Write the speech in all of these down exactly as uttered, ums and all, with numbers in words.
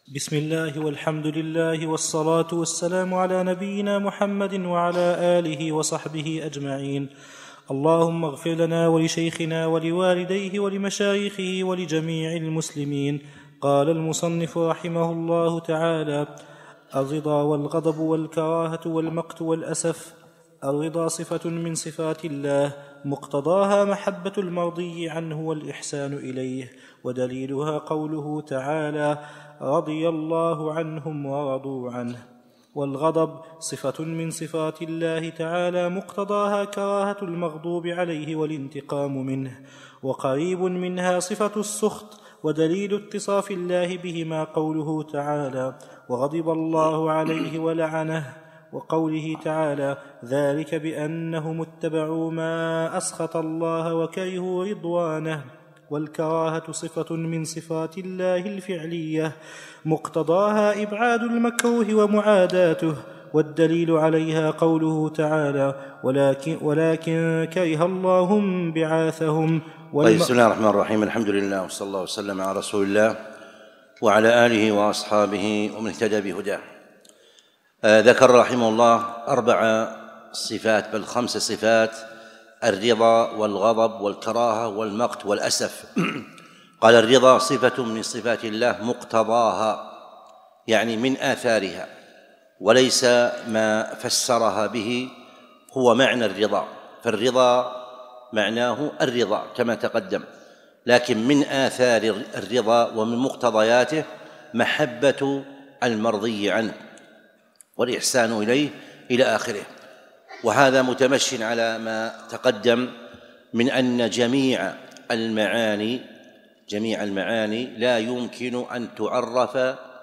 بسم الله والحمد لله والصلاة والسلام على نبينا محمد وعلى آله وصحبه أجمعين. اللهم اغفر لنا ولشيخنا ولوالديه ولمشايخه ولجميع المسلمين. قال المصنف رحمه الله تعالى: الرضا والغضب والكراهة والمقت والأسف. الرضا صفة من صفات الله، مقتضاها محبة المرضي عنه والإحسان إليه، ودليلها قوله تعالى: رضي الله عنهم ورضوا عنه. والغضب صفة من صفات الله تعالى، مقتضاها كراهة المغضوب عليه والانتقام منه، وقريب منها صفة السخط، ودليل اتصاف الله بهما قوله تعالى: وغضب الله عليه ولعنه، وقوله تعالى: ذلك بأنهم اتبعوا ما أسخط الله وكرهوا رضوانه. والكراهة صفة من صفات الله الفعلية، مقتضاها إبعاد المكروه ومعاداته، والدليل عليها قوله تعالى: ولكن, ولكن كره الله انبعاثهم. طيب، بسم الله الرحمن الرحيم. الحمد لله وصلى الله وسلم على رسول الله وعلى آله وأصحابه ومن اهتدى بهداه. آه ذكر رحمه الله أربع صفات، بل خمس صفات: الرضا والغضب والكراهة والمقت والأسف. قال: الرضا صفة من صفات الله، مقتضاها يعني من آثارها، وليس ما فسرها به هو معنى الرضا، فالرضا معناه الرضا كما تقدم، لكن من آثار الرضا ومن مقتضياته محبة المرضي عنه والإحسان إليه إلى آخره. وهذا متمشٍ على ما تقدم من أن جميع المعاني جميع المعاني لا يمكن أن تعرف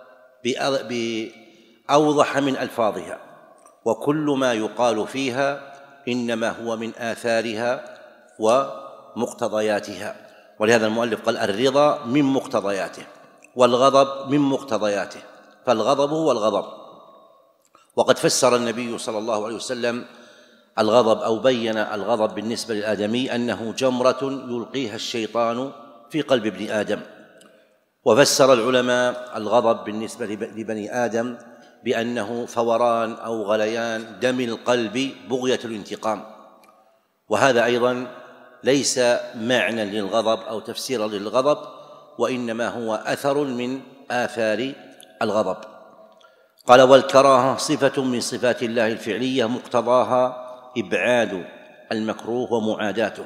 بأوضح من ألفاظها، وكل ما يقال فيها إنما هو من آثارها ومقتضياتها. ولهذا المؤلف قال: الرضا من مقتضياته، والغضب من مقتضياته، فالغضب هو الغضب. وقد فسر النبي صلى الله عليه وسلم الغضب أو بين الغضب بالنسبة للآدمي أنه جمرة يلقيها الشيطان في قلب ابن آدم. وفسر العلماء الغضب بالنسبة لبني آدم بأنه فوران أو غليان دم القلب بغية الانتقام، وهذا أيضا ليس معنى للغضب أو تفسيرا للغضب، وإنما هو أثر من آثار الغضب. قال: والكراهة صفة من صفات الله الفعلية، مقتضاها إبعاد المكروه ومعاداته.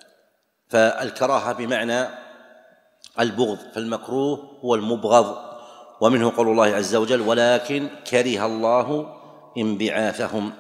فالكراهة بمعنى البغض، فالمكروه هو المبغض، ومنه قول الله عز وجل: ولكن كره الله انبعاثهم.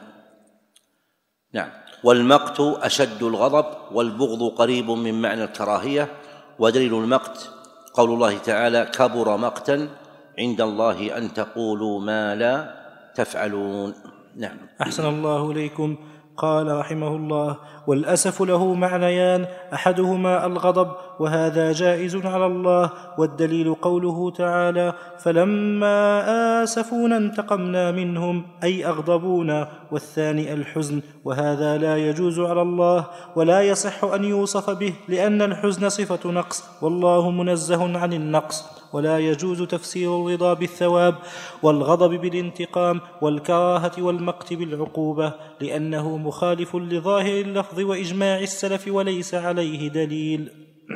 نعم. والمقت أشد الغضب، والبغض قريب من معنى الكراهية. ودليل المقت قول الله تعالى: كبر مقتا عند الله أن تقولوا ما لا تفعلون. نعم. أحسن الله إليكم. قال رحمه الله: والأسف له معنيان، أحدهما الغضب، وهذا جائز على الله، والدليل قوله تعالى: فلما آسفونا انتقمنا منهم، أي أغضبونا. والثاني الحزن، وهذا لا يجوز على الله ولا يصح أن يوصف به، لأن الحزن صفة نقص، والله منزه عن النقص، ولا يجوز تفسير الرضا بالثواب، والغضب بالانتقام، والكراهة والمقت بالعقوبة، لأنه مخالف لظاهر اللفظ وإجماع السلف وليس عليه دليل.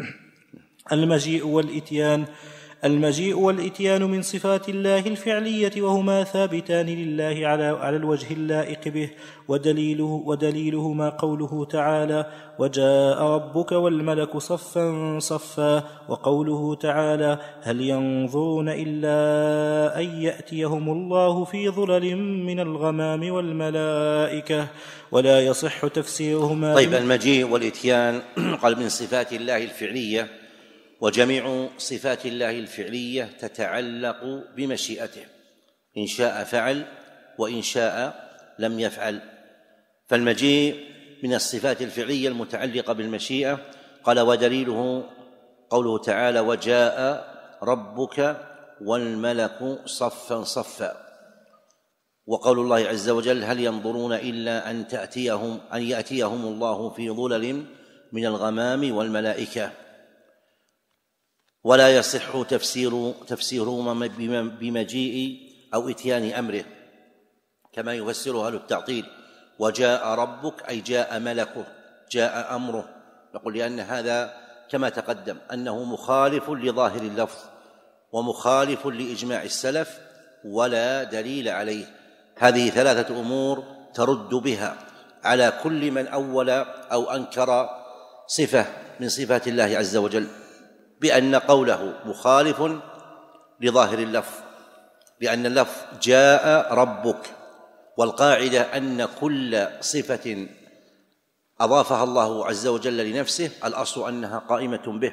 المجيء والإتيان. المجيء والإتيان من صفات الله الفعلية، وهما ثابتان لله على, على الوجه اللائق به، ودليله ودليلهما قوله تعالى: وجاء ربك والملك صفا صفا، وقوله تعالى: هل ينظرون إلا أن يأتيهم الله في ظلل من الغمام والملائكة. ولا يصح تفسيرهما. طيب، المجيء والإتيان قال من صفات الله الفعلية، وجميع صفات الله الفعلية تتعلق بمشيئته، إن شاء فعل وإن شاء لم يفعل. فالمجيء من الصفات الفعلية المتعلقة بالمشيئة. قال: ودليله قوله تعالى: وجاء ربك والملك صفا صفا. وقول الله عز وجل: هل ينظرون إلا أن تأتيهم أن يأتيهم الله في ظلل من الغمام والملائكة. ولا يصح تفسير تفسيرهما بمجيء أو إتيان أمره كما يفسره أهل التعطيل، وجاء ربك أي جاء ملكه، جاء أمره. نقول لأن هذا كما تقدم أنه مخالف لظاهر اللفظ ومخالف لإجماع السلف ولا دليل عليه. هذه ثلاثة أمور ترد بها على كل من أول أو أنكر صفة من صفات الله عز وجل بأن قوله مخالف لظاهر اللفظ، لأن اللفظ جاء ربك، والقاعدة أن كل صفة أضافها الله عز وجل لنفسه الأصل أنها قائمة به.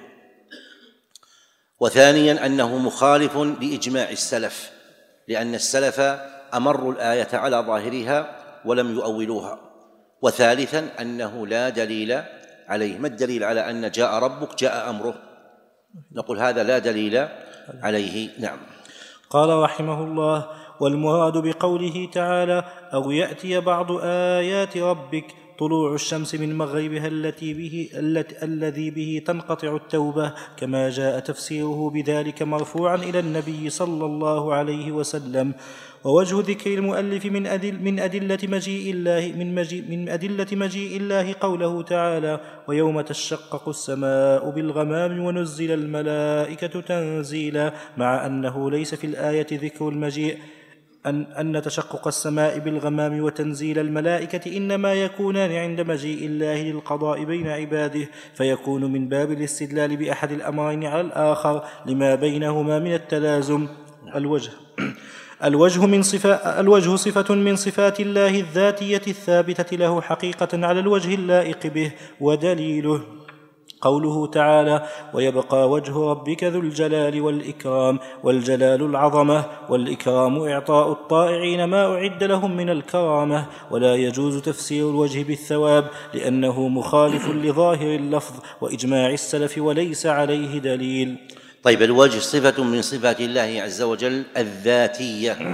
وثانيا أنه مخالف لإجماع السلف، لأن السلف أمروا الآية على ظاهرها ولم يؤولوها. وثالثا أنه لا دليل عليه. ما الدليل على أن جاء ربك جاء أمره؟ نقول هذا لا دليل عليه. نعم. قال رحمه الله: والمراد بقوله تعالى: أو يأتي بعض آيات ربك طلوع الشمس من مغربها التي به التي الذي به تنقطع التوبة، كما جاء تفسيره بذلك مرفوعا إلى النبي صلى الله عليه وسلم. ووجه ذكر المؤلف من أدل من أدلة مجيء الله من, مجيء من أدلة مجيء الله قوله تعالى: ويوم تشقق السماء بالغمام ونزل الملائكة تنزيلا، مع أنه ليس في الآية ذكر المجيء أن, أن تشقق السماء بالغمام وتنزيل الملائكة إنما يكونان عند مجيء الله للقضاء بين عباده، فيكون من باب الاستدلال بأحد الأمرين على الآخر لما بينهما من التلازم. الوجه الوجه, من صفة الوجه صفة من صفات الله الذاتية الثابتة له حقيقة على الوجه اللائق به، ودليله قوله تعالى: ويبقى وجه ربك ذو الجلال والإكرام. والجلال العظمة، والإكرام إعطاء الطائعين ما أعد لهم من الكرامة. ولا يجوز تفسير الوجه بالثواب لأنه مخالف لظاهر اللفظ وإجماع السلف وليس عليه دليل. طيب، الوجه صفة من صفات الله عز وجل الذاتية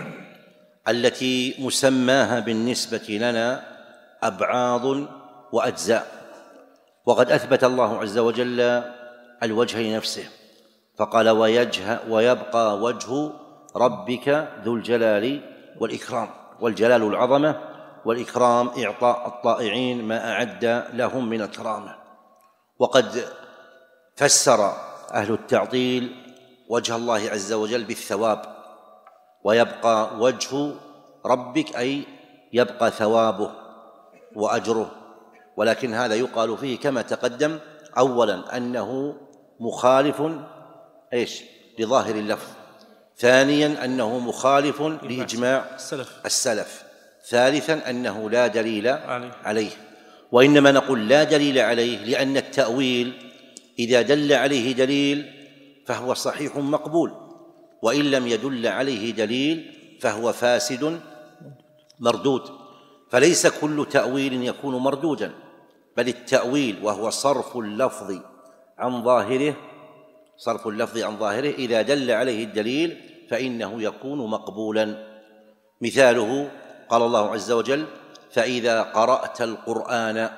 التي مسماها بالنسبة لنا أبعاض وأجزاء، وقد أثبت الله عز وجل الوجه لنفسه فقال: ويجه ويبقى وجه ربك ذو الجلال والإكرام. والجلال العظمة، والإكرام إعطاء الطائعين ما أعد لهم من الكرامة. وقد فسر أهل التعطيل وجه الله عز وجل بالثواب، ويبقى وجه ربك أي يبقى ثوابه وأجره، ولكن هذا يقال فيه كما تقدم أولا أنه مخالف إيش لظاهر اللفظ، ثانيا أنه مخالف لإجماع السلف، ثالثا أنه لا دليل عليه. وإنما نقول لا دليل عليه لأن التأويل إذا دل عليه دليل فهو صحيح مقبول، وإن لم يدل عليه دليل فهو فاسد مردود. فليس كل تأويل يكون مردودا، بل التأويل وهو صرف اللفظ عن ظاهره صرف اللفظ عن ظاهره إذا دل عليه الدليل فإنه يكون مقبولا. مثاله قال الله عز وجل: فإذا قرأت القرآن.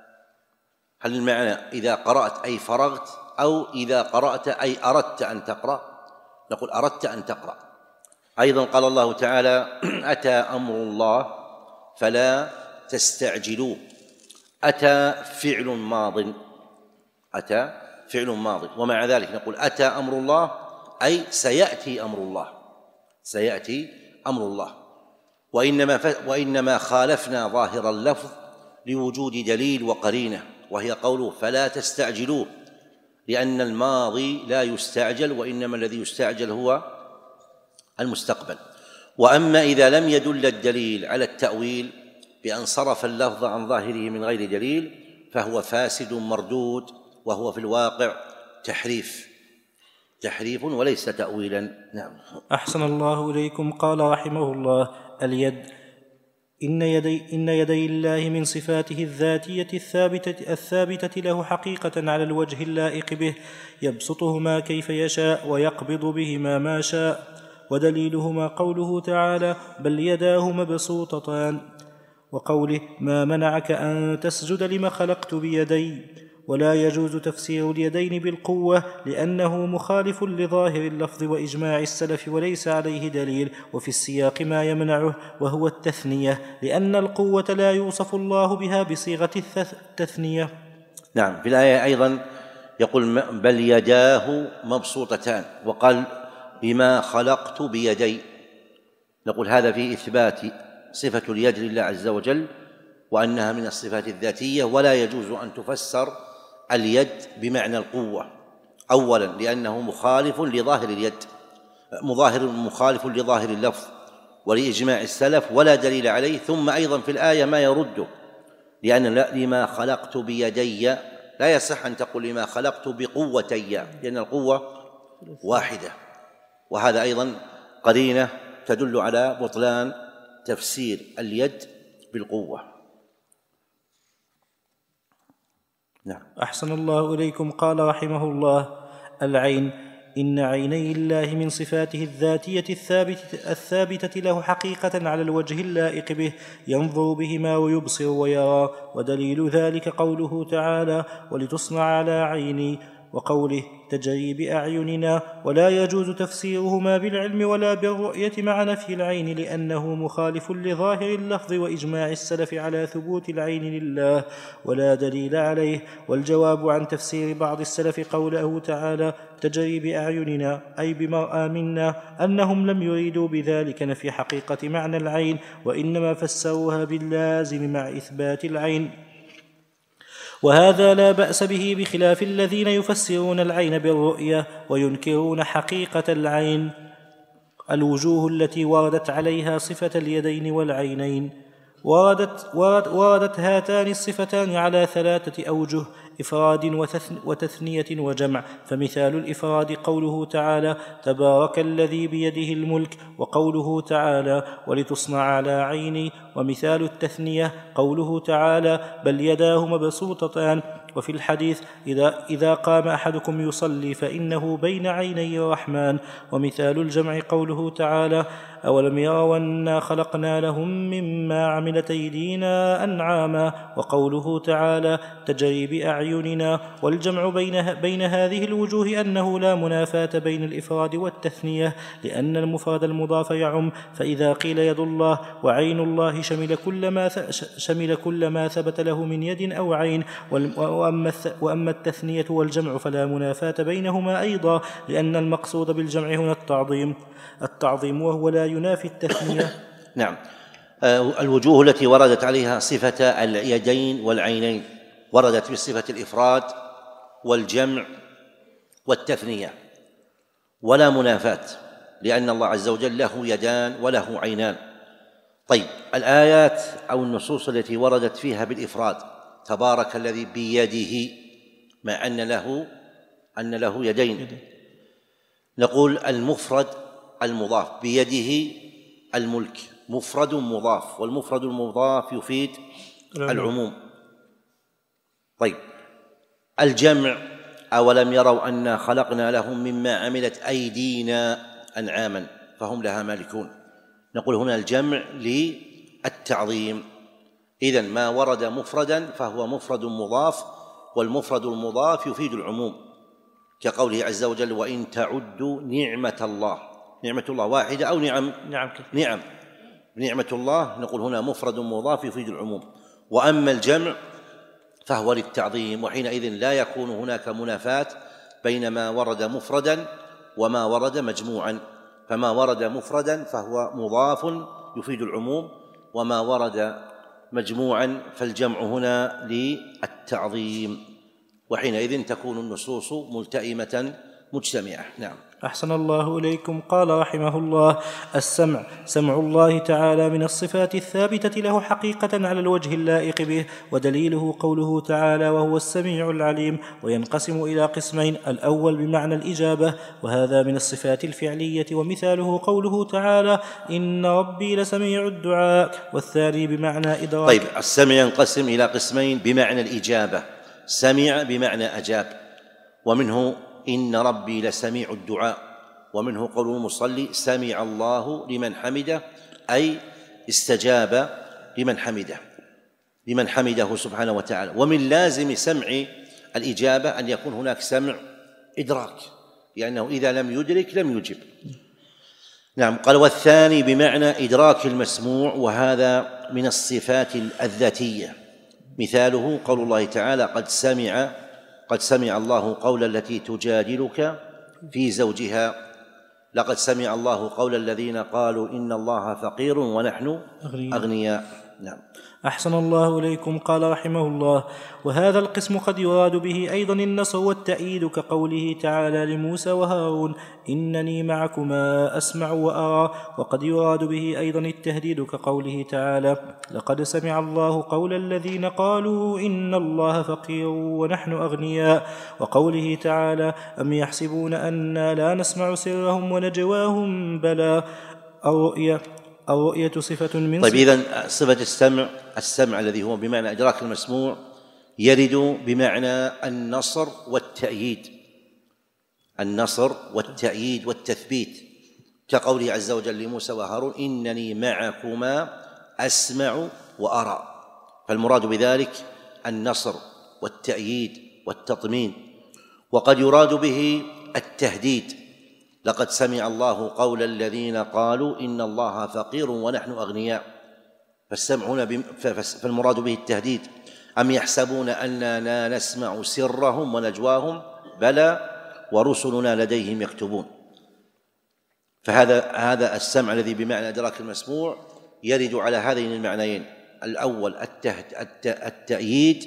هل المعنى إذا قرأت أي فرغت، أو إذا قرأت أي أردت أن تقرأ؟ نقول أردت أن تقرأ. أيضا قال الله تعالى: أتى أمر الله فلا تستعجلوه. أتى فعل ماض، أتى فعل ماض، ومع ذلك نقول أتى أمر الله أي سيأتي أمر الله، سيأتي أمر الله. وإنما, ف... وإنما خالفنا ظاهر اللفظ لوجود دليل وقرينة، وهي قوله فلا تستعجلوه، لأن الماضي لا يستعجل، وإنما الذي يستعجل هو المستقبل. وأما إذا لم يدل الدليل على التأويل بأن صرف اللفظ عن ظاهره من غير دليل فهو فاسد مردود، وهو في الواقع تحريف تحريف وليس تأويلا. نعم. أحسن الله إليكم. قال رحمه الله: اليد إن يدي, إن يدي الله من صفاته الذاتية الثابتة, الثابتة له حقيقة على الوجه اللائق به، يبسطهما كيف يشاء ويقبض بهما ما شاء. ودليلهما قوله تعالى: بل يداه مبسوطتان، وقوله: ما منعك أن تسجد لما خلقت بيدي. ولا يجوز تفسير اليدين بالقوة لأنه مخالف لظاهر اللفظ وإجماع السلف وليس عليه دليل. وفي السياق ما يمنعه وهو التثنية، لأن القوة لا يوصف الله بها بصيغة التثنية. نعم. في الآية أيضا يقول بل يداه مبسوطتان، وقال بما خلقت بيدي. نقول هذا في إثبات صفة اليد لله عز وجل، وأنها من الصفات الذاتية، ولا يجوز أن تفسر اليد بمعنى القوة، أولا لأنه مخالف لظاهر اليد، مظاهر مخالف لظاهر اللفظ ولإجماع السلف ولا دليل عليه. ثم أيضا في الآية ما يرده، لأن لما خلقت بيدي لا يصح أن تقول لما خلقت بقوتي، لأن القوة واحدة، وهذا أيضا قرينة تدل على بطلان تفسير اليد بالقوة. نعم. أحسن الله إليكم. قال رحمه الله: العين: إن عيني الله من صفاته الذاتية الثابتة, الثابتة له حقيقة على الوجه اللائق به، ينظر بهما ويبصر ويرى. ودليل ذلك قوله تعالى: ولتصنع على عيني، وقوله تجري بأعيننا. ولا يجوز تفسيرهما بالعلم ولا بالرؤية مع نفي العين، لأنه مخالف لظاهر اللفظ وإجماع السلف على ثبوت العين لله ولا دليل عليه. والجواب عن تفسير بعض السلف قوله تعالى تجري بأعيننا أي بمرأى منا، أنهم لم يريدوا بذلك نفي حقيقة معنى العين، وإنما فسروها باللازم مع إثبات العين، وهذا لا بأس به، بخلاف الذين يفسرون العين بالرؤية وينكرون حقيقة العين. الوجوه التي وردت عليها صفة اليدين والعينين: وردت, ورد وردت هاتان الصفتان على ثلاثة أوجه: إفراد وتثنية وجمع. فمثال الإفراد قوله تعالى تبارك الذي بيده الملك، وقوله تعالى ولتصنع على عيني. ومثال التثنية قوله تعالى بل يداه مبسوطتان. وفي الحديث إذا, إذا قام أحدكم يصلي فإنه بين عيني الرحمن. ومثال الجمع قوله تعالى أولم يروا أنا خلقنا لهم مما عملت أيدينا أنعاما. وقوله تعالى تجري بأعيننا. والجمع بين, بين هذه الوجوه أنه لا منافاة بين الإفراد والتثنية، لأن المفرد المضاف يعم. فإذا قيل يد الله وعين الله شمل كل ما, شمل كل ما ثبت له من يد أو عين. وأما التثنية والجمع فلا منافاة بينهما أيضا، لأن المقصود بالجمع هنا التعظيم التعظيم وهو لا ينافي التثنية. نعم. الوجوه التي وردت عليها صفة اليدين والعينين وردت بصفة الإفراد والجمع والتثنية، ولا منافاة، لأن الله عز وجل له يدان وله عينان. طيب، الآيات أو النصوص التي وردت فيها بالإفراد تبارك الذي بيده، مع أن له أن له يدين، نقول المفرد المضاف بيده الملك مفرد مضاف، والمفرد المضاف يفيد العموم. طيب، الجمع أولم يروا أنا خلقنا لهم مما عملت أيدينا أنعاما فهم لها مالكون، نقول هنا الجمع للتعظيم. إذن ما ورد مفردا فهو مفرد مضاف، والمفرد المضاف يفيد العموم، كقوله عز وجل وإن تعدوا نعمة الله. نعمة الله واحدة أو نعم نعم نعم نعمة الله، نقول هنا مفرد مضاف يفيد العموم. وأما الجمع فهو للتعظيم، وحينئذ لا يكون هناك منافاة بين ما ورد مفردا وما ورد مجموعا. فما ورد مفردا فهو مضاف يفيد العموم، وما ورد مجموعا فالجمع هنا للتعظيم، وحينئذ تكون النصوص ملتئمة مجتمعة. نعم. أحسن الله إليكم. قال رحمه الله: السمع: سمع الله تعالى من الصفات الثابتة له حقيقة على الوجه اللائق به، ودليله قوله تعالى وهو السميع العليم. وينقسم إلى قسمين: الأول بمعنى الإجابة، وهذا من الصفات الفعلية، ومثاله قوله تعالى إن ربي لسميع الدعاء، والثاني بمعنى إدراك. طيب، السمع ينقسم إلى قسمين بمعنى الإجابة: سمع بمعنى أجاب، ومنه إن ربي لسميع الدعاء، ومنه قول المصلي سمع الله لمن حمده، أي استجاب لمن حمده لمن حمده سبحانه وتعالى. ومن لازم سمع الإجابة أن يكون هناك سمع إدراك، لأنه إذا لم يدرك لم يجب. نعم. قال والثاني بمعنى إدراك المسموع، وهذا من الصفات الذاتية. مثاله قول الله تعالى قد سمع قد سمع الله قول التي تجادلك في زوجها، لقد سمع الله قول الذين قالوا إن الله فقير ونحن أغنياء. نعم. أحسن الله إليكم. قال رحمه الله: وهذا القسم قد يراد به أيضا النصر والتأييد، كقوله تعالى لموسى وهارون: إنني معكما أسمع وأرى. وقد يراد به أيضا التهديد، كقوله تعالى: لقد سمع الله قول الذين قالوا إن الله فقير ونحن أغنياء. وقوله تعالى: أم يحسبون أنا لا نسمع سرهم ونجواهم بلى. الرؤيا الرؤية صفة من طيب إذن صفة السمع السمع الذي هو بمعنى إدراك المسموع يرد بمعنى النصر والتأييد النصر والتأييد والتثبيت، كقوله عز وجل لموسى وهارون: إنني معكما أسمع وأرى. فالمراد بذلك النصر والتأييد والتطمين. وقد يراد به التهديد: لقد سمع الله قول الذين قالوا إن الله فقير ونحن أغنياء. فالسمع هنا فالمراد به التهديد: أم يحسبون أننا نسمع سرهم ونجواهم بلى ورسلنا لديهم يكتبون. فهذا هذا السمع الذي بمعنى إدراك المسموع يرد على هذين المعنيين: الأول التأييد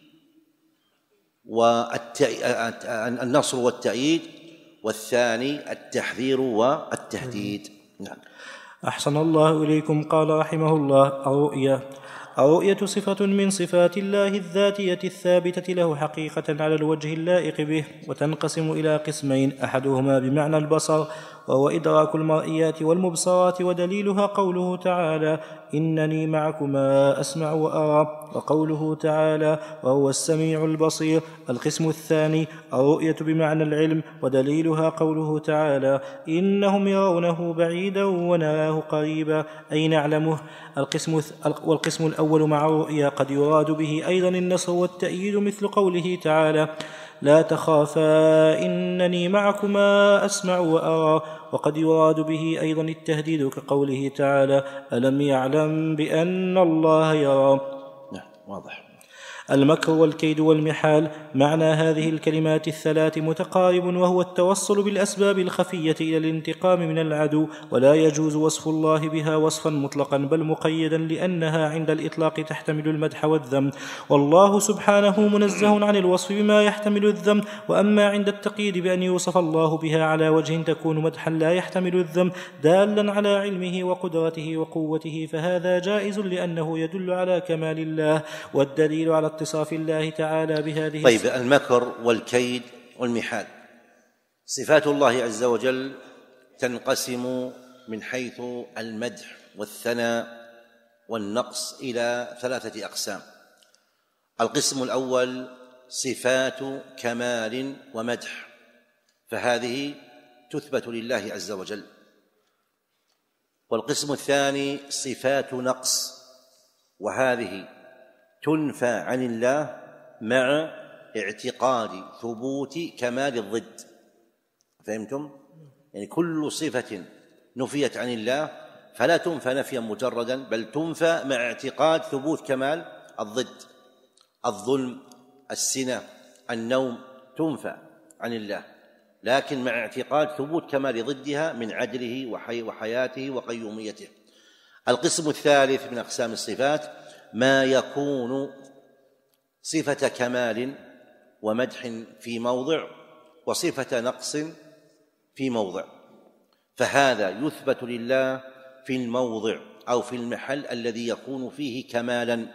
والنصر والتأييد، والثاني التحذير والتهديد. نعم. أحسن الله إليكم. قال رحمه الله: الرؤيا الرؤية صفة من صفات الله الذاتية الثابتة له حقيقة على الوجه اللائق به، وتنقسم إلى قسمين: أحدهما بمعنى البصر، وهو إدراك المرئيات والمبصرات، ودليلها قوله تعالى: إنني معكما أسمع وأرى، وقوله تعالى: وهو السميع البصير. القسم الثاني الرؤية بمعنى العلم، ودليلها قوله تعالى: إنهم يرونه بعيدا ونراه قريبا، أي نعلمه. القسم والقسم الأول مع الرؤيا قد يراد به أيضا النصر والتأييد، مثل قوله تعالى: لا تخافا إنني معكما أسمع وأرى. وقد يراد به أيضا التهديد، كقوله تعالى: ألم يعلم بأن الله يرى. نعم، واضح. المكر والكيد والمحال. معنى هذه الكلمات الثلاث متقارب، وهو التوصل بالأسباب الخفية إلى الانتقام من العدو، ولا يجوز وصف الله بها وصفا مطلقا بل مقيدا، لأنها عند الإطلاق تحتمل المدح والذم، والله سبحانه منزه عن الوصف بما يحتمل الذم. وأما عند التقييد بأن يوصف الله بها على وجه تكون مدحا لا يحتمل الذم، دالا على علمه وقدرته وقوته، فهذا جائز لأنه يدل على كمال الله، والدليل على اتصاف الله تعالى بهذه. طيب، المكر والكيد والمحال صفات الله عز وجل تنقسم من حيث المدح والثناء والنقص إلى ثلاثة أقسام. القسم الأول صفات كمال ومدح، فهذه تثبت لله عز وجل. والقسم الثاني صفات نقص، وهذه تنفى عن الله مع اعتقاد ثبوت كمال الضد. فهمتم؟ يعني كل صفة نفيت عن الله فلا تنفى نفيا مجردا، بل تنفى مع اعتقاد ثبوت كمال الضد. الظلم، السنة، النوم تنفى عن الله، لكن مع اعتقاد ثبوت كمال ضدها من عدله وحياته وقيوميته. القسم الثالث من أقسام الصفات ما يكون صفة كمال ومدح في موضع، وصفة نقص في موضع، فهذا يثبت لله في الموضع أو في المحل الذي يكون فيه كمالا.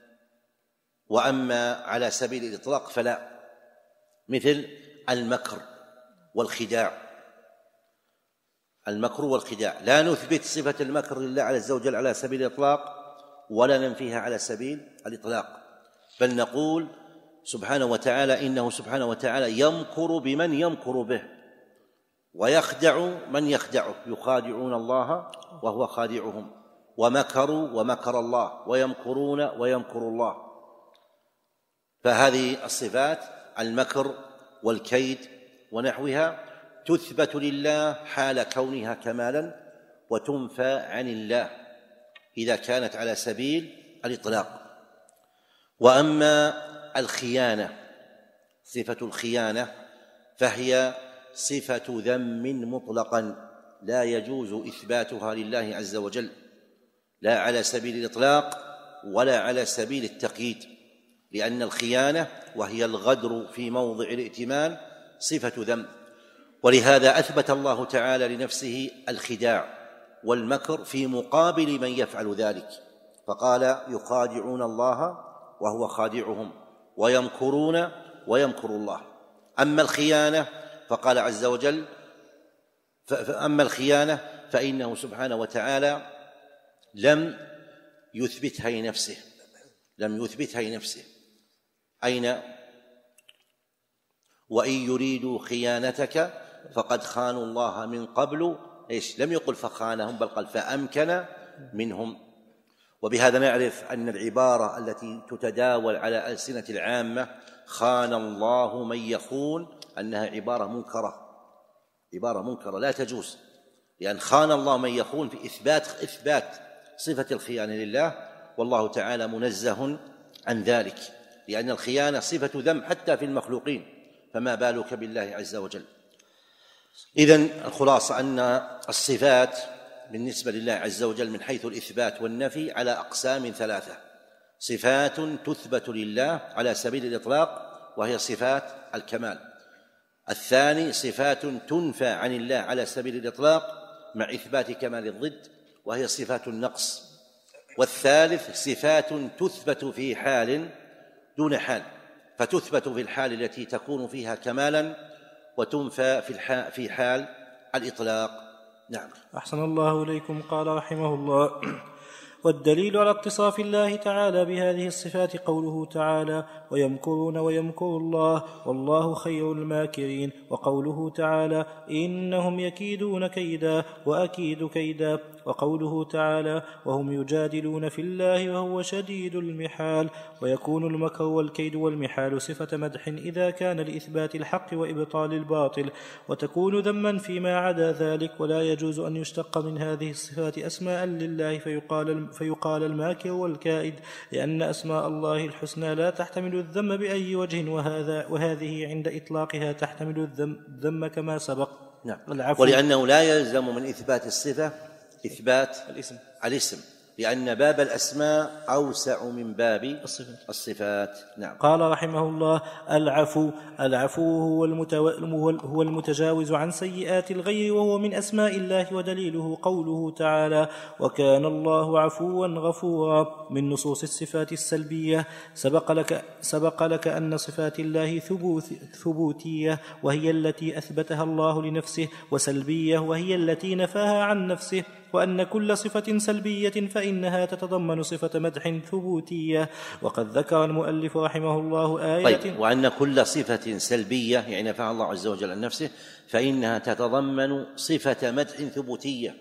وأما على سبيل الإطلاق فلا، مثل المكر والخداع. المكر والخداع لا نثبت صفة المكر لله عز وجل على سبيل الإطلاق، ولا ننفيها على سبيل الإطلاق، بل نقول سبحانه وتعالى إنه سبحانه وتعالى يمكر بمن يمكر به، ويخدع من يخدعه، يخادعون الله وهو خادعهم، ومكروا ومكر الله، ويمكرون ويمكر الله. فهذه الصفات المكر والكيد ونحوها تثبت لله حال كونها كمالا وتنفى عن الله إذا كانت على سبيل الإطلاق. وأما الخيانة، صفة الخيانة فهي صفة ذم مطلقا لا يجوز إثباتها لله عز وجل، لا على سبيل الإطلاق ولا على سبيل التقييد، لأن الخيانة وهي الغدر في موضع الائتمان صفة ذم، ولهذا أثبت الله تعالى لنفسه الخداع والمكر في مقابل من يفعل ذلك، فقال يخادعون الله وهو خادعهم ويمكرون ويمكر الله. أما الخيانة فقال عز وجل فأما الخيانة فإنه سبحانه وتعالى لم يثبتها لنفسه لم يثبتها لنفسه أين وإن يريدوا خيانتك فقد خانوا الله من قبل، إيش؟ لم يقل فخانهم بل قال فأمكن منهم. وبهذا نعرف أن العبارة التي تتداول على ألسنة العامة خان الله من يخون أنها عبارة منكرة، عبارة منكرة لا تجوز، لأن خان الله من يخون في إثبات إثبات صفة الخيانة لله، والله تعالى منزه عن ذلك، لأن الخيانة صفة ذم حتى في المخلوقين، فما بالك بالله عز وجل. إذن الخلاصة أن الصفات بالنسبة لله عز وجل من حيث الإثبات والنفي على أقسام ثلاثة: صفات تثبت لله على سبيل الإطلاق وهي صفات الكمال، الثاني صفات تنفى عن الله على سبيل الإطلاق مع إثبات كمال الضد وهي صفات النقص، والثالث صفات تثبت في حال دون حال، فتثبت في الحال التي تكون فيها كمالا وتنفى في في حال الإطلاق. نعم. أحسن الله إليكم. قال رحمه الله: والدليل على اتصاف الله تعالى بهذه الصفات قوله تعالى: ويمكرون ويمكر الله والله خير الماكرين، وقوله تعالى: إنهم يكيدون كيدا وأكيد كيدا، وقوله تعالى: وهم يجادلون في الله وهو شديد المحال. ويكون المكر والكيد والمحال صفة مدح إذا كان لإثبات الحق وإبطال الباطل، وتكون ذما فيما عدا ذلك، ولا يجوز أن يشتق من هذه الصفات أسماء لله فيقال فيقال الماكر والكائد، لأن أسماء الله الحسنى لا تحتمل الذم بأي وجه، وهذا وهذه عند إطلاقها تحتمل الذم كما سبق. نعم. ولأنه لا يلزم من إثبات الصفة إثبات الاسم الاسم لأن باب الأسماء أوسع من باب الصفات. الصفات. نعم. قال رحمه الله: العفو العفو هو, المتو... هو المتجاوز عن سيئات الغير، وهو من أسماء الله، ودليله قوله تعالى: وكان الله عفوا غفورا، من نصوص الصفات السلبية. سبق لك, سبق لك أن صفات الله ثبوت... ثبوتية وهي التي أثبتها الله لنفسه، وسلبية وهي التي نفاها عن نفسه، وأن كل صفة سلبية فإنها تتضمن صفة مدح ثبوتية. وقد ذكر المؤلف رحمه الله آيات طيب. وأن كل صفة سلبية يعني نفاها الله عز وجل عن نفسه فإنها تتضمن صفة مدح ثبوتية،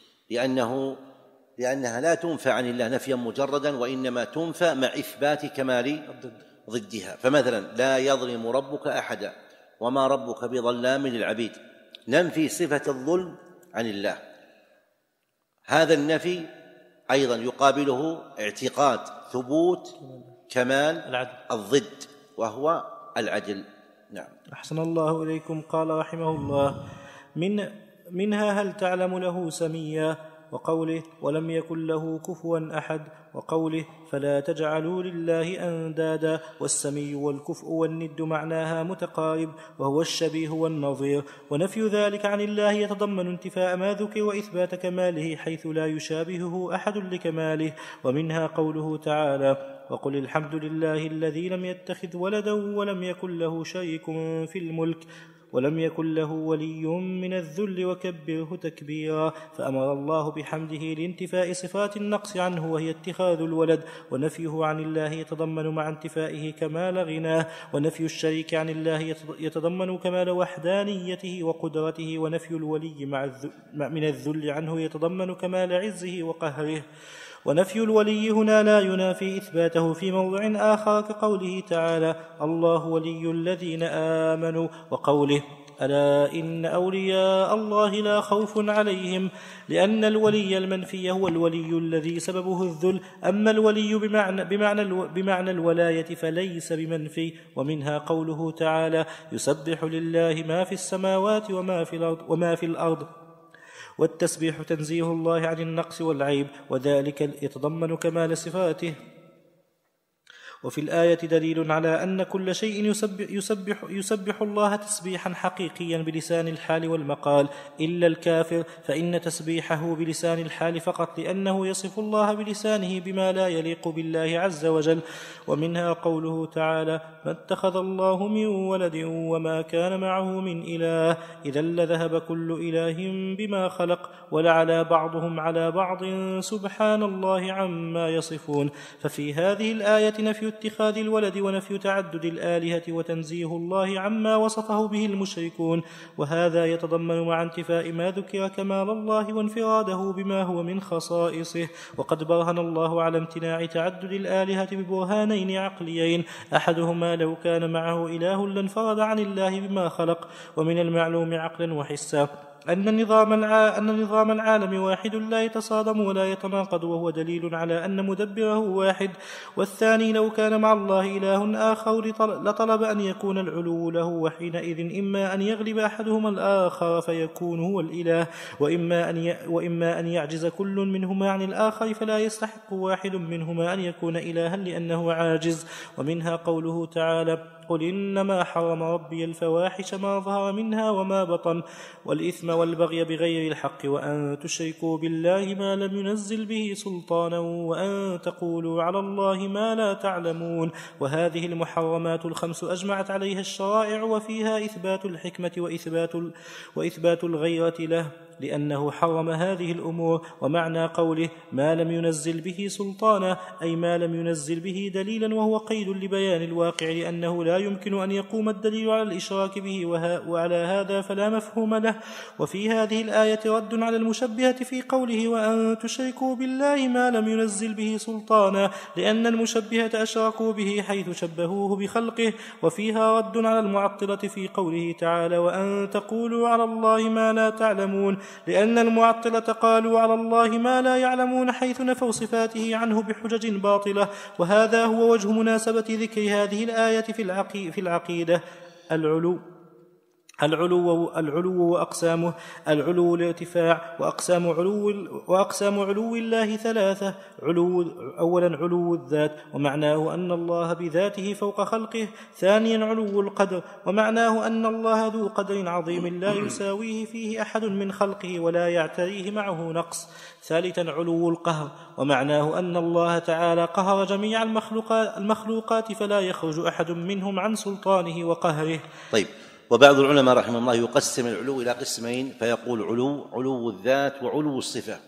لأنه لأنها لا تنفى عن الله نفيا مجردا، وإنما تنفى مع إثبات كمال ضدها. فمثلا: لا يظلم ربك أحدا وما ربك بظلام للعبيد، ننفي صفة الظلم عن الله. هذا النفي أيضا يقابله اعتقاد ثبوت كمال العدل. الضد وهو العدل. نعم. أحسن الله إليكم. قال رحمه الله: من منها هل تعلم له سميا، وقوله: ولم يكن له كفوا أحد، وقوله: فلا تجعلوا لله أندادا. والسمي والكفء والند معناها متقارب، وهو الشبيه والنظير، ونفي ذلك عن الله يتضمن انتفاء ما ذكر وإثبات كماله حيث لا يشابهه أحد لكماله. ومنها قوله تعالى: وقل الحمد لله الذي لم يتخذ ولدا ولم يكن له شريك في الملك ولم يكن له ولي من الذل وكبره تكبيرا. فأمر الله بحمده لانتفاء صفات النقص عنه وهي اتخاذ الولد، ونفيه عن الله يتضمن مع انتفائه كمال غناه، ونفي الشريك عن الله يتضمن كمال وحدانيته وقدرته، ونفي الولي مع من الذل عنه يتضمن كمال عزه وقهره. ونفي الولي هنا لا ينافي إثباته في موضع آخر كقوله تعالى الله ولي الذين آمنوا، وقوله ألا إن أولياء الله لا خوف عليهم، لأن الولي المنفي هو الولي الذي سببه الذل، أما الولي بمعنى, بمعنى, الو بمعنى الولاية فليس بمنفي. ومنها قوله تعالى يسبح لله ما في السماوات وما في الأرض, وما في الأرض والتسبيح تنزيه الله عن النقص والعيب، وذلك يتضمن كمال صفاته. وفي الآية دليل على أن كل شيء يسبح, يسبح, يسبح الله تسبيحا حقيقيا بلسان الحال والمقال إلا الكافر، فإن تسبيحه بلسان الحال فقط، لأنه يصف الله بلسانه بما لا يليق بالله عز وجل. ومنها قوله تعالى ما اتخذ الله من ولد وما كان معه من إله إذا لذهب كل إله بما خلق ولعلى بعضهم على بعض سبحان الله عما يصفون. ففي هذه الآية نفي اتخاذ الولد ونفي تعدد الآلهة وتنزيه الله عما وصفه به المشركون، وهذا يتضمن مع انتفاء ما ذكر كمال الله وانفراده بما هو من خصائصه. وقد برهن الله على امتناع تعدد الآلهة ببرهانين عقليين، أحدهما لو كان معه إله لانفرد عن الله بما خلق. ومن المعلوم عقلا وحسا أن نظام, الع... أن نظام العالم واحد لا يتصادم ولا يتناقض، وهو دليل على أن مدبره واحد. والثاني لو كان مع الله إله آخر لطلب أن يكون العلو له، وحينئذ إما أن يغلب أحدهما الآخر فيكون هو الإله، وإما أن, ي... وإما أن يعجز كل منهما عن الآخر فلا يستحق واحد منهما أن يكون إلها لأنه عاجز. ومنها قوله تعالى قل إنما حرم ربي الفواحش ما ظهر منها وما بطن والإثم والبغي بغير الحق وأن تشركوا بالله ما لم ينزل به سلطانا وأن تقولوا على الله ما لا تعلمون. وهذه المحرمات الخمس أجمعت عليها الشرائع، وفيها إثبات الحكمة وإثبات, وإثبات الغيرة له لأنه حرم هذه الأمور. ومعنى قوله ما لم ينزل به سلطانا أي ما لم ينزل به دليلا، وهو قيد لبيان الواقع، لأنه لا يمكن أن يقوم الدليل على الإشراك به، وعلى هذا فلا مفهوم له. وفي هذه الآية رد على المشبهة في قوله وأن تشركوا بالله ما لم ينزل به سلطانا، لأن المشبهة أشركوا به حيث شبهوه بخلقه. وفيها رد على المعطلة في قوله تعالى وأن تقولوا على الله ما لا تعلمون، لأن المعطلة قالوا على الله ما لا يعلمون حيث نفوا صفاته عنه بحجج باطلة. وهذا هو وجه مناسبة ذكر هذه الآية في, العقي في العقيدة. العلو العلو العلو وأقسامه: العلو الارتفاع، وأقسام علو وأقسام علو الله ثلاثة: علو أولا علو الذات، ومعناه أن الله بذاته فوق خلقه. ثانيا علو القدر، ومعناه أن الله ذو قدر عظيم لا يساويه فيه أحد من خلقه ولا يعتريه معه نقص. ثالثا علو القهر، ومعناه أن الله تعالى قهر جميع المخلوقات, المخلوقات فلا يخرج أحد منهم عن سلطانه وقهره. طيب، وبعض العلماء رحمه الله يقسم العلو إلى قسمين، فيقول علو علو الذات وعلو الصفة.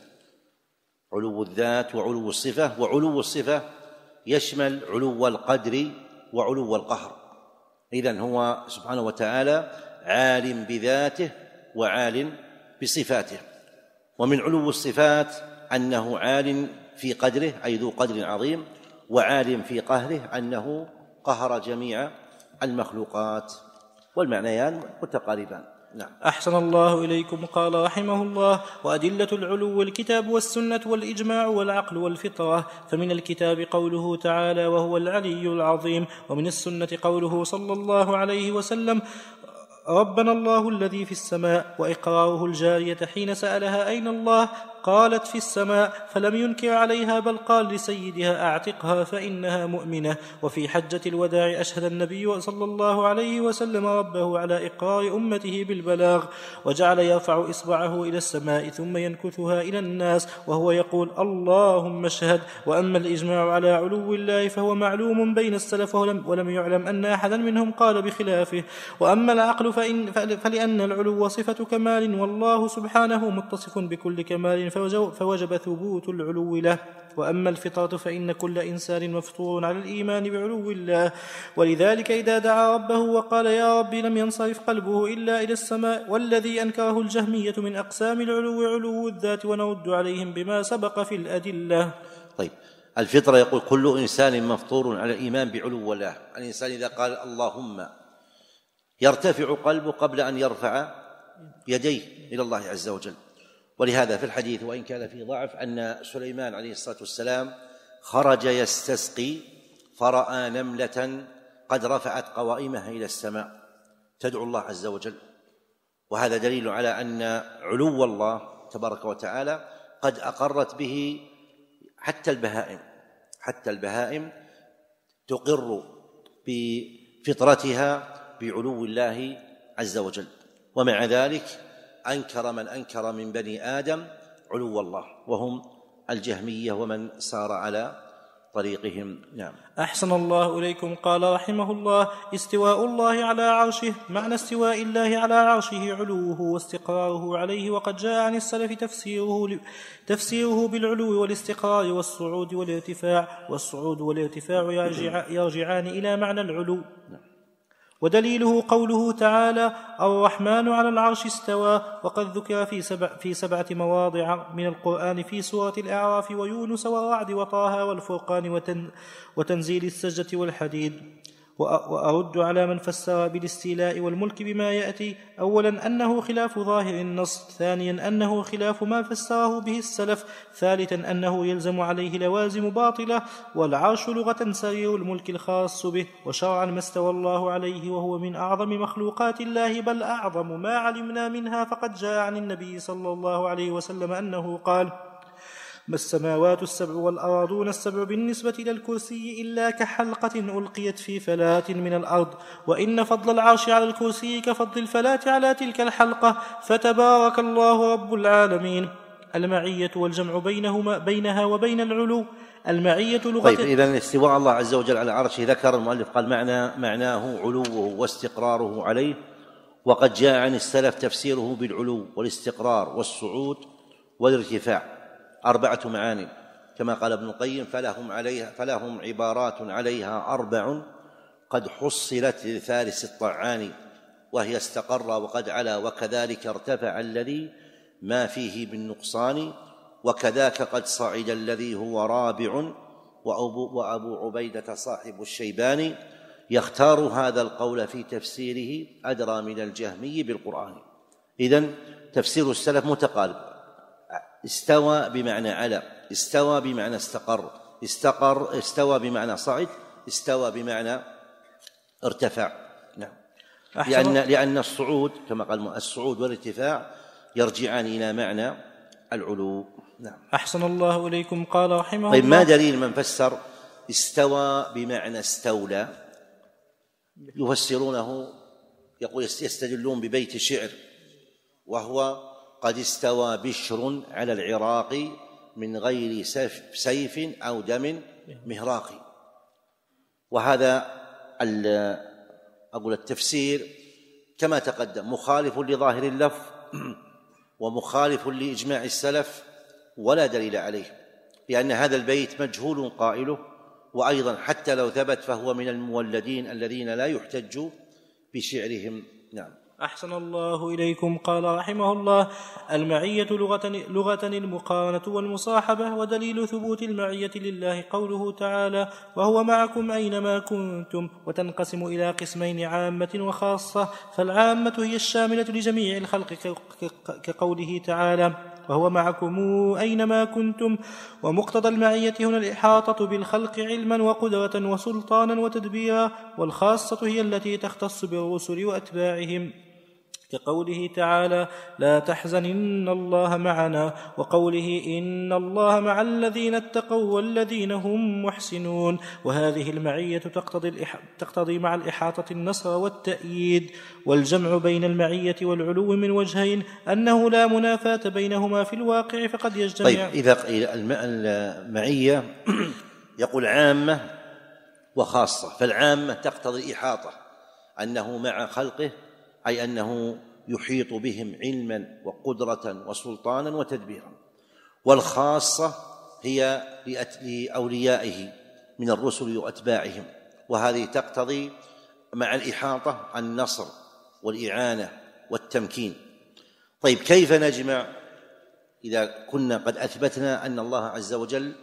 علو الذات وعلو الصفة، وعلو الصفة يشمل علو القدر وعلو القهر. إذن هو سبحانه وتعالى عالم بذاته وعالم بصفاته. ومن علو الصفات أنه عالم في قدره أي ذو قدر عظيم، وعالم في قهره أنه قهر جميع المخلوقات، والمعنيان متقاربان. نعم. أحسن الله إليكم. قال رحمه الله: وأدلة العلو الكتاب والسنة والإجماع والعقل والفطرة. فمن الكتاب قوله تعالى وهو العلي العظيم، ومن السنة قوله صلى الله عليه وسلم ربنا الله الذي في السماء، وإقراره الجارية حين سألها أين الله قالت في السماء، فلم ينكر عليها بل قال لسيدها أعتقها فإنها مؤمنة. وفي حجة الوداع أشهد النبي صلى الله عليه وسلم ربه على إقرار أمته بالبلاغ، وجعل يرفع إصبعه إلى السماء ثم ينكثها إلى الناس وهو يقول اللهم اشهد. وأما الإجماع على علو الله فهو معلوم بين السلف ولم يعلم أن أحدا منهم قال بخلافه. وأما العقل فإن فلأن العلو صفة كمال، والله سبحانه متصف بكل كمال فوجب ثبوت العلو له. وأما الفطرة فإن كل إنسان مفطور على الإيمان بعلو الله، ولذلك إذا دعا ربه وقال يا ربي لم ينصرف قلبه إلا إلى السماء. والذي أنكره الجهمية من أقسام العلو علو الذات، ونرد عليهم بما سبق في الأدلة. طيب، الفطرة يقول كل إنسان مفطور على الإيمان بعلو الله. الإنسان إذا قال اللهم يرتفع قلبه قبل أن يرفع يديه إلى الله عز وجل. ولهذا في الحديث وإن كان فيه ضعف أن سليمان عليه الصلاة والسلام خرج يستسقي فرأى نملة قد رفعت قوائمها إلى السماء تدعو الله عز وجل، وهذا دليل على أن علو الله تبارك وتعالى قد أقرت به حتى البهائم حتى البهائم تقر بفطرتها بعلو الله عز وجل، ومع ذلك أنكر من أنكر من بني آدم علو الله وهم الجهمية ومن سار على طريقهم. نعم. أحسن الله إليكم. قال رحمه الله: استواء الله على عرشه. معنى استواء الله على عرشه علوه واستقراره عليه، وقد جاء عن السلف تفسيره, تفسيره بالعلو والاستقرار والصعود والارتفاع. والصعود والارتفاع يرجع يرجعان إلى معنى العلو. ودليله قوله تعالى: الرحمن على العرش استوى. وقد ذكر في, سبع في سبعة مواضع من القرآن في سورة الأعراف ويونس والرعد وطه والفرقان وتن وتنزيل السجدة والحديد. وأرد على من فسر بالاستيلاء والملك بما يأتي: أولا أنه خلاف ظاهر النص، ثانيا أنه خلاف ما فسره به السلف، ثالثا أنه يلزم عليه لوازم باطلة. والعرش لغة سرير الملك الخاص به، وشرعا ما استوى الله عليه، وهو من أعظم مخلوقات الله، بل أعظم ما علمنا منها. فقد جاء عن النبي صلى الله عليه وسلم أنه قال: ما السماوات السبع والأراضون السبع بالنسبة إلى الكرسي إلا كحلقة ألقيت في فلاة من الأرض، وإن فضل العرش على الكرسي كفضل الفلاة على تلك الحلقة، فتبارك الله رب العالمين. المعية والجمع بينهما بينها وبين العلو. المعية لغة. طيب، إذن استواء الله عز وجل على عرشه ذكر المؤلف قال معنى معناه علوه واستقراره عليه، وقد جاء عن السلف تفسيره بالعلو والاستقرار والصعود والارتفاع، أربعة معاني كما قال ابن القيم: فلهم عليها فلهم عبارات عليها أربع قد حصلت للثالث الطعان، وهي استقر وقد علا وكذلك ارتفع الذي ما فيه بالنقصان، وكذاك قد صعد الذي هو رابع، وأبو, وأبو عبيدة صاحب الشيباني يختار هذا القول في تفسيره أدرى من الجهمي بالقرآن. إذن تفسير السلف متقارب: استوى بمعنى على، استوى بمعنى استقر، استقر استوى بمعنى صعد، استوى بمعنى ارتفع. نعم. لأن, لأن الصعود كما قال الصعود والارتفاع يرجعان إلى معنى العلو. نعم. أحسن الله إليكم. قال رحمه طيب، الله: ما دليل من فسر استوى بمعنى استولى؟ يفسرونه يقول يستدلون ببيت شعر، وهو: قد استوى بشر على العراق من غير سيف أو دم مهراق. وهذا أقول التفسير كما تقدم مخالف لظاهر اللفظ ومخالف لإجماع السلف، ولا دليل عليه، لأن هذا البيت مجهول قائله، وأيضا حتى لو ثبت فهو من المولدين الذين لا يحتج بشعرهم. نعم. أحسن الله إليكم. قال رحمه الله: المعية لغة, لغة المقارنة والمصاحبة. ودليل ثبوت المعية لله قوله تعالى: وهو معكم أينما كنتم. وتنقسم إلى قسمين: عامة وخاصة. فالعامة هي الشاملة لجميع الخلق كقوله تعالى: وهو معكم أينما كنتم. ومقتضى المعية هنا الإحاطة بالخلق علما وقدرة وسلطانا وتدبيرا. والخاصة هي التي تختص بالرسل وأتباعهم كقوله تعالى: لا تحزن إن الله معنا. وقوله: إن الله مع الذين اتقوا والذين هم محسنون. وهذه المعية تقتضي, تقتضي مع الإحاطة النصر والتأييد. والجمع بين المعية والعلو من وجهين: أنه لا منافاة بينهما في الواقع، فقد يجتمع. طيب، إذا المعية يقول عامة وخاصة، فالعامة تقتضي إحاطة، أنه مع خلقه، أي أنه يحيط بهم علما وقدرة وسلطانا وتدبيرا. والخاصة هي لأوليائه من الرسل وأتباعهم، وهذه تقتضي مع الإحاطة النصر والإعانة والتمكين. طيب، كيف نجمع إذا كنا قد أثبتنا أن الله عز وجل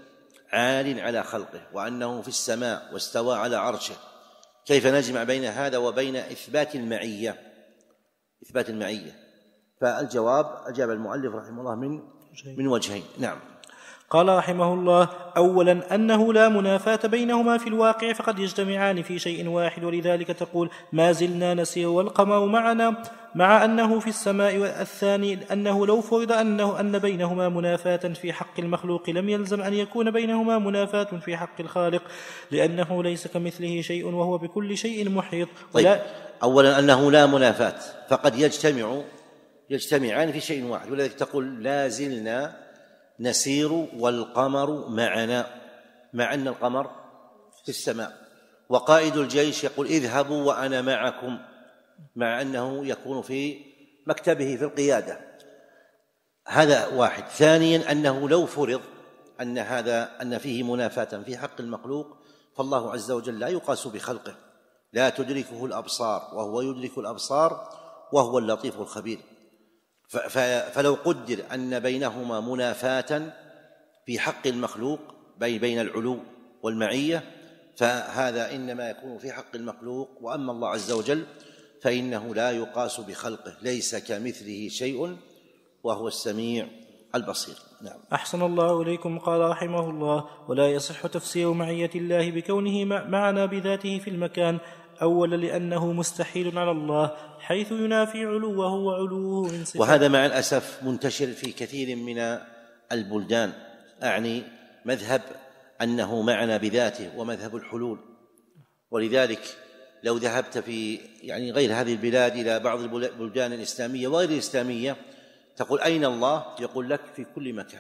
عال على خلقه وأنه في السماء واستوى على عرشه، كيف نجمع بين هذا وبين إثبات المعية إثبات المعية؟ فالجواب أجاب المؤلف رحمه الله من من وجهين. نعم. قال رحمه الله: أولا أنه لا منافاة بينهما في الواقع، فقد يجتمعان في شيء واحد، ولذلك تقول ما زلنا نسير والقمر معنا مع أنه في السماء. والثاني أنه لو فرض أنه أن بينهما منافاة في حق المخلوق لم يلزم أن يكون بينهما منافاة في حق الخالق، لأنه ليس كمثله شيء وهو بكل شيء محيط. طيب، أولا أنه لا منافاة، فقد يجتمع يجتمعان في شيء واحد، ولذلك تقول لا زلنا نسير والقمر معنا، مع أن القمر في السماء. وقائد الجيش يقول اذهبوا وأنا معكم، مع أنه يكون في مكتبه في القيادة. هذا واحد. ثانيا أنه لو فرض أن هذا أن فيه منافاة في حق المخلوق، فالله عز وجل لا يقاس بخلقه، لا تدركه الأبصار وهو يدرك الأبصار وهو اللطيف الخبير. فلو قدر أن بينهما منافاة في حق المخلوق بين العلو والمعية، فهذا إنما يكون في حق المخلوق، وأما الله عز وجل فإنه لا يقاس بخلقه، ليس كمثله شيء وهو السميع البصير. نعم. أحسن الله إليكم. قال رحمه الله: ولا يصح تفسير معية الله بكونه معنا بذاته في المكان، أولا لأنه مستحيل على الله حيث ينافي علوه وعلوه من صفاته. وهذا مع الأسف منتشر في كثير من البلدان، أعني مذهب أنه معنا بذاته ومذهب الحلول. ولذلك لو ذهبت في يعني غير هذه البلاد إلى بعض البلدان الإسلامية وغير الإسلامية تقول أين الله؟ يقول لك في كل مكان.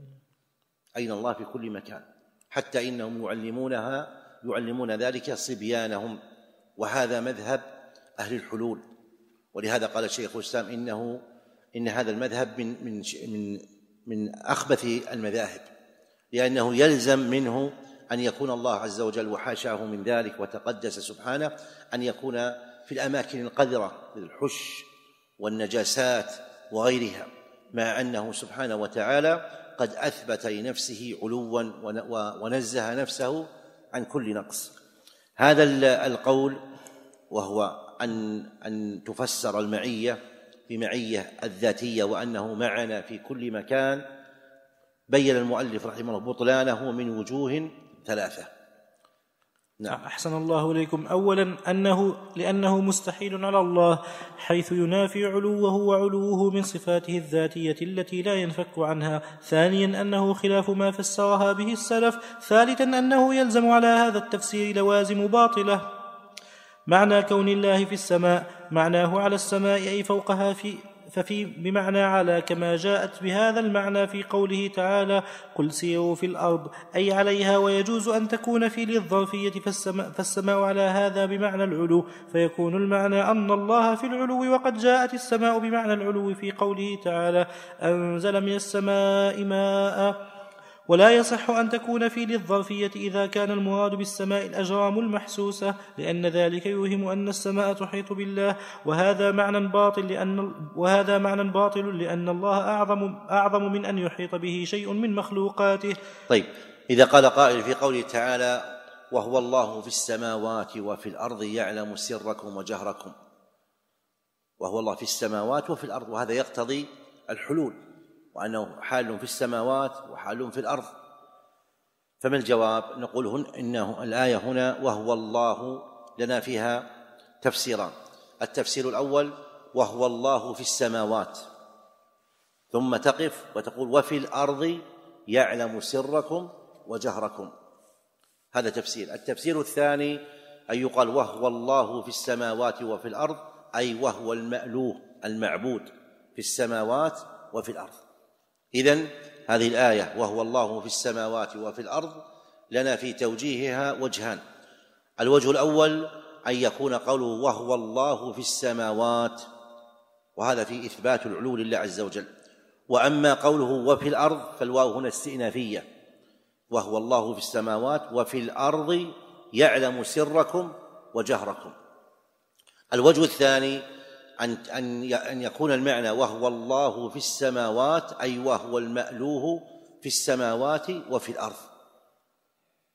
أين الله؟ في كل مكان، حتى إنهم يعلمونها يعلمون ذلك صبيانهم، وهذا مذهب أهل الحلول. ولهذا قال الشيخ الإسلام إنه إن هذا المذهب من من من من أخبث المذاهب، لأنه يلزم منه أن يكون الله عز وجل وحاشاه من ذلك وتقدس سبحانه أن يكون في الأماكن القذرة الحش والنجاسات وغيرها، مع أنه سبحانه وتعالى قد أثبت لنفسه علوا ونزه نفسه عن كل نقص. هذا القول وهو أن أن تفسر المعية بمعية الذاتية وأنه معنا في كل مكان، بين المؤلف رحمه الله بطلانه من وجوه ثلاثة. نعم. أحسن الله إليكم. أولا أنه لأنه مستحيل على الله حيث ينافي علوه وعلوه من صفاته الذاتية التي لا ينفك عنها. ثانيا أنه خلاف ما فسرها به السلف. ثالثا أنه يلزم على هذا التفسير لوازم باطلة. معنى كون الله في السماء معناه على السماء أي فوقها، في ففي بمعنى على، كما جاءت بهذا المعنى في قوله تعالى قل سيروا في الأرض أي عليها. ويجوز أن تكون في للظرفية فالسماء, فالسماء على هذا بمعنى العلو، فيكون المعنى أن الله في العلو. وقد جاءت السماء بمعنى العلو في قوله تعالى أنزل من السماء ماء. ولا يصح أن تكون في للظرفية إذا كان المراد بالسماء الأجرام المحسوسة، لأن ذلك يوهم أن السماء تحيط بالله، وهذا معنى باطل لأن وهذا معنى باطل لأن الله أعظم أعظم من أن يحيط به شيء من مخلوقاته. طيب، إذا قال قائل في قوله تعالى وهو الله في السماوات وفي الأرض يعلم سركم وجهركم، وهو الله في السماوات وفي الأرض، وهذا يقتضي الحلول، وأنه حال في السماوات وحال في الأرض. فما الجواب؟ نقول هن إنه الآية هنا وهو الله لنا فيها تفسيران. التفسير الأول وهو الله في السماوات، ثم تقف وتقول وفي الأرض يعلم سركم وجهركم، هذا تفسير. التفسير الثاني أن يقال وهو الله في السماوات وفي الأرض، أي وهو المألوه المعبود في السماوات وفي الأرض. إذن هذه الآية وهو الله في السماوات وفي الأرض لنا في توجيهها وجهان. الوجه الأول أن يكون قوله وهو الله في السماوات، وهذا في إثبات العلو لله عز وجل. وأما قوله وفي الأرض فالواو هنا استئنافية، وهو الله في السماوات وفي الأرض يعلم سركم وجهركم. الوجه الثاني أن يكون المعنى وهو الله في السماوات أي وهو المألوه في السماوات وفي الأرض،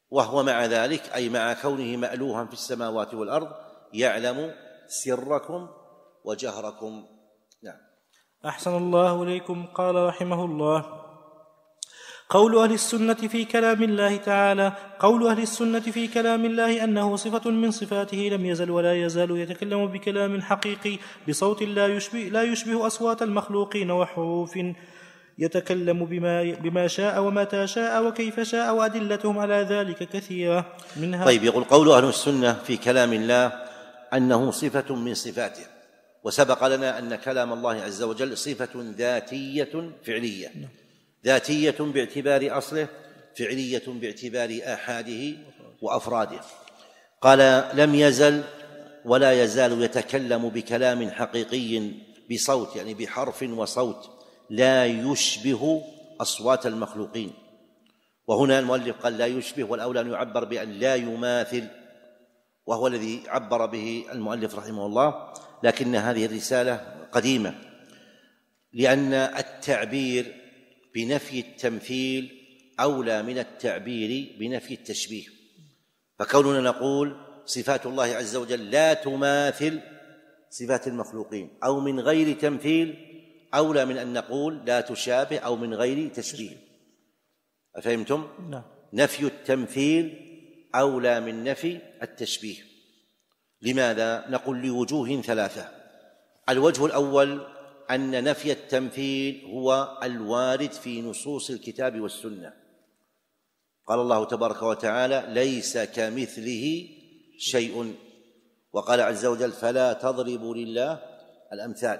وهو مع ذلك أي مع كونه مألوها في السماوات والأرض يعلم سركم وجهركم. نعم. أحسن الله إليكم. قال رحمه الله: قول أهل السنة في كلام الله تعالى قول أهل السنة في كلام الله أنه صفة من صفاته لم يزل ولا يزال يتكلم بكلام حقيقي بصوت لا يشبه, لا يشبه أصوات المخلوقين وحروف، يتكلم بما, بما شاء ومتى شاء وكيف شاء، وأدلتهم على ذلك كثيرة منها. طيب، يقول قول أهل السنة في كلام الله أنه صفة من صفاته، وسبق لنا أن كلام الله عز وجل صفة ذاتية فعلية، ذاتية باعتبار أصله، فعلية باعتبار آحاده وأفراده. قال: لم يزل ولا يزال يتكلم بكلام حقيقي بصوت، يعني بحرف وصوت لا يشبه أصوات المخلوقين. وهنا المؤلف قال لا يشبه، والأولى أن يعبر بأن لا يماثل، وهو الذي عبر به المؤلف رحمه الله. لكن هذه الرسالة قديمة، لأن التعبير بنفي التمثيل أولى من التعبير بنفي التشبيه. فكوننا نقول صفات الله عز وجل لا تماثل صفات المخلوقين أو من غير تمثيل أولى من أن نقول لا تشابه أو من غير تشبيه. أفهمتم؟ نعم. نفي التمثيل أولى من نفي التشبيه. لماذا؟ نقول لوجوه ثلاثة. الوجه الأول أن نفي التمثيل هو الوارد في نصوص الكتاب والسنة. قال الله تبارك وتعالى: ليس كمثله شيء. وقال عز وجل: فلا تضربوا لله الأمثال.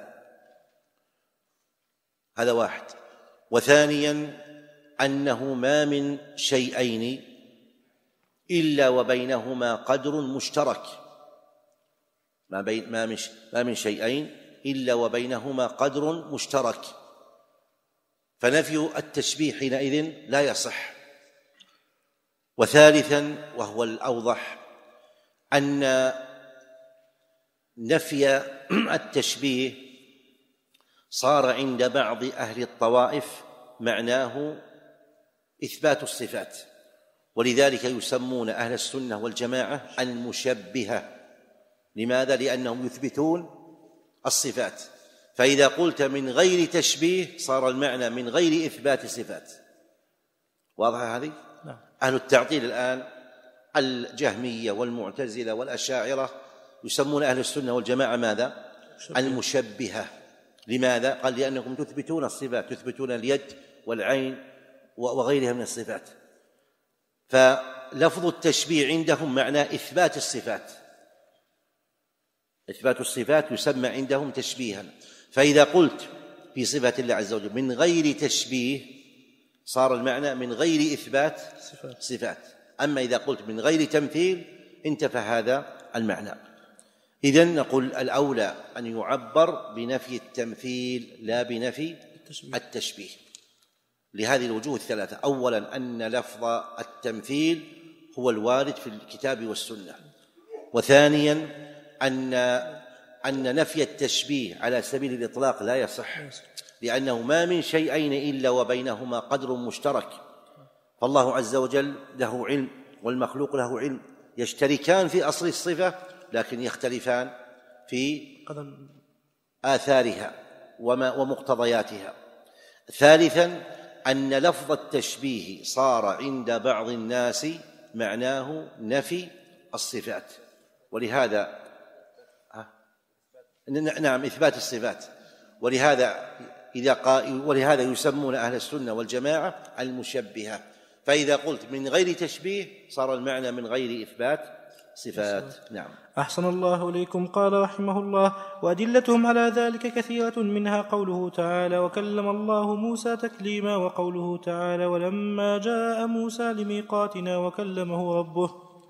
هذا واحد. وثانيا أنه ما من شيئين إلا وبينهما قدر مشترك، ما, بين ما, من ما من شيئين إلا وبينهما قدر مشترك، فنفي التشبيه حينئذ لا يصح. وثالثا وهو الأوضح أن نفي التشبيه صار عند بعض أهل الطوائف معناه إثبات الصفات، ولذلك يسمون أهل السنة والجماعة المشبهة. لماذا؟ لأنهم يثبتون الصفات، فإذا قلت من غير تشبيه صار المعنى من غير إثبات صفات. واضحة هذه؟ نعم. أهل التعطيل الآن الجهمية والمعتزلة والأشاعرة يسمون أهل السنة والجماعة ماذا؟ مشبه. المشبهة. لماذا؟ قال: لأنكم تثبتون الصفات، تثبتون اليد والعين وغيرها من الصفات، فلفظ التشبيه عندهم معنى إثبات الصفات، إثبات الصفات يسمى عندهم تشبيها. فإذا قلت في صفة الله عز وجل من غير تشبيه صار المعنى من غير إثبات صفات, صفات. أما إذا قلت من غير تمثيل انتفى هذا المعنى. إذن نقول الأولى أن يعبر بنفي التمثيل لا بنفي التشبيه, التشبيه. لهذه الوجوه الثلاثة: أولا أن لفظ التمثيل هو الوارد في الكتاب والسنة، وثانيا أن أن نفي التشبيه على سبيل الإطلاق لا يصح، لأنه ما من شيئين إلا وبينهما قدر مشترك. فالله عز وجل له علم والمخلوق له علم، يشتركان في أصل الصفة لكن يختلفان في آثارها ومقتضياتها. ثالثا أن لفظ التشبيه صار عند بعض الناس معناه نفي الصفات، ولهذا نعم إثبات الصفات، ولهذا إذا قال ولهذا يسمون أهل السنة والجماعة المشبهة. فإذا قلت من غير تشبيه صار المعنى من غير إثبات صفات. نعم. أحسن الله إليكم. قال رحمه الله: وأدلتهم على ذلك كثيرة، منها قوله تعالى: وكلم الله موسى تكليما، وقوله تعالى: ولما جاء موسى لميقاتنا وكلمه ربه.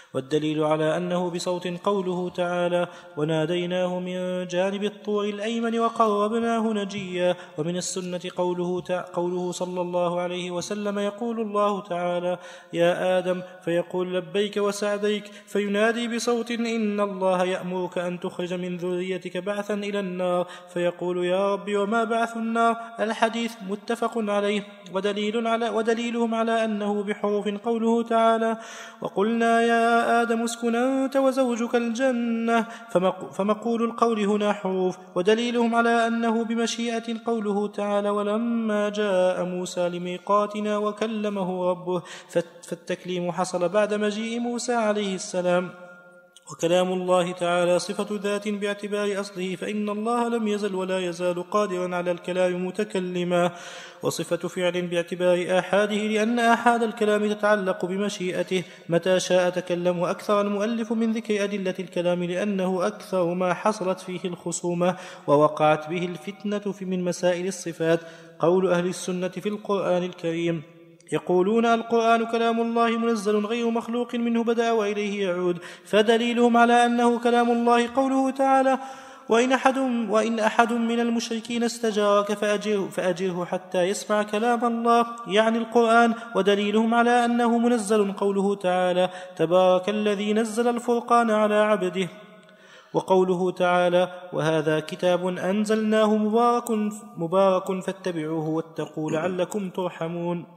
والدليل على أنه بصوت قوله تعالى: وناديناه من جانب الطور الأيمن وقربناه نجيا. ومن السنة قوله, قوله صلى الله عليه وسلم: يقول الله تعالى: يا آدم، فيقول: لبيك وسعديك، فينادي بصوت: إن الله يأمرك أن تخرج من ذريتك بعثا إلى النار، فيقول: يا رب، وما بعث النار؟ الحديث متفق عليه. ودليل على ودليلهم على أنه بحروف قوله تعالى: وقلنا يا آدم اسكن أنت وزوجك الجنة، فمقول القول هنا حروف. ودليلهم على أنه بمشيئة قوله تعالى: ولما جاء موسى لميقاتنا وكلمه ربه، فالتكليم حصل بعد مجيء موسى عليه السلام. وكلام الله تعالى صفة ذات باعتبار أصله، فإن الله لم يزل ولا يزال قادرا على الكلام متكلما. وصفة فعل باعتبار آحاده، لأن آحاد الكلام تتعلق بمشيئته، متى شاء تكلم. وأكثر المؤلف من ذكر أدلة الكلام لأنه أكثر ما حصلت فيه الخصومة ووقعت به الفتنة من مسائل الصفات. قول أهل السنة في القرآن الكريم: يقولون القرآن كلام الله منزل غير مخلوق منه بدأ وإليه يعود. فدليلهم على أنه كلام الله قوله تعالى: وإن أحد, وإن أحد من المشركين استجارك فأجره, فأجره حتى يسمع كلام الله، يعني القرآن. ودليلهم على أنه منزل قوله تعالى: تبارك الذي نزل الفرقان على عبده. وقوله تعالى: وهذا كتاب أنزلناه مبارك, مبارك فاتبعوه واتقوا لعلكم ترحمون.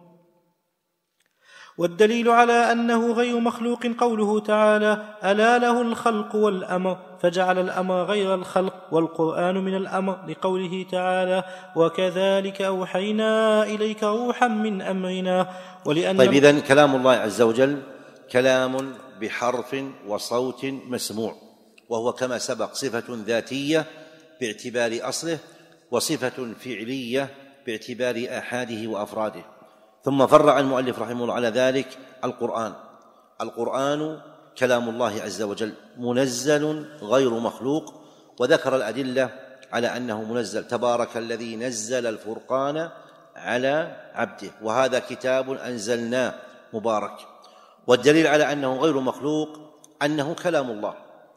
والدليل على أنه غير مخلوق قوله تعالى: ألا له الخلق والأمر، فجعل الأمر غير الخلق والقرآن من الأمر، لقوله تعالى: وكذلك أوحينا إليك روحا من أمرنا. ولأن طيب، إذن كلام الله عز وجل كلام بحرف وصوت مسموع، وهو كما سبق صفة ذاتية باعتبار أصله، وصفة فعلية باعتبار آحاده وأفراده. ثم فرع المؤلف رحمه الله على ذلك القرآن. القرآن كلام الله عز وجل منزل غير مخلوق، وذكر الأدلة على أنه منزل: تبارك الذي نزل الفرقان على عبده، وهذا كتاب أنزلناه مبارك. والدليل على أنه غير مخلوق أنه كلام الله،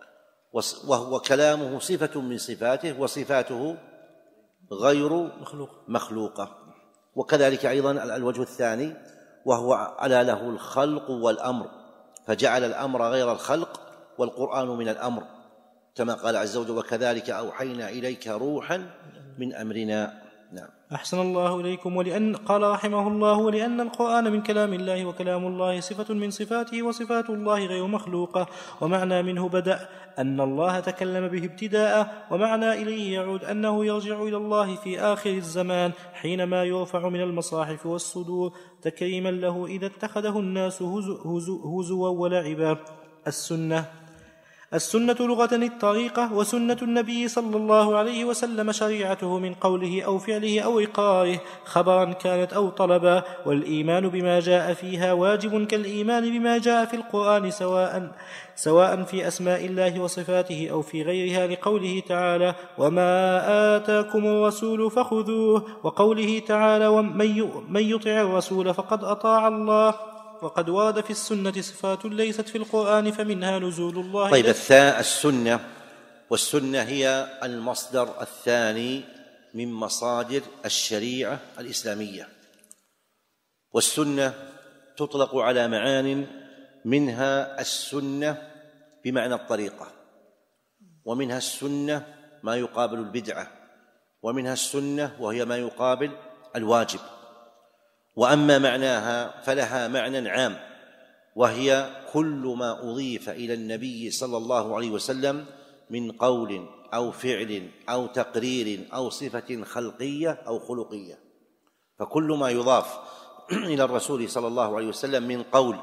وهو كلامه صفة من صفاته، وصفاته غير مخلوقة. وكذلك أيضا الوجه الثاني، وهو على له الخلق والأمر، فجعل الأمر غير الخلق والقرآن من الأمر، كما قال عز وجل: وكذلك أوحينا إليك روحا من أمرنا. نعم. أحسن الله إليكم. ولأن قال رحمه الله: ولأن القرآن من كلام الله، وكلام الله صفة من صفاته، وصفات الله غير مخلوقة. ومعنى منه بدأ أن الله تكلم به ابتداء، ومعنى إليه يعود أنه يرجع إلى الله في آخر الزمان، حينما يرفع من المصاحف والصدور تكريما له إذا اتخذه الناس هزوا ولعبا. السنة السنة لغة الطريقة، وسنة النبي صلى الله عليه وسلم شريعته من قوله أو فعله أو إقراره، خبرا كانت أو طلبا. والإيمان بما جاء فيها واجب كالإيمان بما جاء في القرآن، سواء سواء في أسماء الله وصفاته أو في غيرها، لقوله تعالى: وما آتاكم الرسول فخذوه، وقوله تعالى: ومن يطع الرسول فقد أطاع الله. وقد ورد في السنة صفات ليست في القرآن، فمنها نزول الله. طيب، الثاء السنة، والسنة هي المصدر الثاني من مصادر الشريعة الإسلامية. والسنة تطلق على معان، منها السنة بمعنى الطريقة، ومنها السنة ما يقابل البدعة، ومنها السنة وهي ما يقابل الواجب. وأما معناها فلها معنى عام، وهي كل ما أضيف إلى النبي صلى الله عليه وسلم من قول أو فعل أو تقرير أو صفة خلقية أو خلقية. فكل ما يضاف إلى الرسول صلى الله عليه وسلم من قول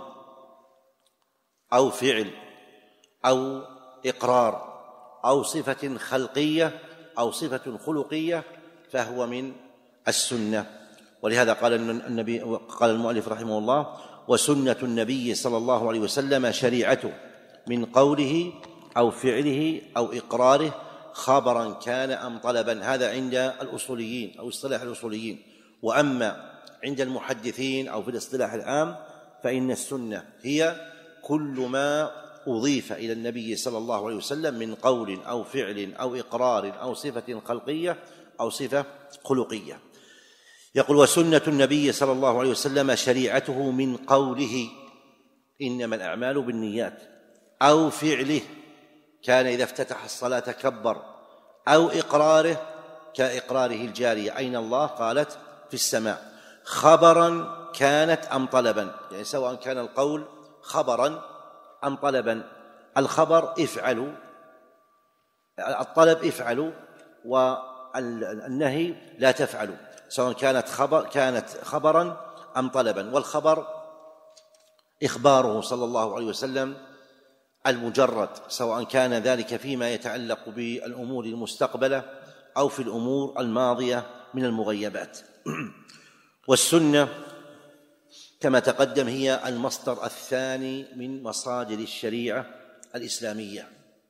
أو فعل أو إقرار أو صفة خلقية أو صفة خلقية فهو من السنة. ولهذا قال النبي قال المؤلف رحمه الله: وسنة النبي صلى الله عليه وسلم شريعته من قوله أو فعله أو إقراره، خبرا كان أم طلبا. هذا عند الأصوليين أو اصطلاح الأصوليين. وأما عند المحدثين أو في الاصطلاح العام فإن السنة هي كل ما أضيف إلى النبي صلى الله عليه وسلم من قول أو فعل أو إقرار أو صفة خلقية أو صفة خلقية. يقول: وسنة النبي صلى الله عليه وسلم شريعته من قوله إنما الأعمال بالنيات، أو فعله كان إذا افتتح الصلاة كبر، أو إقراره كإقراره الجارية أين الله؟ قالت في السماء. خبرا كانت أم طلبا، يعني سواء كان القول خبرا أم طلبا. الخبر افعلوا، الطلب افعلوا، والنهي لا تفعلوا، سواء كانت خبر كانت خبرا أم طلبا. والخبر إخباره صلى الله عليه وسلم المجرد، سواء كان ذلك فيما يتعلق بالأمور المستقبلة أو في الأمور الماضية من المغيبات. والسنة كما تقدم هي المصدر الثاني من مصادر الشريعة الإسلامية،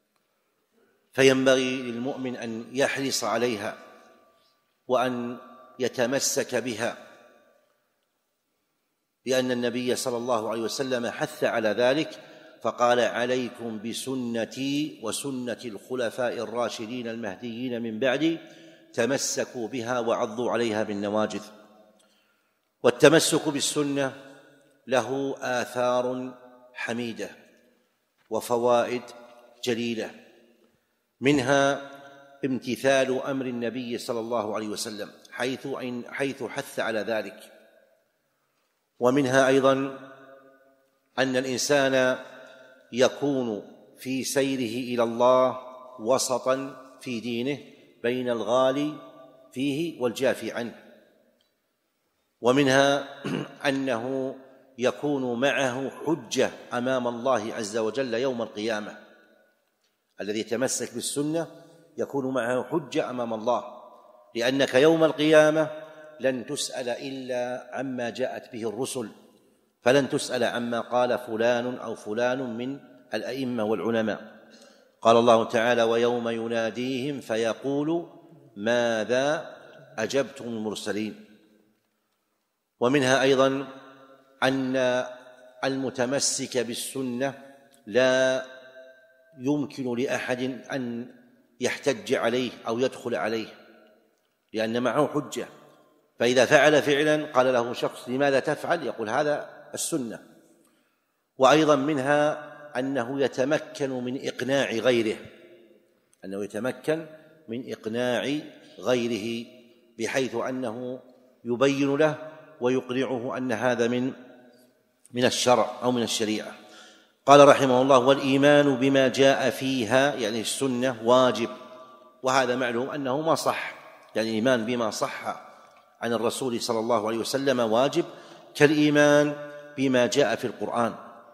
فينبغي للمؤمن أن يحرص عليها وأن يتمسك بها، لأن النبي صلى الله عليه وسلم حث على ذلك فقال: عليكم بسنتي وسنة الخلفاء الراشدين المهديين من بعدي، تمسكوا بها وعضوا عليها بالنواجذ. والتمسك بالسنة له آثار حميدة وفوائد جليلة، منها امتثال أمر النبي صلى الله عليه وسلم حيث حيث حث على ذلك، ومنها أيضا أن الإنسان يكون في سيره إلى الله وسطا في دينه بين الغالي فيه والجافي عنه، ومنها أنه يكون معه حجة أمام الله عز وجل يوم القيامة. الذي يتمسك بالسنة يكون معه حجة أمام الله، لأنك يوم القيامة لن تسأل إلا عما جاءت به الرسل، فلن تسأل عما قال فلان أو فلان من الأئمة والعلماء. قال الله تعالى: ويوم يناديهم فيقول ماذا أجبتم المرسلين. ومنها أيضا أن المتمسك بالسنة لا يمكن لأحد أن يحتج عليه أو يدخل عليه، لأن معه حجة، فإذا فعل فعلا قال له شخص لماذا تفعل؟ يقول هذا السنة. وأيضا منها أنه يتمكن من إقناع غيره، أنه يتمكن من إقناع غيره بحيث أنه يبين له ويقنعه أن هذا من من الشرع أو من الشريعة. قال رحمه الله: والإيمان بما جاء فيها، يعني السنة، واجب، وهذا معلوم أنه ما صح، يعني الإيمان بما صح عن الرسول صلى الله عليه وسلم واجب، كالإيمان بما جاء في القرآن،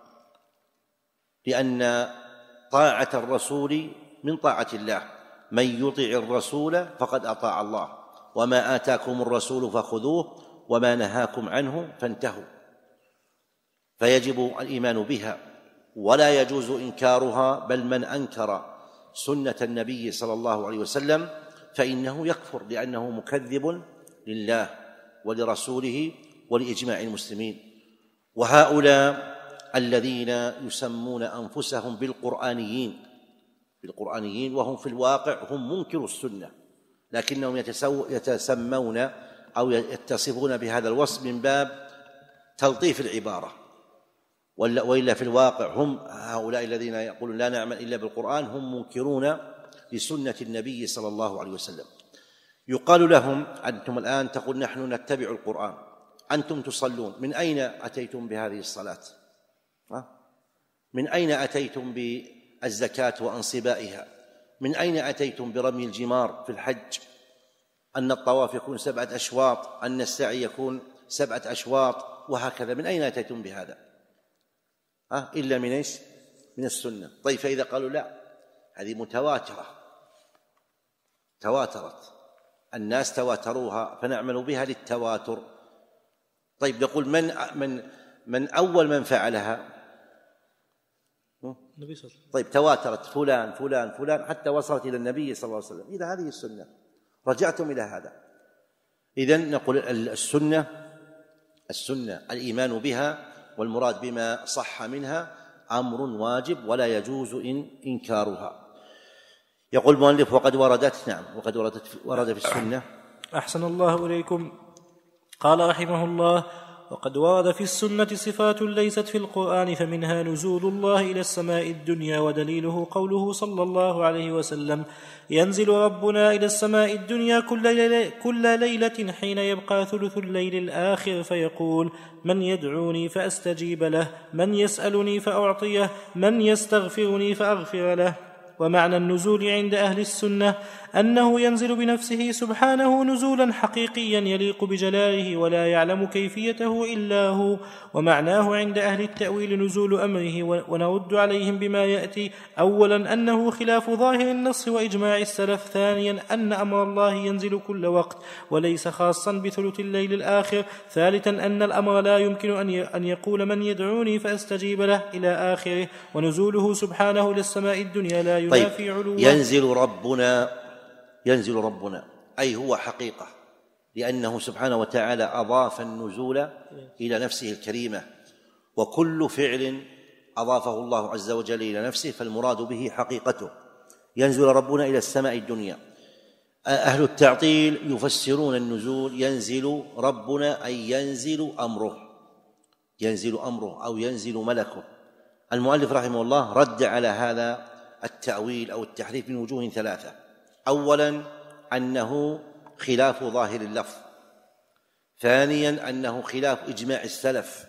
لأن طاعة الرسول من طاعة الله، من يطع الرسول فقد أطاع الله، وما آتاكم الرسول فخذوه وما نهاكم عنه فانتهوا. فيجب الإيمان بها، ولا يجوز إنكارها، بل من أنكر سنة النبي صلى الله عليه وسلم فإنه يكفر، لأنه مكذب لله ولرسوله ولإجماع المسلمين. وهؤلاء الذين يسمون أنفسهم بالقرآنيين بالقرآنيين وهم في الواقع هم منكروا السنة، لكنهم يتسمون أو يتصفون بهذا الوصف من باب تلطيف العبارة، وإلا في الواقع هم هؤلاء الذين يقولون لا نعمل إلا بالقرآن هم منكرون لسنة النبي صلى الله عليه وسلم. يقال لهم: أنتم الآن تقول نحن نتبع القرآن، أنتم تصلون، من أين أتيتم بهذه الصلاة؟ من أين أتيتم بالزكاة وأنصبائها؟ من أين أتيتم برمي الجمار في الحج؟ أن الطواف يكون سبعة أشواط، أن السعي يكون سبعة أشواط، وهكذا. من أين أتيتم بهذا؟ أه؟ إلا من إيش؟ من السنة. طيب، فإذا قالوا لا، هذه متواترة، تواترت، الناس تواتروها فنعمل بها للتواتر. طيب، نقول من من من أول من فعلها؟ النبي صلى الله عليه وسلم. طيب، تواترت فلان فلان فلان حتى وصلت إلى النبي صلى الله عليه وسلم، إذا هذه السنة، رجعتم إلى هذا. إذن نقول السنة السنة الإيمان بها، والمراد بما صح منها أمر واجب ولا يجوز إن إنكارها. يقول المؤلف وقد وردت نعم وقد وردت ورد في السنة. أحسن الله إليكم. قال رحمه الله: وقد ورد في السنة صفات ليست في القرآن، فمنها نزول الله إلى السماء الدنيا، ودليله قوله صلى الله عليه وسلم: ينزل ربنا إلى السماء الدنيا كل ليلة, كل ليلة حين يبقى ثلث الليل الآخر، فيقول: من يدعوني فأستجيب له، من يسألني فأعطيه، من يستغفرني فأغفر له. ومعنى النزول عند أهل السنة أنه ينزل بنفسه سبحانه نزولا حقيقيا يليق بجلاله ولا يعلم كيفيته إلا هو. ومعناه عند أهل التأويل نزول أمره، ونرد عليهم بما يأتي: أولا أنه خلاف ظاهر النص وإجماع السلف، ثانيا أن أمر الله ينزل كل وقت وليس خاصا بثلث الليل الآخر، ثالثا أن الأمر لا يمكن أن يقول من يدعوني فأستجيب له إلى آخره. ونزوله سبحانه للسماء الدنيا لا ينافي طيب علوه. ينزل ربنا ينزل ربنا أي هو حقيقة، لأنه سبحانه وتعالى أضاف النزول إلى نفسه الكريمة، وكل فعل أضافه الله عز وجل إلى نفسه فالمراد به حقيقته. ينزل ربنا إلى السماء الدنيا. أهل التعطيل يفسرون النزول ينزل ربنا أي ينزل أمره، ينزل أمره أو ينزل ملكه. المؤلف رحمه الله رد على هذا التأويل أو التحريف من وجوه ثلاثة: أولا أنه خلاف ظاهر اللفظ، ثانيا أنه خلاف إجماع السلف،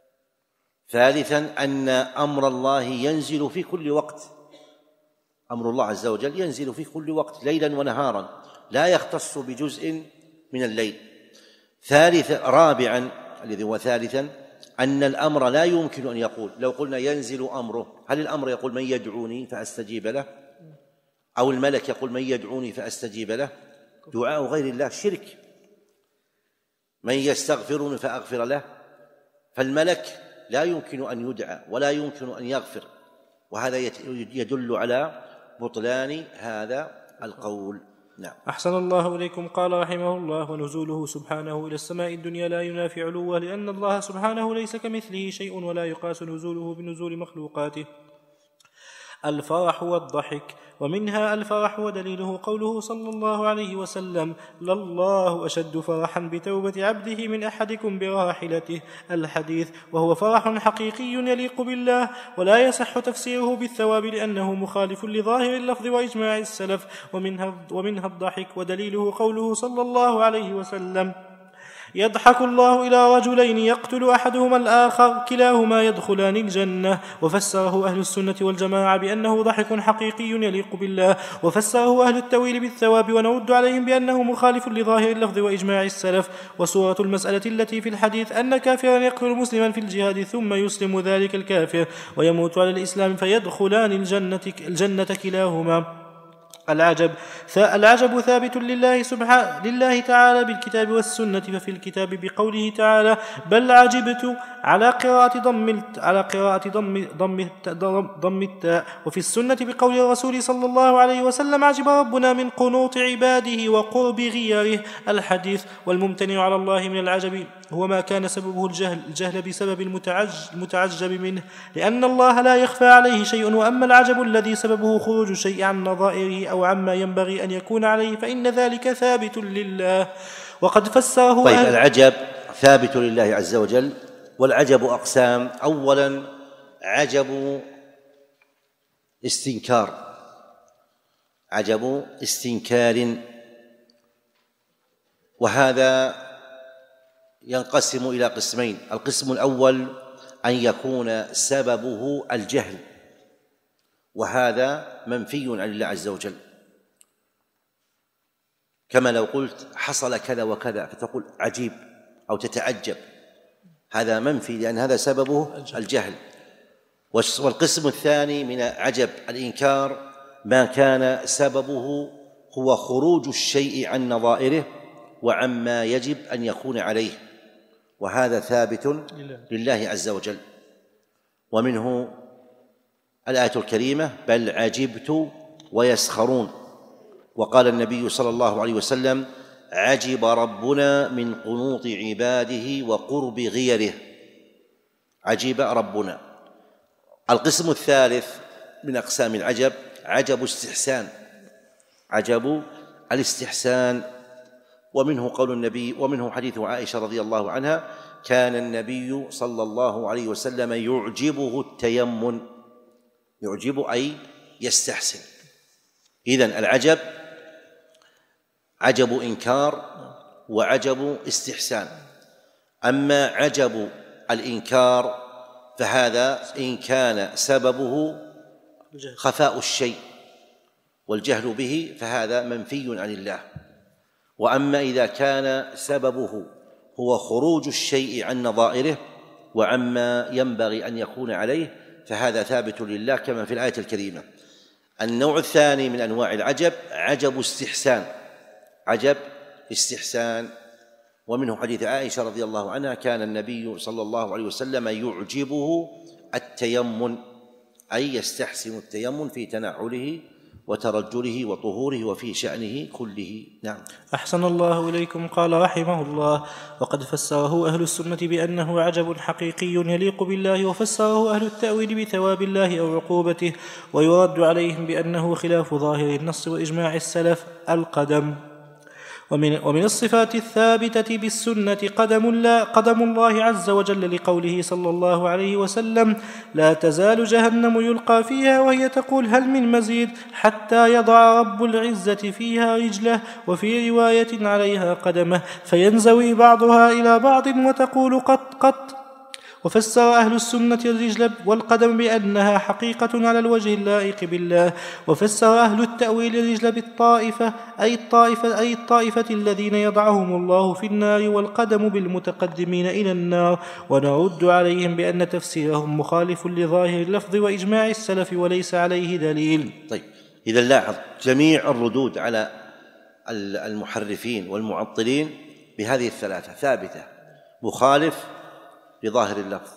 ثالثا أن أمر الله ينزل في كل وقت. أمر الله عز وجل ينزل في كل وقت ليلا ونهارا، لا يختص بجزء من الليل. ثالثا رابعا الذي هو ثالثا أن الأمر لا يمكن أن يقول، لو قلنا ينزل أمره، هل الأمر يقول من يدعوني فأستجيب له، أو الملك يقول من يدعوني فأستجيب له؟ دعاء غير الله شرك. من يستغفرني فأغفر له، فالملك لا يمكن أن يدعى ولا يمكن أن يغفر، وهذا يدل على بطلان هذا القول. نعم. أحسن الله إليكم. قال رحمه الله: ونزوله سبحانه إلى السماء الدنيا لا ينافي علوه، لأن الله سبحانه ليس كمثله شيء ولا يقاس نزوله بنزول مخلوقاته. الفرح والضحك. ومنها الفرح ودليله قوله صلى الله عليه وسلم: لله أشد فرحا بتوبة عبده من أحدكم براحلته، الحديث. وهو فرح حقيقي يليق بالله، ولا يصح تفسيره بالثواب لأنه مخالف لظاهر اللفظ وإجماع السلف. ومنها, ومنها الضحك ودليله قوله صلى الله عليه وسلم: يضحك الله إلى رجلين يقتل أحدهما الآخر كلاهما يدخلان الجنة. وفسره أهل السنة والجماعة بأنه ضحك حقيقي يليق بالله، وفسره أهل التأويل بالثواب، ونرد عليهم بأنه مخالف لظاهر اللفظ وإجماع السلف. وصورة المسألة التي في الحديث أن كافرا يقتل مسلما في الجهاد ثم يسلم ذلك الكافر ويموت على الإسلام فيدخلان الجنة, الجنة كلاهما. العجب العجب ثابت لله سبحانه لله تعالى بالكتاب والسنة. ففي الكتاب بقوله تعالى: بل عجبت، على قراءة ضم على قراءة ضم ضم ضم التاء. وفي السنة بقول الرسول صلى الله عليه وسلم: عجب ربنا من قنوط عباده وقرب غيره، الحديث. والممتنع على الله من العجب هو ما كان سببه الجهل الجهل بسبب المتعجب منه، لأن الله لا يخفى عليه شيء. وأما العجب الذي سببه خروج الشيء عن نظائره أو عما ينبغي أن يكون عليه فإن ذلك ثابت لله. وقد فسره طيب العجب ثابت لله عز وجل، والعجب أقسام: أولا عجب استنكار، عجب استنكار، وهذا ينقسم إلى قسمين. القسم الأول أن يكون سببه الجهل، وهذا منفي عن الله عز وجل، كما لو قلت حصل كذا وكذا فتقول عجيب أو تتعجب، هذا منفي لأن هذا سببه الجهل. والقسم الثاني من عجب الإنكار ما كان سببه هو خروج الشيء عن نظائره وعما يجب أن يكون عليه، وهذا ثابت لله عز وجل. ومنه الآية الكريمة: بل عجبت ويسخرون. وقال النبي صلى الله عليه وسلم: عجب ربنا من قنوط عباده وقرب غيره. عجب ربنا، القسم الثالث من أقسام العجب عجب استحسان، عجب الاستحسان، ومنه قول النبي ومنه حديث عائشة رضي الله عنها: كان النبي صلى الله عليه وسلم يعجبه التيمن، يعجب أي يستحسن. إذن العجب عجب إنكار وعجب استحسان. أما عجب الإنكار فهذا إن كان سببه خفاء الشيء والجهل به فهذا منفي عن الله، وأما إذا كان سببه هو خروج الشيء عن نظائره وعما ينبغي أن يكون عليه فهذا ثابت لله كما في الآية الكريمة. النوع الثاني من أنواع العجب عجب استحسان، عجب استحسان، ومنه حديث عائشة رضي الله عنها: كان النبي صلى الله عليه وسلم يعجبه التيمن، أي يستحسن التيمن في تنعله وترجله وطهوره وفي شأنه كله. نعم. أحسن الله إليكم. قال رحمه الله: وقد فسره أهل السنة بأنه عجب حقيقي يليق بالله، وفسره أهل التأويل بثواب الله أو عقوبته، ويرد عليهم بأنه خلاف ظاهر النص وإجماع السلف القدم. ومن, ومن الصفات الثابتة بالسنة قدم الله, قدم الله عز وجل لقوله صلى الله عليه وسلم: لا تزال جهنم يلقى فيها وهي تقول هل من مزيد، حتى يضع رب العزة فيها رجله، وفي رواية عليها قدمه، فينزوي بعضها إلى بعض وتقول قط قط. وفسر أهل السنة الرجل والقدم بأنها حقيقة على الوجه اللائق بالله. وفسر أهل التأويل الرجل بالطائفة أي الطائفة, أي الطائفة الذين يضعهم الله في النار، والقدم بالمتقدمين إلى النار. ونرد عليهم بأن تفسيرهم مخالف لظاهر اللفظ وإجماع السلف وليس عليه دليل. طيب، إذا لاحظ جميع الردود على المحرفين والمعطلين بهذه الثلاثة ثابتة: مخالف لظاهر اللفظ،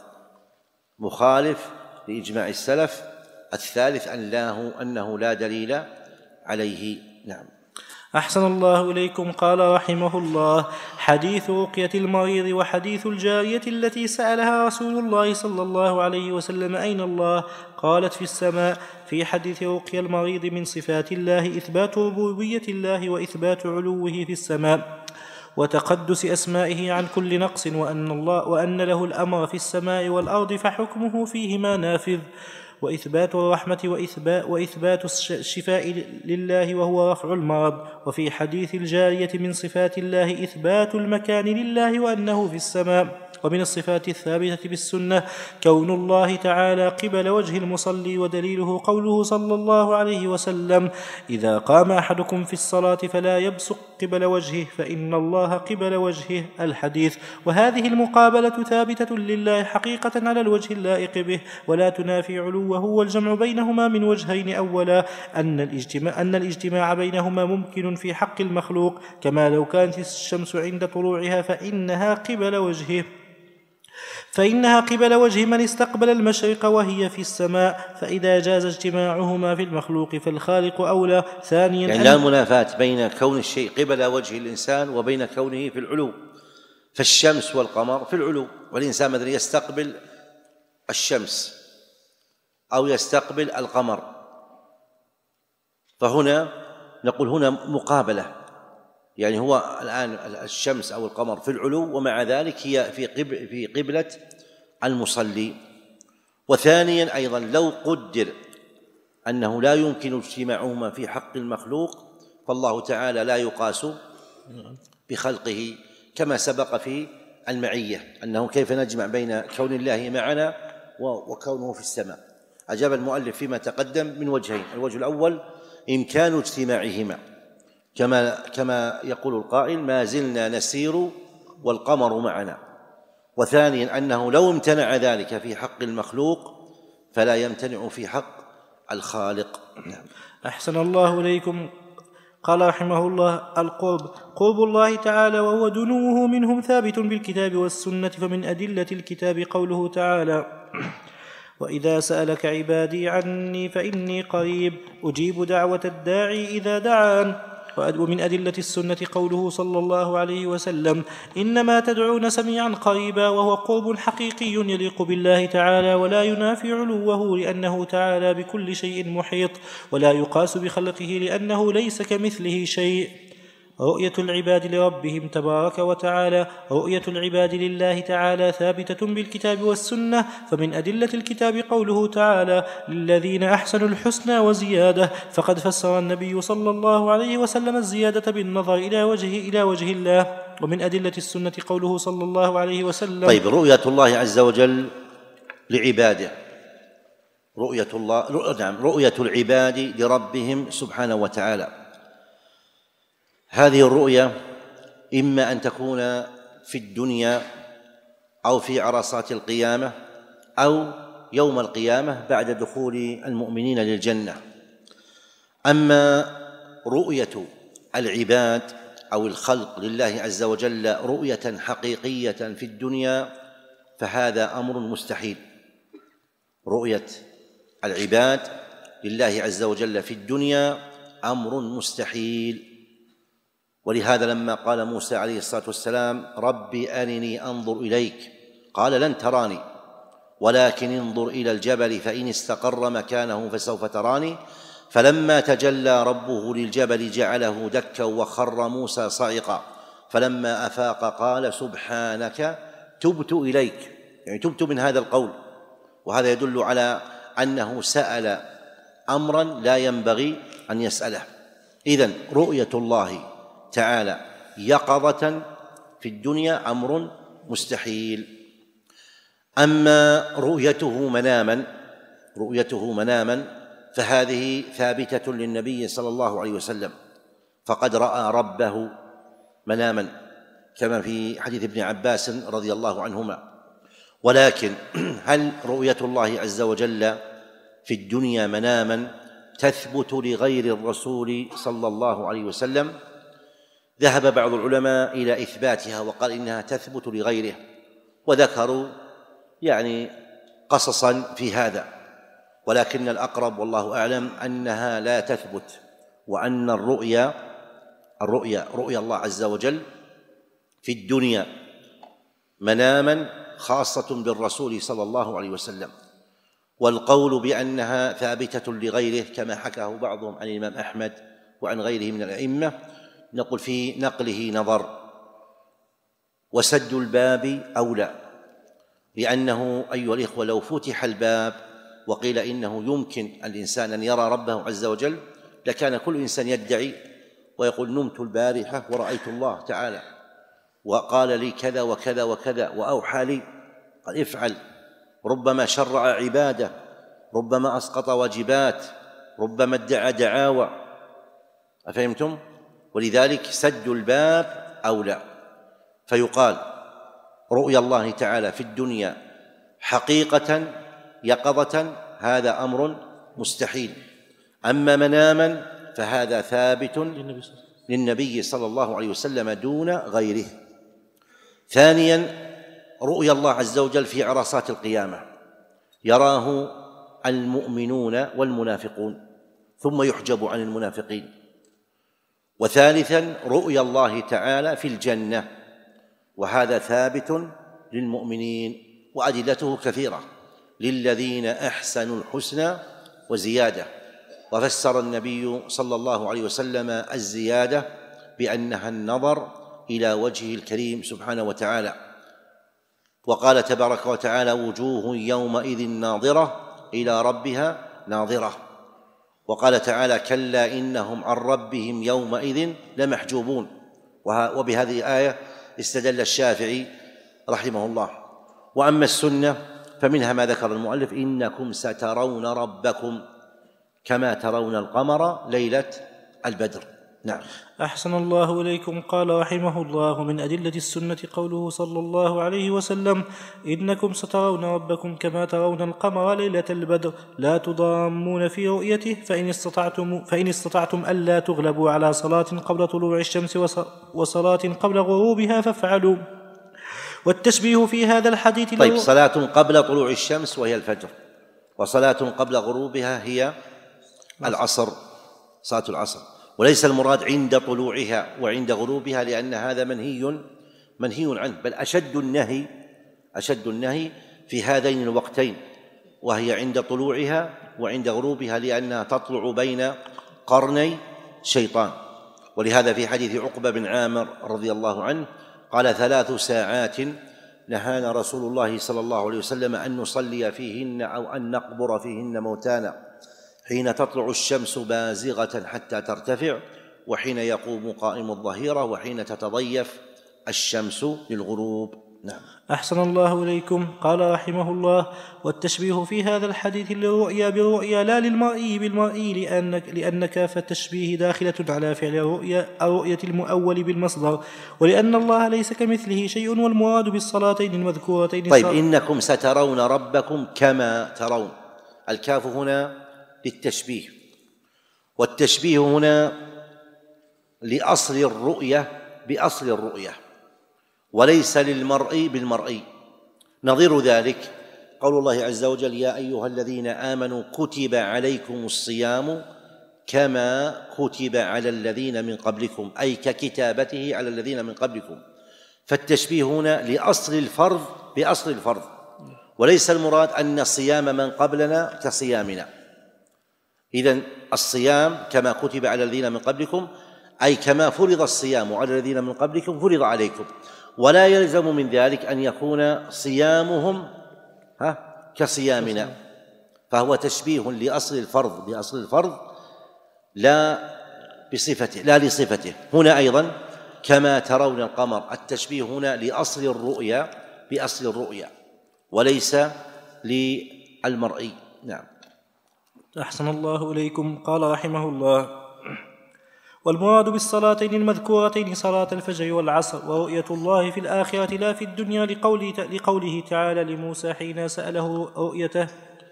مخالف لإجماع السلف، الثالث أنه, أنه لا دليل عليه. نعم. أحسن الله إليكم. قال رحمه الله: حديث رقية المريض وحديث الجارية التي سألها رسول الله صلى الله عليه وسلم: أين الله؟ قالت: في السماء. في حديث رقية المريض من صفات الله إثبات ربوبية الله وإثبات علوه في السماء وتقدس أسمائه عن كل نقص، وأن, الله وأن له الأمر في السماء والأرض فحكمه فيهما نافذ، وإثبات الرحمة وإثبات, وإثبات الشفاء لله وهو رفع المرض. وفي حديث الجارية من صفات الله إثبات المكان لله وأنه في السماء. ومن الصفات الثابتة بالسنة كون الله تعالى قبل وجه المصلي، ودليله قوله صلى الله عليه وسلم: إذا قام أحدكم في الصلاة فلا يبصق قبل وجهه فإن الله قبل وجهه. الحديث. وهذه المقابلة ثابتة لله حقيقة على الوجه اللائق به، ولا تنافي علوه، والجمع بينهما من وجهين: أولا أن الاجتماع, أن الاجتماع بينهما ممكن في حق المخلوق، كما لو كانت الشمس عند طلوعها فإنها قبل وجهه فإنها قبل وجه من استقبل المشرق وهي في السماء، فإذا جاز اجتماعهما في المخلوق فالخالق أولى. ثانيا يعني لا منافاة بين كون الشيء قبل وجه الإنسان وبين كونه في العلو، فالشمس والقمر في العلو، والإنسان مثلا يستقبل الشمس أو يستقبل القمر، فهنا نقول هنا مقابلة، يعني هو الآن الشمس أو القمر في العلو ومع ذلك هي في قبل في قبلة المصلي. وثانيا أيضا لو قدر أنه لا يمكن اجتماعهما في حق المخلوق فالله تعالى لا يقاس بخلقه، كما سبق في المعية أنه كيف نجمع بين كون الله معنا وكونه في السماء. أجاب المؤلف فيما تقدم من وجهين: الوجه الأول إمكان اجتماعهما، كما كما يقول القائل: ما زلنا نسير والقمر معنا. وثانيا أنه لو امتنع ذلك في حق المخلوق فلا يمتنع في حق الخالق. نعم. أحسن الله إليكم. قال رحمه الله: القرب قرب الله تعالى وهو دنوه منهم ثابت بالكتاب والسنة. فمن أدلة الكتاب قوله تعالى: وإذا سألك عبادي عني فإني قريب أجيب دعوة الداعي إذا دعان. ومن أدلة السنة قوله صلى الله عليه وسلم: إنما تدعون سميعا قريبا، وهو قرب حقيقي يليق بالله تعالى ولا ينافي علوه، لأنه تعالى بكل شيء محيط، ولا يقاس بخلقه لأنه ليس كمثله شيء. رؤية العباد لربهم تبارك وتعالى رؤية العباد لله تعالى ثابتة بالكتاب والسنة، فمن أدلة الكتاب قوله تعالى: للذين أحسنوا الحسنى وزيادة، فقد فسر النبي صلى الله عليه وسلم الزيادة بالنظر إلى وجه إلى وجه الله. ومن أدلة السنة قوله صلى الله عليه وسلم: طيب، رؤية الله عز وجل لعباده، رؤية الله نعم رؤية العباد لربهم سبحانه وتعالى. هذه الرؤية إما أن تكون في الدنيا أو في عرصات القيامة أو يوم القيامة بعد دخول المؤمنين للجنة. أما رؤية العباد أو الخلق لله عز وجل رؤية حقيقية في الدنيا فهذا أمر مستحيل. رؤية العباد لله عز وجل في الدنيا أمر مستحيل. ولهذا لما قال موسى عليه الصلاة والسلام: ربي أرني أنظر إليك، قال: لن تراني ولكن انظر إلى الجبل فإن استقر مكانه فسوف تراني. فلما تجلى ربه للجبل جعله دكا وخر موسى صعقا، فلما أفاق قال: سبحانك تبت إليك، يعني تبت من هذا القول. وهذا يدل على أنه سأل أمرا لا ينبغي أن يسأله. إذن رؤية الله تعالى يقظة في الدنيا أمر مستحيل. أما رؤيته مناما رؤيته مناما فهذه ثابتة للنبي صلى الله عليه وسلم، فقد رأى ربه مناما كما في حديث ابن عباس رضي الله عنهما. ولكن هل رؤية الله عز وجل في الدنيا مناما تثبت لغير الرسول صلى الله عليه وسلم؟ ذهب بعض العلماء إلى إثباتها وقال إنها تثبت لغيره، وذكروا يعني قصصا في هذا، ولكن الأقرب والله أعلم أنها لا تثبت، وأن الرؤيا الرؤيا رؤيا الله عز وجل في الدنيا مناما خاصة بالرسول صلى الله عليه وسلم. والقول بأنها ثابتة لغيره كما حكاه بعضهم عن الإمام أحمد وعن غيره من الأئمة نقول في نقله نظر، وسد الباب أولى، لأنه أيها الإخوة لو فتح الباب وقيل إنه يمكن الإنسان أن يرى ربه عز وجل لكان كل إنسان يدعي ويقول: نمت البارحة ورأيت الله تعالى وقال لي كذا وكذا وكذا وأوحى لي. قال: افعل. ربما شرع عبادة، ربما أسقط واجبات، ربما ادعى دعاوى. أفهمتم؟ ولذلك سد الباب أولى. فيقال رؤيا الله تعالى في الدنيا حقيقة يقظة هذا أمر مستحيل. أما مناما فهذا ثابت للنبي صلى الله عليه وسلم دون غيره. ثانيا رؤيا الله عز وجل في عرصات القيامة يراه المؤمنون والمنافقون ثم يحجب عن المنافقين. وثالثا رؤيا الله تعالى في الجنة، وهذا ثابت للمؤمنين وأدلته كثيرة: للذين أحسنوا الحسنى وزيادة. وفسر النبي صلى الله عليه وسلم الزيادة بأنها النظر إلى وجهه الكريم سبحانه وتعالى، وقال تبارك وتعالى: وجوه يومئذ ناظرة إلى ربها ناظرة. وقال تعالى: كلا إنهم عن ربهم يومئذ لمحجوبون. وبهذه الآية استدل الشافعي رحمه الله. وأما السنة فمنها ما ذكر المؤلف: إنكم سترون ربكم كما ترون القمر ليلة البدر. نعم. أحسن الله إليكم. قال رحمه الله: من أدلة السنة قوله صلى الله عليه وسلم: إنكم سترون ربكم كما ترون القمر ليلة البدر لا تضامون في رؤيته، فإن استطعتم, فإن استطعتم ألا تغلبوا على صلاة قبل طلوع الشمس وصلاة قبل غروبها فافعلوا. والتشبيه في هذا الحديث طيب، صلاة قبل طلوع الشمس وهي الفجر، وصلاة قبل غروبها هي العصر، صلاة العصر. وليس المراد عند طلوعها وعند غروبها، لأن هذا منهي منهي عنه، بل أشد النهي أشد النهي في هذين الوقتين، وهي عند طلوعها وعند غروبها، لأنها تطلع بين قرني شيطان. ولهذا في حديث عقبة بن عامر رضي الله عنه قال: ثلاث ساعات نهانا رسول الله صلى الله عليه وسلم أن نصلي فيهن أو أن نقبر فيهن موتانا، حين تطلع الشمس بازغة حتى ترتفع، وحين يقوم قائم الظهيرة، وحين تتضيف الشمس للغروب. نعم. أحسن الله إليكم. قال رحمه الله: والتشبيه في هذا الحديث للرؤيا بالرؤيا لا للمرئي بالمرئي، لأن, لأن كافة التشبيه داخلة على فعل الرؤيا الرؤية المؤول بالمصدر، ولأن الله ليس كمثله شيء، والمراد بالصلاتين المذكورتين. طيب، إنكم سترون ربكم كما ترون، الكاف هنا للتشبيه، والتشبيه هنا لأصل الرؤية بأصل الرؤية، وليس للمرئي بالمرئي. نظير ذلك قول الله عز وجل: يا أيها الذين آمنوا كتب عليكم الصيام كما كتب على الذين من قبلكم، أي ككتابته على الذين من قبلكم. فالتشبيه هنا لأصل الفرض بأصل الفرض، وليس المراد أن صيام من قبلنا كصيامنا. إذن الصيام كما كتب على الذين من قبلكم، أي كما فرض الصيام على الذين من قبلكم فرض عليكم، ولا يلزم من ذلك أن يكون صيامهم ها كصيامنا، فهو تشبيه لأصل الفرض بأصل الفرض لا بصفته لا لصفته. هنا أيضا كما ترون القمر، التشبيه هنا لأصل الرؤيا بأصل الرؤيا، وليس للمرئي. نعم. أحسن الله إليكم. قال رحمه الله: والمراد بالصلاتين المذكورتين صلاة الفجر والعصر، ورؤية الله في الآخرة لا في الدنيا، لقوله, لقوله تعالى لموسى حين سأله رؤيته: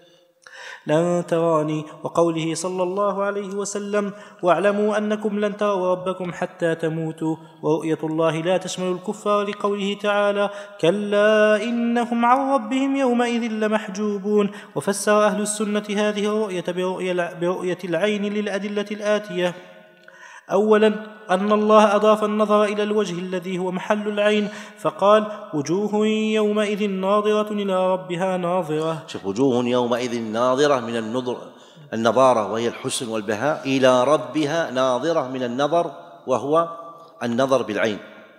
لن تراني، وقوله صلى الله عليه وسلم: واعلموا أنكم لن تروا ربكم حتى تموتوا. ورؤية الله لا تشمل الكفار، لقوله تعالى: كلا إنهم عن ربهم يومئذ لمحجوبون. وفسر أهل السنة هذه الرؤية برؤية العين للأدلة الآتية: أولا أن الله أضاف النظر إلى الوجه الذي هو محل العين، فقال: وجوه يومئذ ناظرة إلى ربها ناظرة. شوف، وجوه يومئذ ناظرة من النظر النظارة وهي الحسن والبهاء، إلى ربها ناظرة من النظر وهو النظر بالعين.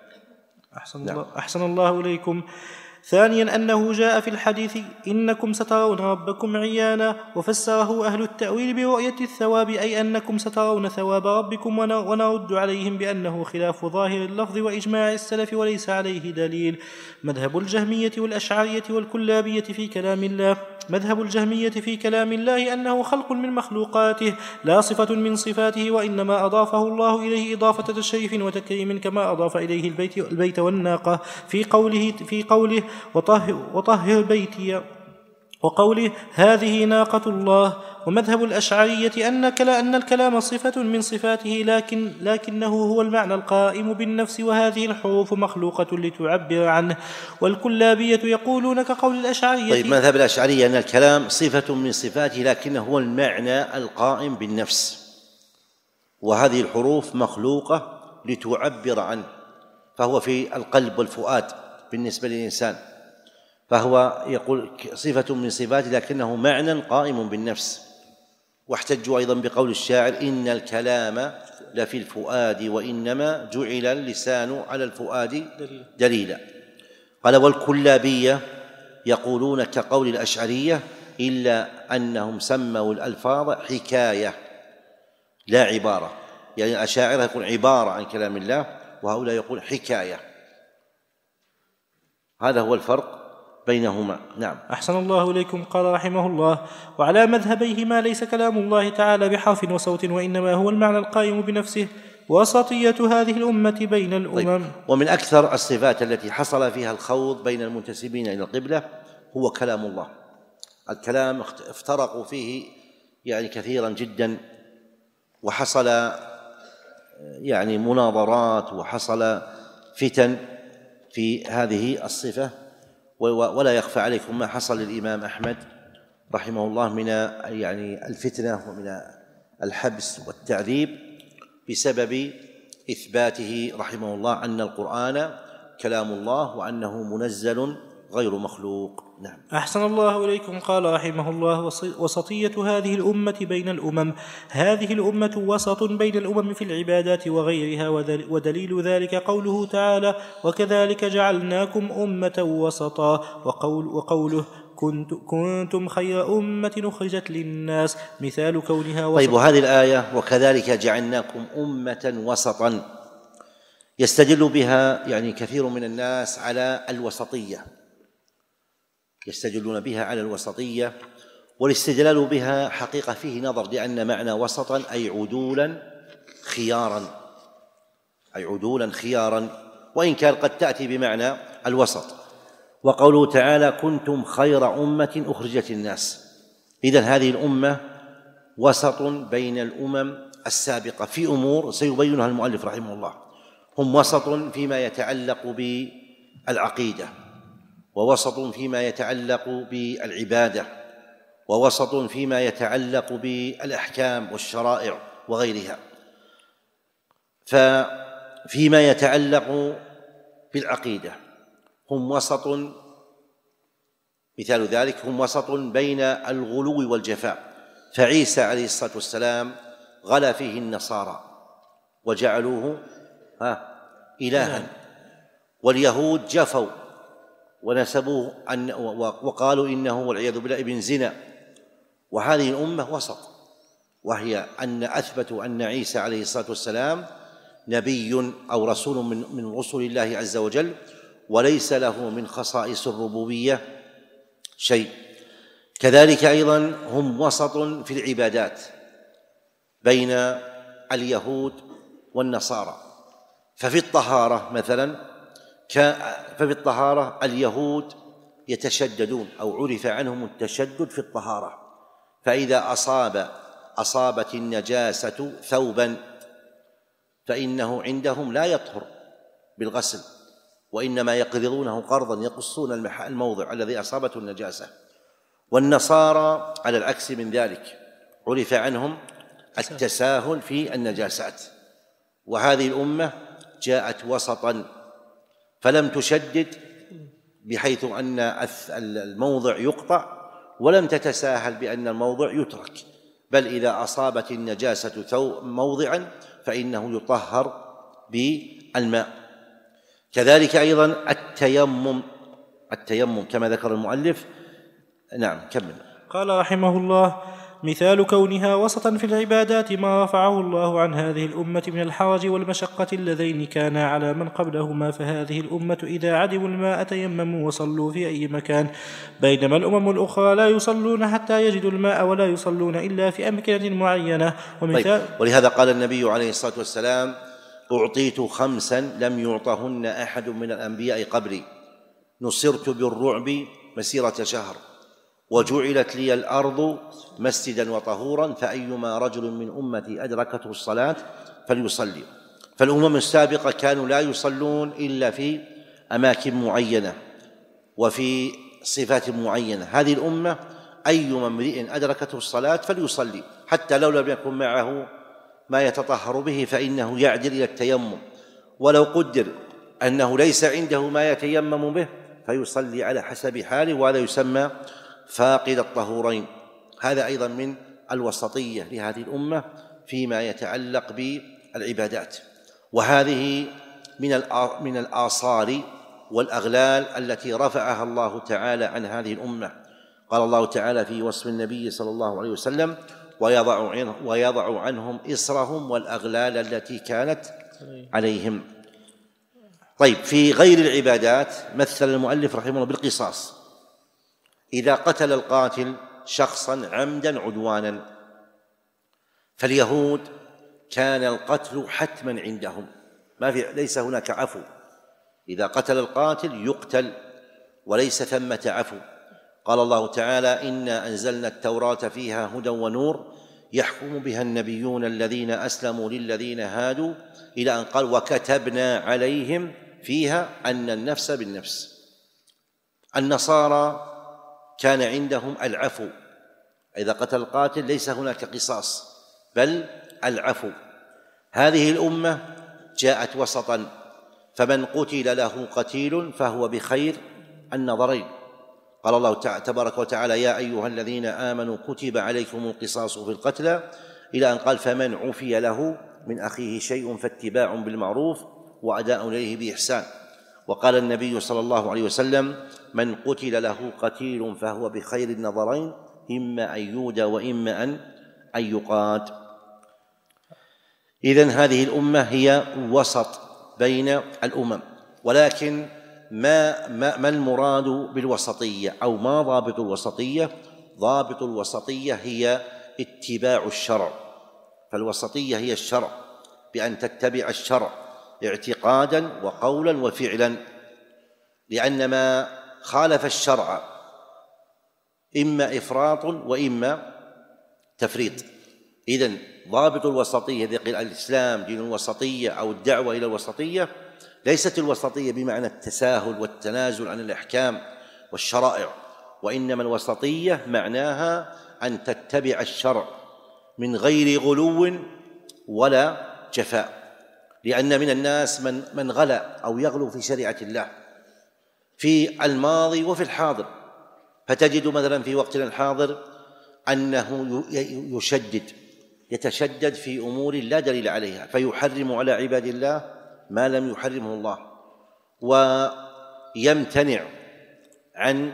أحسن, نعم. الله أحسن الله إليكم. ثانيا أنه جاء في الحديث: إنكم سترون ربكم عيانا، وفسره أهل التأويل برؤية الثواب، أي أنكم سترون ثواب ربكم، ونرد عليهم بأنه خلاف ظاهر اللفظ وإجماع السلف وليس عليه دليل. مذهب الجهمية والأشعرية والكلابية في كلام الله مذهب الجهمية في كلام الله أنه خلق من مخلوقاته لا صفة من صفاته، وإنما أضافه الله إليه إضافة تشريف وتكريم، كما أضاف إليه البيت, البيت والناقة في قوله, في قوله وطهر, وطهر بيتي، وقوله هذه ناقة الله. ومذهب الأشعرية أن أن الكلام صفة من صفاته، لكن لكنه هو المعنى القائم بالنفس، وهذه الحروف مخلوقة لتعبر عنه. والكلابية يقولون كقول الأشعرية. طيب، مذهب الأشعرية أن الكلام صفة من صفاته، لكنه هو المعنى القائم بالنفس، وهذه الحروف مخلوقة لتعبر عنه، فهو في القلب والفؤاد بالنسبة للإنسان، فهو يقول صفة من صفاته لكنه معنى قائم بالنفس. واحتجوا أيضا بقول الشاعر: إن الكلام لفي الفؤاد، وإنما جعل اللسان على الفؤاد دليلا. قال: والكلابية يقولون كقول الأشعرية، إلا أنهم سموا الألفاظ حكاية لا عبارة، يعني الأشاعرة يقول عبارة عن كلام الله، وهؤلاء يقول حكاية. هذا هو الفرق بينهما. نعم. أحسن الله إليكم. قال رحمه الله: وعلى مذهبيهما ليس كلام الله تعالى بحرف وصوت، وإنما هو المعنى القائم بنفسه، وسطية هذه الأمة بين الأمم. طيب. ومن أكثر الصفات التي حصل فيها الخوض بين المنتسبين إلى القبلة هو كلام الله. الكلام افترقوا فيه يعني كثيرا جدا، وحصل يعني مناظرات، وحصل فتن في هذه الصفة. ولا يخفى عليكم ما حصل للإمام أحمد رحمه الله من يعني الفتنة ومن الحبس والتعذيب بسبب إثباته رحمه الله أن القرآن كلام الله وأنه منزل غير مخلوق. نعم. أحسن الله إليكم. قال رحمه الله: وسطية هذه الأمة بين الأمم. هذه الأمة وسط بين الأمم في العبادات وغيرها، ودليل ذلك قوله تعالى: وكذلك جعلناكم أمة وسطا، وقول وقوله: كنت كنتم خير أمة أخرجت للناس، مثال كونها وسطا. طيب، وهذه الآية وكذلك جعلناكم أمة وسطا يستدل بها يعني كثير من الناس على الوسطية، يستدلون بها على الوسطية، والاستدلال بها حقيقة فيه نظر، لأن معنى وسطا أي عدولا خيارا، أي عدولا خيارا، وإن كان قد تأتي بمعنى الوسط. وقوله تعالى: كنتم خير أمة أخرجت الناس، إذن هذه الأمة وسط بين الأمم السابقة في أمور سيبينها المؤلف رحمه الله. هم وسط فيما يتعلق بالعقيدة، ووسط فيما يتعلق بالعبادة، ووسط فيما يتعلق بالأحكام والشرائع وغيرها. ففيما يتعلق بالعقيدة هم وسط، مثال ذلك هم وسط بين الغلو والجفاء، فعيسى عليه الصلاة والسلام غلا فيه النصارى وجعلوه ها إلها، واليهود جفوا ونسبوه أن وقالوا إنه والعياذ بالله ابن زنا. وهذه الأمة وسط، وهي أن أثبتوا أن عيسى عليه الصلاة والسلام نبي أو رسول من من رسل الله عز وجل، وليس له من خصائص الربوبية شيء. كذلك أيضا هم وسط في العبادات بين اليهود والنصارى، ففي الطهارة مثلا ففي الطهارة اليهود يتشددون، أو عرف عنهم التشدد في الطهارة، فإذا أصاب أصابت النجاسة ثوبا فإنه عندهم لا يطهر بالغسل، وإنما يقرضونه قرضا يقصون الموضع الذي أصابته النجاسة. والنصارى على العكس من ذلك، عرف عنهم التساهل في النجاسات. وهذه الأمة جاءت وسطا، فلم تشدد بحيث أن الموضع يقطع، ولم تتساهل بأن الموضع يترك، بل إذا أصابت النجاسة موضعا فإنه يطهر بالماء. كذلك أيضا التيمم التيمم كما ذكر المؤلف. نعم، كمل. قال رحمه الله: مثال كونها وسطا في العبادات ما رفعه الله عن هذه الأمة من الحرج والمشقة اللذين كانا على من قبلهما، فهذه الأمة إذا عدموا الماء تيمموا وصلوا في أي مكان، بينما الأمم الأخرى لا يصلون حتى يجدوا الماء، ولا يصلون إلا في أمكنة معينة. ومثال طيب، ولهذا قال النبي عليه الصلاة والسلام: أعطيت خمسا لم يعطهن أحد من الأنبياء قبلي، نصرت بالرعب مسيرة شهر، وجعلت لي الأرض مسجدا وطهورا، فأيما رجل من أمتي أدركته الصلاة فليصلي. فالأمم السابقة كانوا لا يصلون إلا في أماكن معينة وفي صفات معينة. هذه الأمة أيما امرئ أدركته الصلاة فليصلي، حتى لو لم يكن معه ما يتطهر به فإنه يعدل إلى التيمم، ولو قدر أنه ليس عنده ما يتيمم به فيصلي على حسب حاله، وهذا يسمى فاقد الطهورين. هذا أيضا من الوسطية لهذه الأمة فيما يتعلق بالعبادات. وهذه من من الآصال والأغلال التي رفعها الله تعالى عن هذه الأمة. قال الله تعالى في وصف النبي صلى الله عليه وسلم: ويضع ويضع عنهم إصرهم والأغلال التي كانت عليهم. طيب، في غير العبادات مثل المؤلف رحمه الله بالقصاص، إذا قتل القاتل شخصا عمدا عدوانا، فاليهود كان القتل حتما عندهم، ما في ليس هناك عفو، إذا قتل القاتل يقتل وليس ثمة عفو. قال الله تعالى: إنا أنزلنا التوراة فيها هدى ونور يحكم بها النبيون الذين أسلموا للذين هادوا، إلى أن قال: وكتبنا عليهم فيها أن النفس بالنفس. النصارى كان عندهم العفو، إذا قتل القاتل ليس هناك قصاص بل العفو. هذه الأمة جاءت وسطا، فمن قتل له قتيل فهو بخير النظرين. قال الله تبارك وتعالى: يا أيها الذين آمنوا كتب عليكم القصاص في القتلى، إلى أن قال: فمن عفي له من أخيه شيء فاتباع بالمعروف وأداء إليه بإحسان. وقال النبي صلى الله عليه وسلم: من قتل له قتيل فهو بخير النظرين، إما أن يودى وإما أن أن يقاد. إذن هذه الأمة هي وسط بين الأمم. ولكن ما, ما, ما المراد بالوسطية، أو ما ضابط الوسطية؟ ضابط الوسطية هي اتباع الشرع. فالوسطية هي الشرع، بأن تتبع الشرع اعتقادا وقولا وفعلا، لأن ما خالف الشرع إما إفراط وإما تفريط. إذن ضابط الوسطية إذا قيل الإسلام دين الوسطية أو الدعوة إلى الوسطية، ليست الوسطية بمعنى التساهل والتنازل عن الأحكام والشرائع، وإنما الوسطية معناها أن تتبع الشرع من غير غلو ولا جفاء. لأن من الناس من من غلا أو يغلو في شريعة الله في الماضي وفي الحاضر، فتجد مثلا في وقتنا الحاضر أنه يشدد يتشدد في أمور لا دليل عليها، فيحرم على عباد الله ما لم يحرمه الله، ويمتنع عن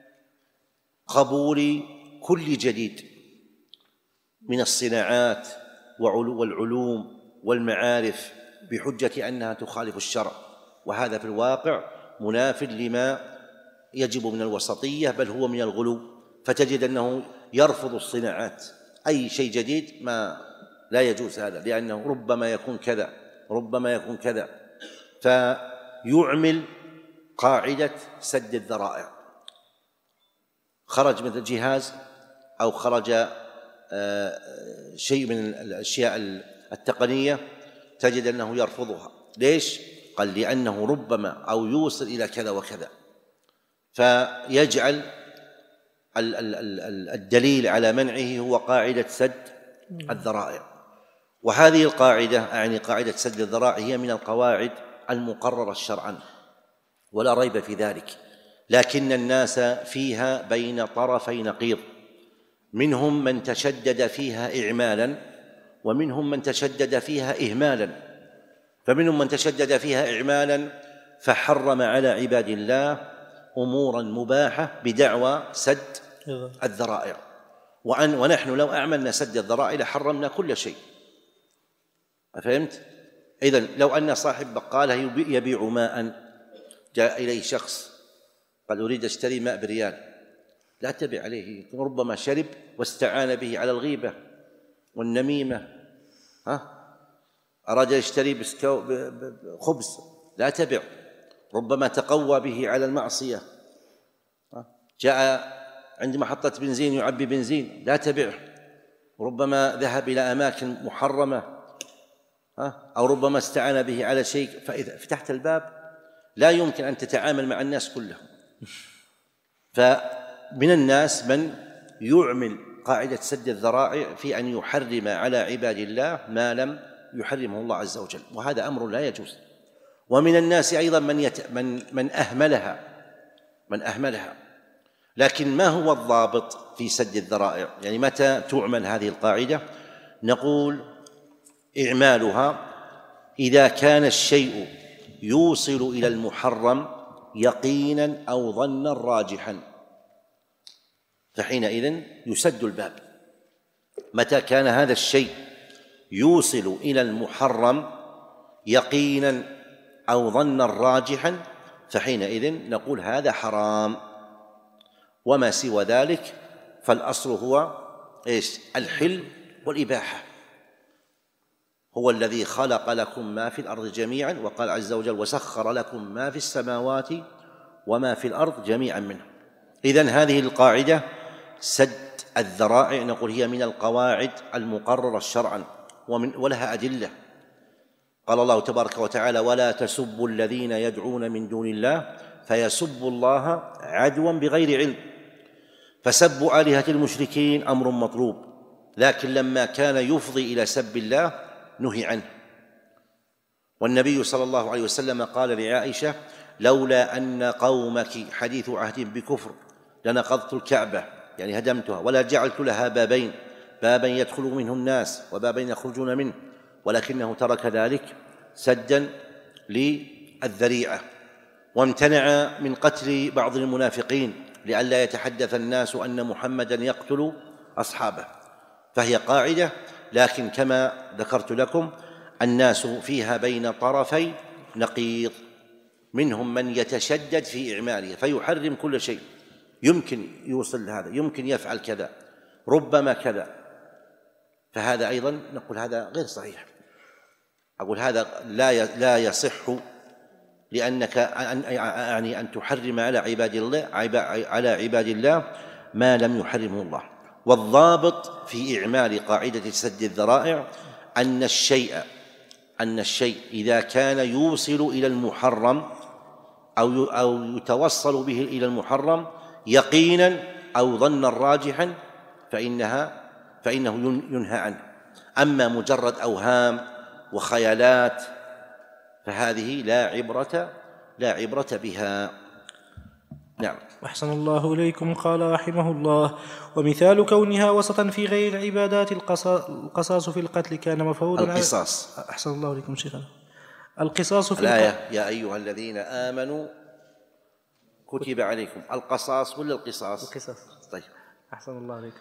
قبول كل جديد من الصناعات والعلوم والمعارف بحجة أنها تخالف الشرع. وهذا في الواقع مناف لما يجب من الوسطية، بل هو من الغلو. فتجد أنه يرفض الصناعات، أي شيء جديد ما لا يجوز هذا، لأنه ربما يكون كذا ربما يكون كذا، فيعمل قاعدة سد الذرائع. خرج مثل جهاز أو خرج شيء من الأشياء التقنية، تجد أنه يرفضها. ليش؟ قال: لأنه ربما أو يوصل إلى كذا وكذا، فيجعل الدليل على منعه هو قاعدة سد الذرائع. وهذه القاعدة، أعني قاعدة سد الذرائع، هي من القواعد المقررة شرعا ولا ريب في ذلك، لكن الناس فيها بين طرفي نقيض، منهم من تشدد فيها إعمالا ومنهم من تشدد فيها إهمالا. فمنهم من تشدد فيها إعمالا فحرم على عباد الله أمورا مباحة بدعوى سد الذرائع، وأن ونحن لو أعملنا سد الذرائع لحرمنا كل شيء. فهمت؟ إذن لو أن صاحب بقالة يبيع ماء، جاء إليه شخص قال: أريد أشتري ماء بريال، لا تبع عليه، ربما شرب واستعان به على الغيبة والنميمة. ها؟ أراد يشتري خبز، لا تبع، ربما تقوى به على المعصية. جاء عند محطة بنزين يعبي بنزين، لا تبعه، ربما ذهب إلى أماكن محرمة، أو ربما استعان به على شيء. فإذا فتحت الباب لا يمكن أن تتعامل مع الناس كلهم. فمن الناس من يعمل قاعدة سد الذرائع في أن يحرم على عباد الله ما لم يحرمه الله عز وجل، وهذا أمر لا يجوز. ومن الناس أيضا من, يت... من... من أهملها من أهملها لكن ما هو الضابط في سد الذرائع؟ يعني متى تعمل هذه القاعدة؟ نقول: إعمالها إذا كان الشيء يوصل إلى المحرم يقينا أو ظنا راجحا، فحينئذ يسد الباب. متى كان هذا الشيء يوصل إلى المحرم يقينا أو ظنا راجحا، فحينئذ نقول هذا حرام. وما سوى ذلك فالأصل هو إيش؟ الحل والإباحة. هو الذي خلق لكم ما في الأرض جميعا، وقال عز وجل: وسخر لكم ما في السماوات وما في الأرض جميعا منه. إذن هذه القاعدة سد الذرائع نقول هي من القواعد المقررة شرعا ومن ولها أدلة. قال الله تبارك وتعالى: ولا تسبوا الذين يدعون من دون الله فيسبوا الله عدوا بغير علم. فسب آلهة المشركين أمر مطلوب، لكن لما كان يفضي إلى سب الله نهي عنه، والنبي صلى الله عليه وسلم قال لعائشة: لولا أن قومك حديث عهد بكفر لنقضت الكعبة، يعني هدمتها، ولا جعلت لها بابين، بابا يدخل منه الناس وبابا يخرجون منه، ولكنه ترك ذلك سدا للذريعة. وامتنع من قتل بعض المنافقين لئلا يتحدث الناس أن محمدا يقتل أصحابه. فهي قاعدة، لكن كما ذكرت لكم الناس فيها بين طرفي نقيض، منهم من يتشدد في إعماله فيحرم كل شيء، يمكن يوصل لهذا، يمكن يفعل كذا، ربما كذا، فهذا أيضا نقول هذا غير صحيح. أقول هذا لا لا يصح، لأنك يعني أن تحرم على عباد الله على عباد الله ما لم يحرمه الله. والضابط في إعمال قاعدة سد الذرائع أن الشيء أن الشيء إذا كان يوصل إلى المحرم أو أو يتوصل به إلى المحرم يقينا أو ظنا راجحا فإنها فإنه ينهى عنه. أما مجرد أوهام وخيالات فهذه لا عبرة لا عبرة بها. نعم. أحسن الله إليكم. قال رحمه الله: ومثال كونها وسطا في غير العبادات القصاص في القتل كان مفروضا. القصاص. أحسن الله إليكم شيخنا. القصاص في الآية: يا أيها الذين آمنوا كتب عليكم القصاص ولا القصاص؟ القصاص. طيب. أحسن الله عليكم.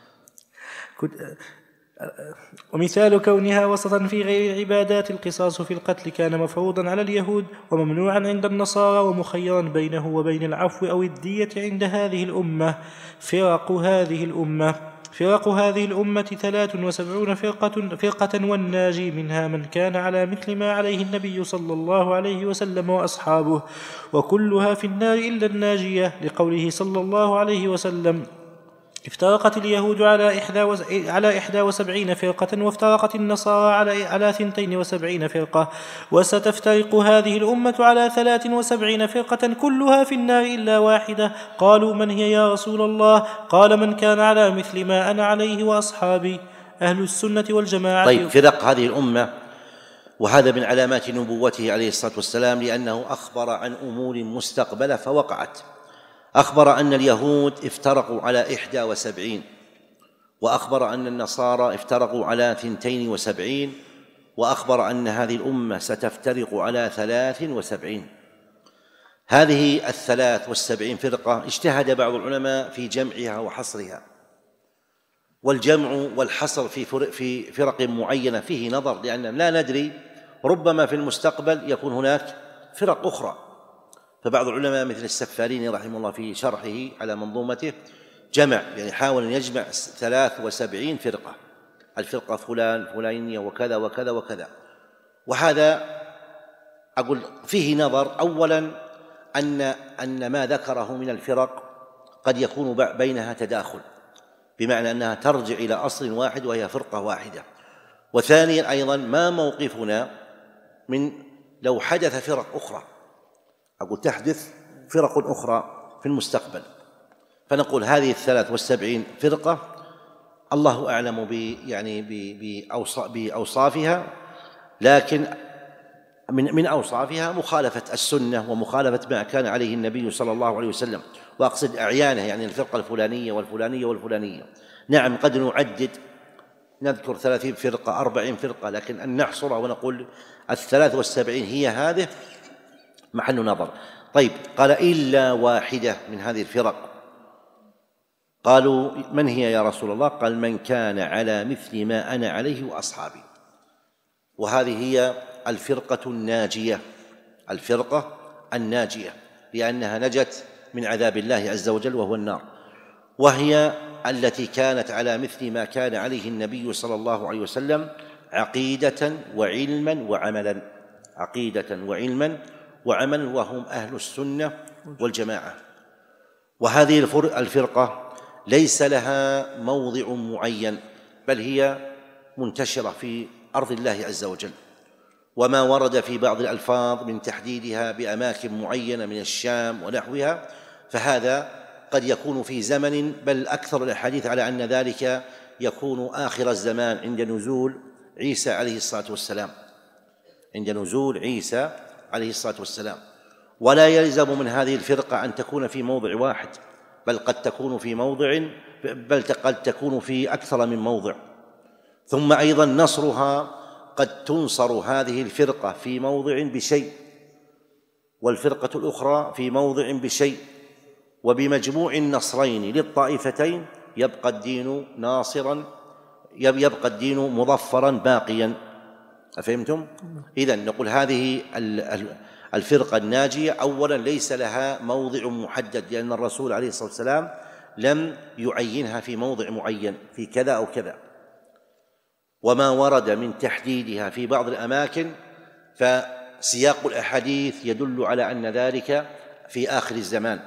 ومثال كونها وسطا في غير العبادات القصاص في القتل كان مفروضا على اليهود وممنوعا عند النصارى ومخيرا بينه وبين العفو أو الدية عند هذه الأمة. فرق هذه الأمة فرق هذه الأمة ثلاث وسبعون فرقة, فرقة والناجي منها من كان على مثل ما عليه النبي صلى الله عليه وسلم وأصحابه، وكلها في النار إلا الناجية، لقوله صلى الله عليه وسلم: افترقت اليهود على إحدى على إحدى وسبعين فرقة، وافترقت النصارى على على ثنتين وسبعين فرقة، وستفترق هذه الأمة على ثلاث وسبعين فرقة كلها في النار إلا واحدة. قالوا: من هي يا رسول الله؟ قال: من كان على مثل ما أنا عليه وأصحابي، أهل السنة والجماعة. طيب، فرق هذه الأمة، وهذا من علامات نبوته عليه الصلاة والسلام، لأنه أخبر عن أمور مستقبلة فوقعت. أخبر أن اليهود افترقوا على إحدى وسبعين، وأخبر أن النصارى افترقوا على ثنتين وسبعين، وأخبر أن هذه الأمة ستفترق على ثلاث وسبعين. هذه الثلاث والسبعين فرقة اجتهد بعض العلماء في جمعها وحصرها، والجمع والحصر في في فرق معينة فيه نظر، لأن لا ندري، ربما في المستقبل يكون هناك فرق أخرى. فبعض العلماء مثل السفاريني رحمه الله في شرحه على منظومته جمع، يعني حاول أن يجمع ثلاث وسبعين فرقة، الفرقة فلان فلانية وكذا وكذا وكذا. وهذا أقول فيه نظر. أولا أن أن ما ذكره من الفرق قد يكون بينها تداخل، بمعنى أنها ترجع إلى أصل واحد وهي فرقة واحدة. وثانيا أيضا ما موقفنا من لو حدث فرق أخرى، أقول تحدث فرق أخرى في المستقبل، فنقول هذه الثلاث والسبعين فرقة الله أعلم ب يعني بأوصافها، لكن من من أوصافها مخالفة السنة ومخالفة ما كان عليه النبي صلى الله عليه وسلم، وأقصد أعيانه، يعني الفرقة الفلانية والفلانية والفلانية. نعم، قد نعدد نذكر ثلاثين فرقة أربعين فرقة، لكن أن نحصرها ونقول الثلاث والسبعين هي هذه محل نظر. طيب، قال: إلا واحدة من هذه الفرق. قالوا: من هي يا رسول الله؟ قال: من كان على مثل ما أنا عليه وأصحابي. وهذه هي الفرقة الناجية، الفرقة الناجية، لأنها نجت من عذاب الله عز وجل وهو النار، وهي التي كانت على مثل ما كان عليه النبي صلى الله عليه وسلم عقيدة وعلما وعملا، عقيدة وعلما وعملا، وهم أهل السنة والجماعة. وهذه الفرقة ليس لها موضع معين، بل هي منتشرة في أرض الله عز وجل، وما ورد في بعض الألفاظ من تحديدها بأماكن معينة من الشام ونحوها فهذا قد يكون في زمن، بل أكثر الأحاديث على أن ذلك يكون آخر الزمان عند نزول عيسى عليه الصلاة والسلام، عند نزول عيسى عليه الصلاة والسلام. ولا يلزم من هذه الفرقة أن تكون في موضع واحد، بل قد تكون في موضع بل قد تكون في أكثر من موضع. ثم أيضا نصرها قد تنصر هذه الفرقة في موضع بشيء، والفرقة الأخرى في موضع بشيء، وبمجموع النصرين للطائفتين يبقى الدين ناصرا، يبقى الدين مظفرا باقيا. أفهمتم؟ إذن نقول هذه الفرقة الناجية أولا ليس لها موضع محدد، لأن الرسول عليه الصلاة والسلام لم يعينها في موضع معين في كذا أو كذا، وما ورد من تحديدها في بعض الأماكن فسياق الأحاديث يدل على أن ذلك في آخر الزمان.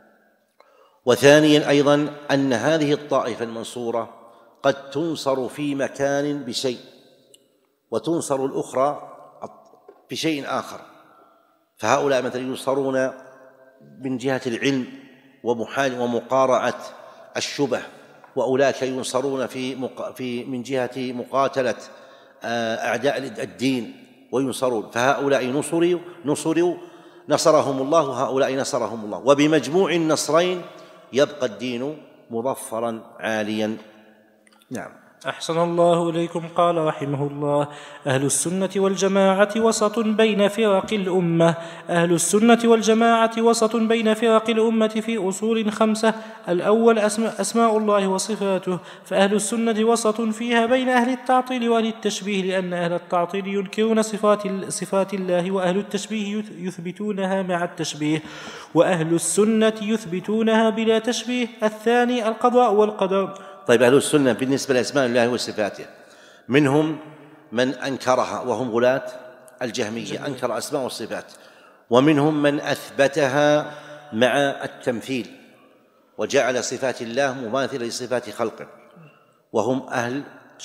وثانيا أيضا أن هذه الطائفة المنصورة قد تنصر في مكان بشيء، وتنصر الأخرى بشيء آخر. فهؤلاء مثلا ينصرون من جهة العلم ومحال ومقارعة الشبه، وأولئك ينصرون في في من جهة مقاتلة أعداء الدين وينصرون. فهؤلاء نصروا نصروا نصرهم الله، وهؤلاء نصرهم الله، وبمجموع النصرين يبقى الدين مظفرا عاليا. نعم. أحسن الله إليكم. قال رحمه الله: أهل السنة والجماعة وسط بين فرق الأمة. أهل السنة والجماعة وسط بين فرق الأمة في أصول خمسة. الأول أسماء, أسماء الله وصفاته، فأهل السنة وسط فيها بين أهل التعطيل وأهل التشبيه، لأن أهل التعطيل ينكرون صفات, صفات الله، وأهل التشبيه يثبتونها مع التشبيه، وأهل السنة يثبتونها بلا تشبيه. الثاني القضاء والقدر. طيب، أهل السنة بالنسبة لأسماء الله وصفاته منهم من أنكرها وهم غلاة الجهمية، أنكر أسماء والصفات، ومنهم من أثبتها مع التمثيل وجعل صفات الله مماثلة لصفات خلقه، وهم أهل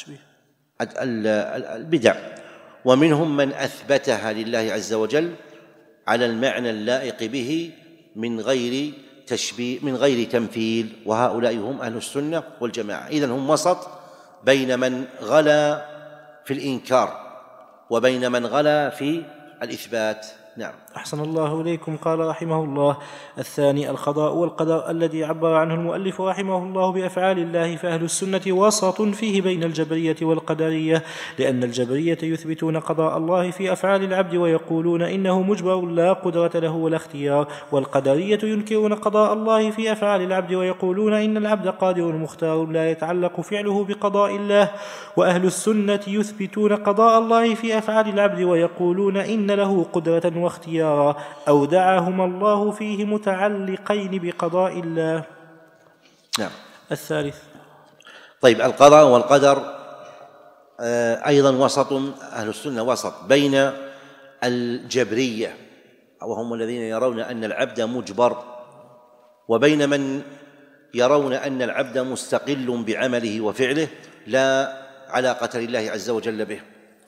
البدع. ومنهم من أثبتها لله عز وجل على المعنى اللائق به من غير تشبيه من غير تمثيل، وهؤلاء هم أهل السنة والجماعة. إذن هم وسط بين من غلا في الإنكار وبين من غلا في الإثبات. نعم. أحسن الله إليكم. قال رحمه الله: الثاني القضاء والقدر الذي عبر عنه المؤلف رحمه الله بأفعال الله. فأهل السنة وسط فيه بين الجبرية والقدرية، لأن الجبرية يثبتون قضاء الله في أفعال العبد ويقولون إنه مجبر لا قدرة له ولا اختيار، والقدرية ينكرون قضاء الله في أفعال العبد ويقولون إن العبد قادر مختار لا يتعلق فعله بقضاء الله. وأهل السنة يثبتون قضاء الله في أفعال العبد ويقولون إن له قدرة واختيارا أودعهما الله فيه متعلقين بقضاء الله. نعم. الثالث. طيب، القضاء والقدر أيضا وسط، أهل السنة وسط بين الجبرية وهم الذين يرون أن العبد مجبر، وبين من يرون أن العبد مستقل بعمله وفعله لا علاقة لله عز وجل به.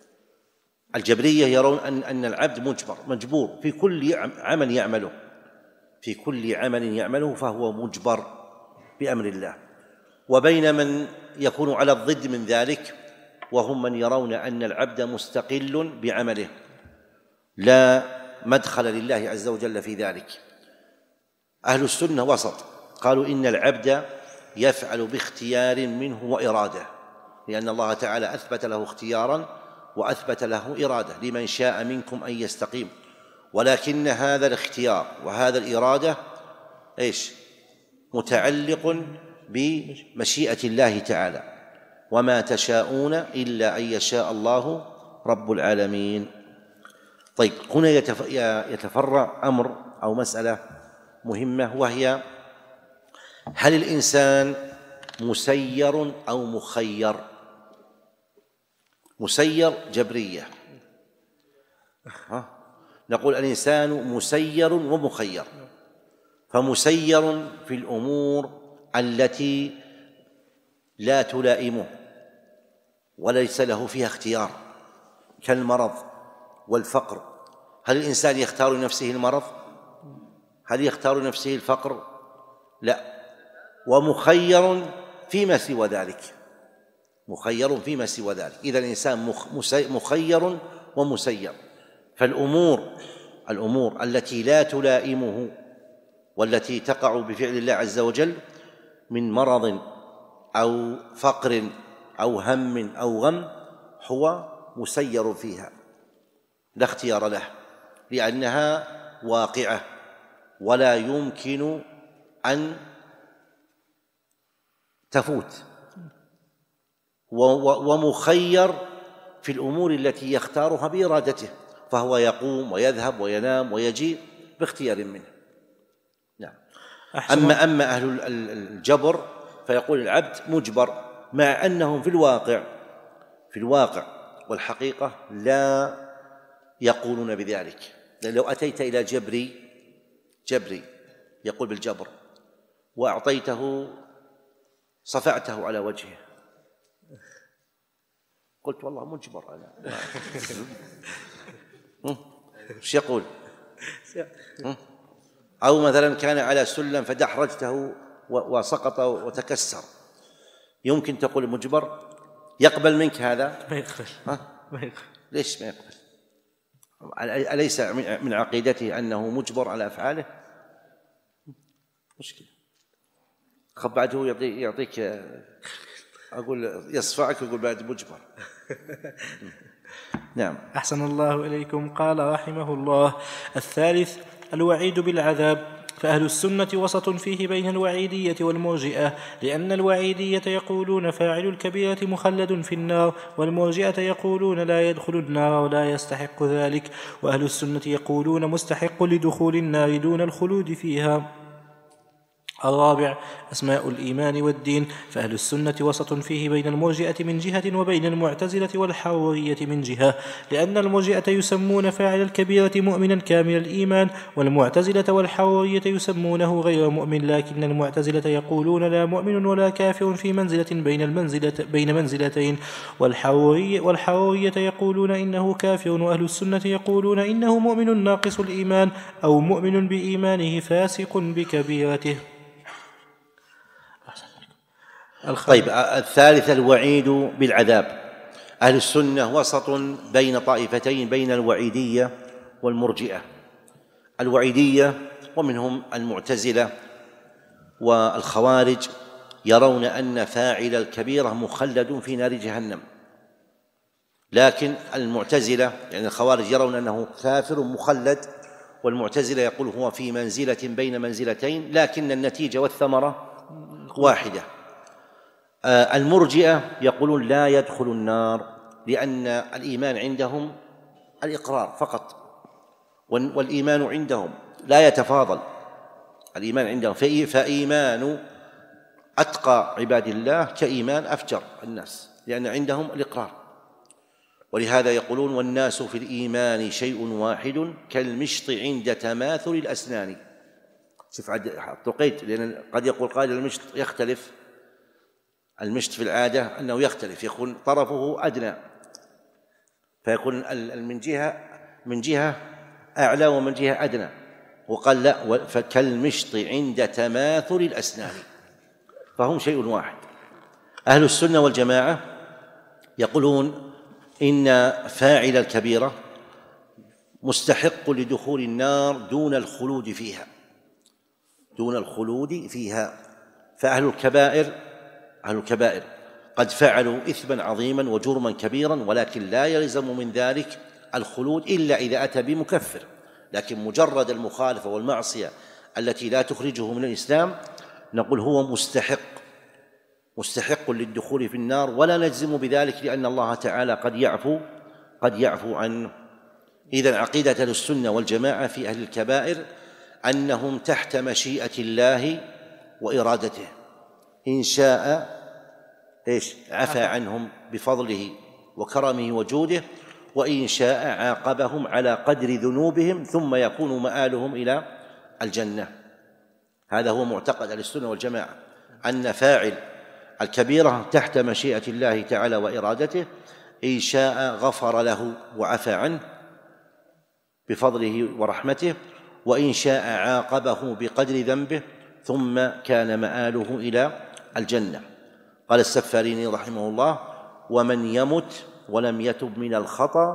الجبرية يرون أن أن العبد مجبر مجبور في كل عمل يعمله في كل عمل يعمله فهو مجبر بأمر الله. وبين من يكون على الضد من ذلك وهم من يرون أن العبد مستقل بعمله لا مدخل لله عز وجل في ذلك. أهل السنة وسط، قالوا إن العبد يفعل باختيار منه وإرادة، لأن الله تعالى أثبت له اختيارا وأثبت له إرادة لمن شاء منكم أن يستقيم، ولكن هذا الاختيار وهذا الإرادة إيش متعلق بمشيئة الله تعالى، وما تشاءون إلا أن يشاء الله رب العالمين. طيب، هنا يتفرع أمر أو مسألة مهمة، وهي هل الإنسان مسير أو مخير؟ مسير جبرية، نقول الإنسان مسير ومخير، فمسير في الأمور التي لا تلائمه وليس له فيها اختيار كالمرض والفقر. هل الإنسان يختار لنفسه المرض؟ هل يختار لنفسه الفقر؟ لا. ومخير فيما سوى ذلك، مخير فيما سوى ذلك. إذا الإنسان مخير ومسير. فالأمور الأمور التي لا تلائمه والتي تقع بفعل الله عز وجل من مرض أو فقر أو هم أو غم هو مسير فيها لا اختيار له، لأنها واقعة ولا يمكن أن تفوت، ومخير في الأمور التي يختارها بإرادته، فهو يقوم ويذهب وينام ويجيء باختيار منه. نعم. أما أما أهل الجبر فيقول العبد مجبر، مع أنهم في الواقع في الواقع والحقيقة لا يقولون بذلك. لأن لو أتيت إلى جبري جبري يقول بالجبر وأعطيته صفعته على وجهه، قلت والله مجبر أنا ايش يقول؟ أو مثلا كان على سلم فدحرجته وسقط وتكسر، يمكن تقول مجبر؟ يقبل منك هذا؟ ما يقبل. ما يقبل. ليش ما يقبل؟ أليس من عقيدته أنه مجبر على أفعاله؟ مشكلة. خب بعده يعطيك أقول يصفعك ويقول بعد مجبر. نعم. أحسن الله إليكم. قال رحمه الله: الثالث الوعيد بالعذاب. فأهل السنة وسط فيه بين الوعيدية والمرجئة، لأن الوعيدية يقولون فاعل الكبيرة مخلد في النار، والمرجئة يقولون لا يدخل النار ولا يستحق ذلك، وأهل السنة يقولون مستحق لدخول النار دون الخلود فيها. الرابع أسماء الإيمان والدين. فأهل السنة وسط فيه بين المرجئة من جهة وبين المعتزلة والحرورية من جهة، لأن المرجئة يسمون فاعل الكبيرة مؤمنا كامل الإيمان، والمعتزلة والحرورية يسمونه غير مؤمن، لكن المعتزلة يقولون لا مؤمن ولا كافر في منزلة بين المنزلة بين منزلتين، والحرورية, والحرورية يقولون إنه كافر، وأهل السنة يقولون إنه مؤمن ناقص الإيمان أو مؤمن بإيمانه فاسق بكبيرته. طيب، الثالث الوعيد بالعذاب. أهل السنة وسط بين طائفتين، بين الوعيدية والمرجئة. الوعيدية ومنهم المعتزلة والخوارج يرون أن فاعل الكبيرة مخلد في نار جهنم، لكن المعتزلة يعني الخوارج يرون أنه كافر مخلد، والمعتزلة يقول هو في منزلة بين منزلتين، لكن النتيجة والثمرة واحدة. المرجئة يقولون لا يدخل النار، لأن الإيمان عندهم الإقرار فقط، والإيمان عندهم لا يتفاضل. الإيمان عندهم فإيمان أتقى عباد الله كإيمان أفجر الناس، لأن عندهم الإقرار. ولهذا يقولون والناس في الإيمان شيء واحد كالمشط عند تماثل الأسنان. شوف حطيت، لأن قد يقول قائل المشط يختلف. المشط في العادة أنه يختلف، يكون طرفه أدنى، فيكون من جهة من جهة أعلى ومن جهة أدنى، وقال لا، فكالمشط عند تماثل الأسنان، فهم شيء واحد. أهل السنة والجماعة يقولون إن فاعل الكبيرة مستحق لدخول النار دون الخلود فيها دون الخلود فيها فأهل الكبائر أهل الكبائر قد فعلوا إثما عظيما وجرما كبيرا، ولكن لا يلزم من ذلك الخلود إلا إذا أتى بمكفر، لكن مجرد المخالفة والمعصية التي لا تخرجه من الإسلام نقول هو مستحق مستحق للدخول في النار، ولا نجزم بذلك، لأن الله تعالى قد يعفو قد يعفو عنه. إذن عقيدة أهل السنة والجماعة في أهل الكبائر أنهم تحت مشيئة الله وإرادته، إن شاء إيش عفى عنهم بفضله وكرمه وجوده، وإن شاء عاقبهم على قدر ذنوبهم ثم يكون مآلهم إلى الجنة. هذا هو معتقد أهل السنة والجماعة، أن فاعل الكبيرة تحت مشيئة الله تعالى وإرادته، إن شاء غفر له وعفى عنه بفضله ورحمته، وإن شاء عاقبه بقدر ذنبه ثم كان مآله إلى الجنة. قال السفاريني رحمه الله: ومن يمت ولم يتب من الخطأ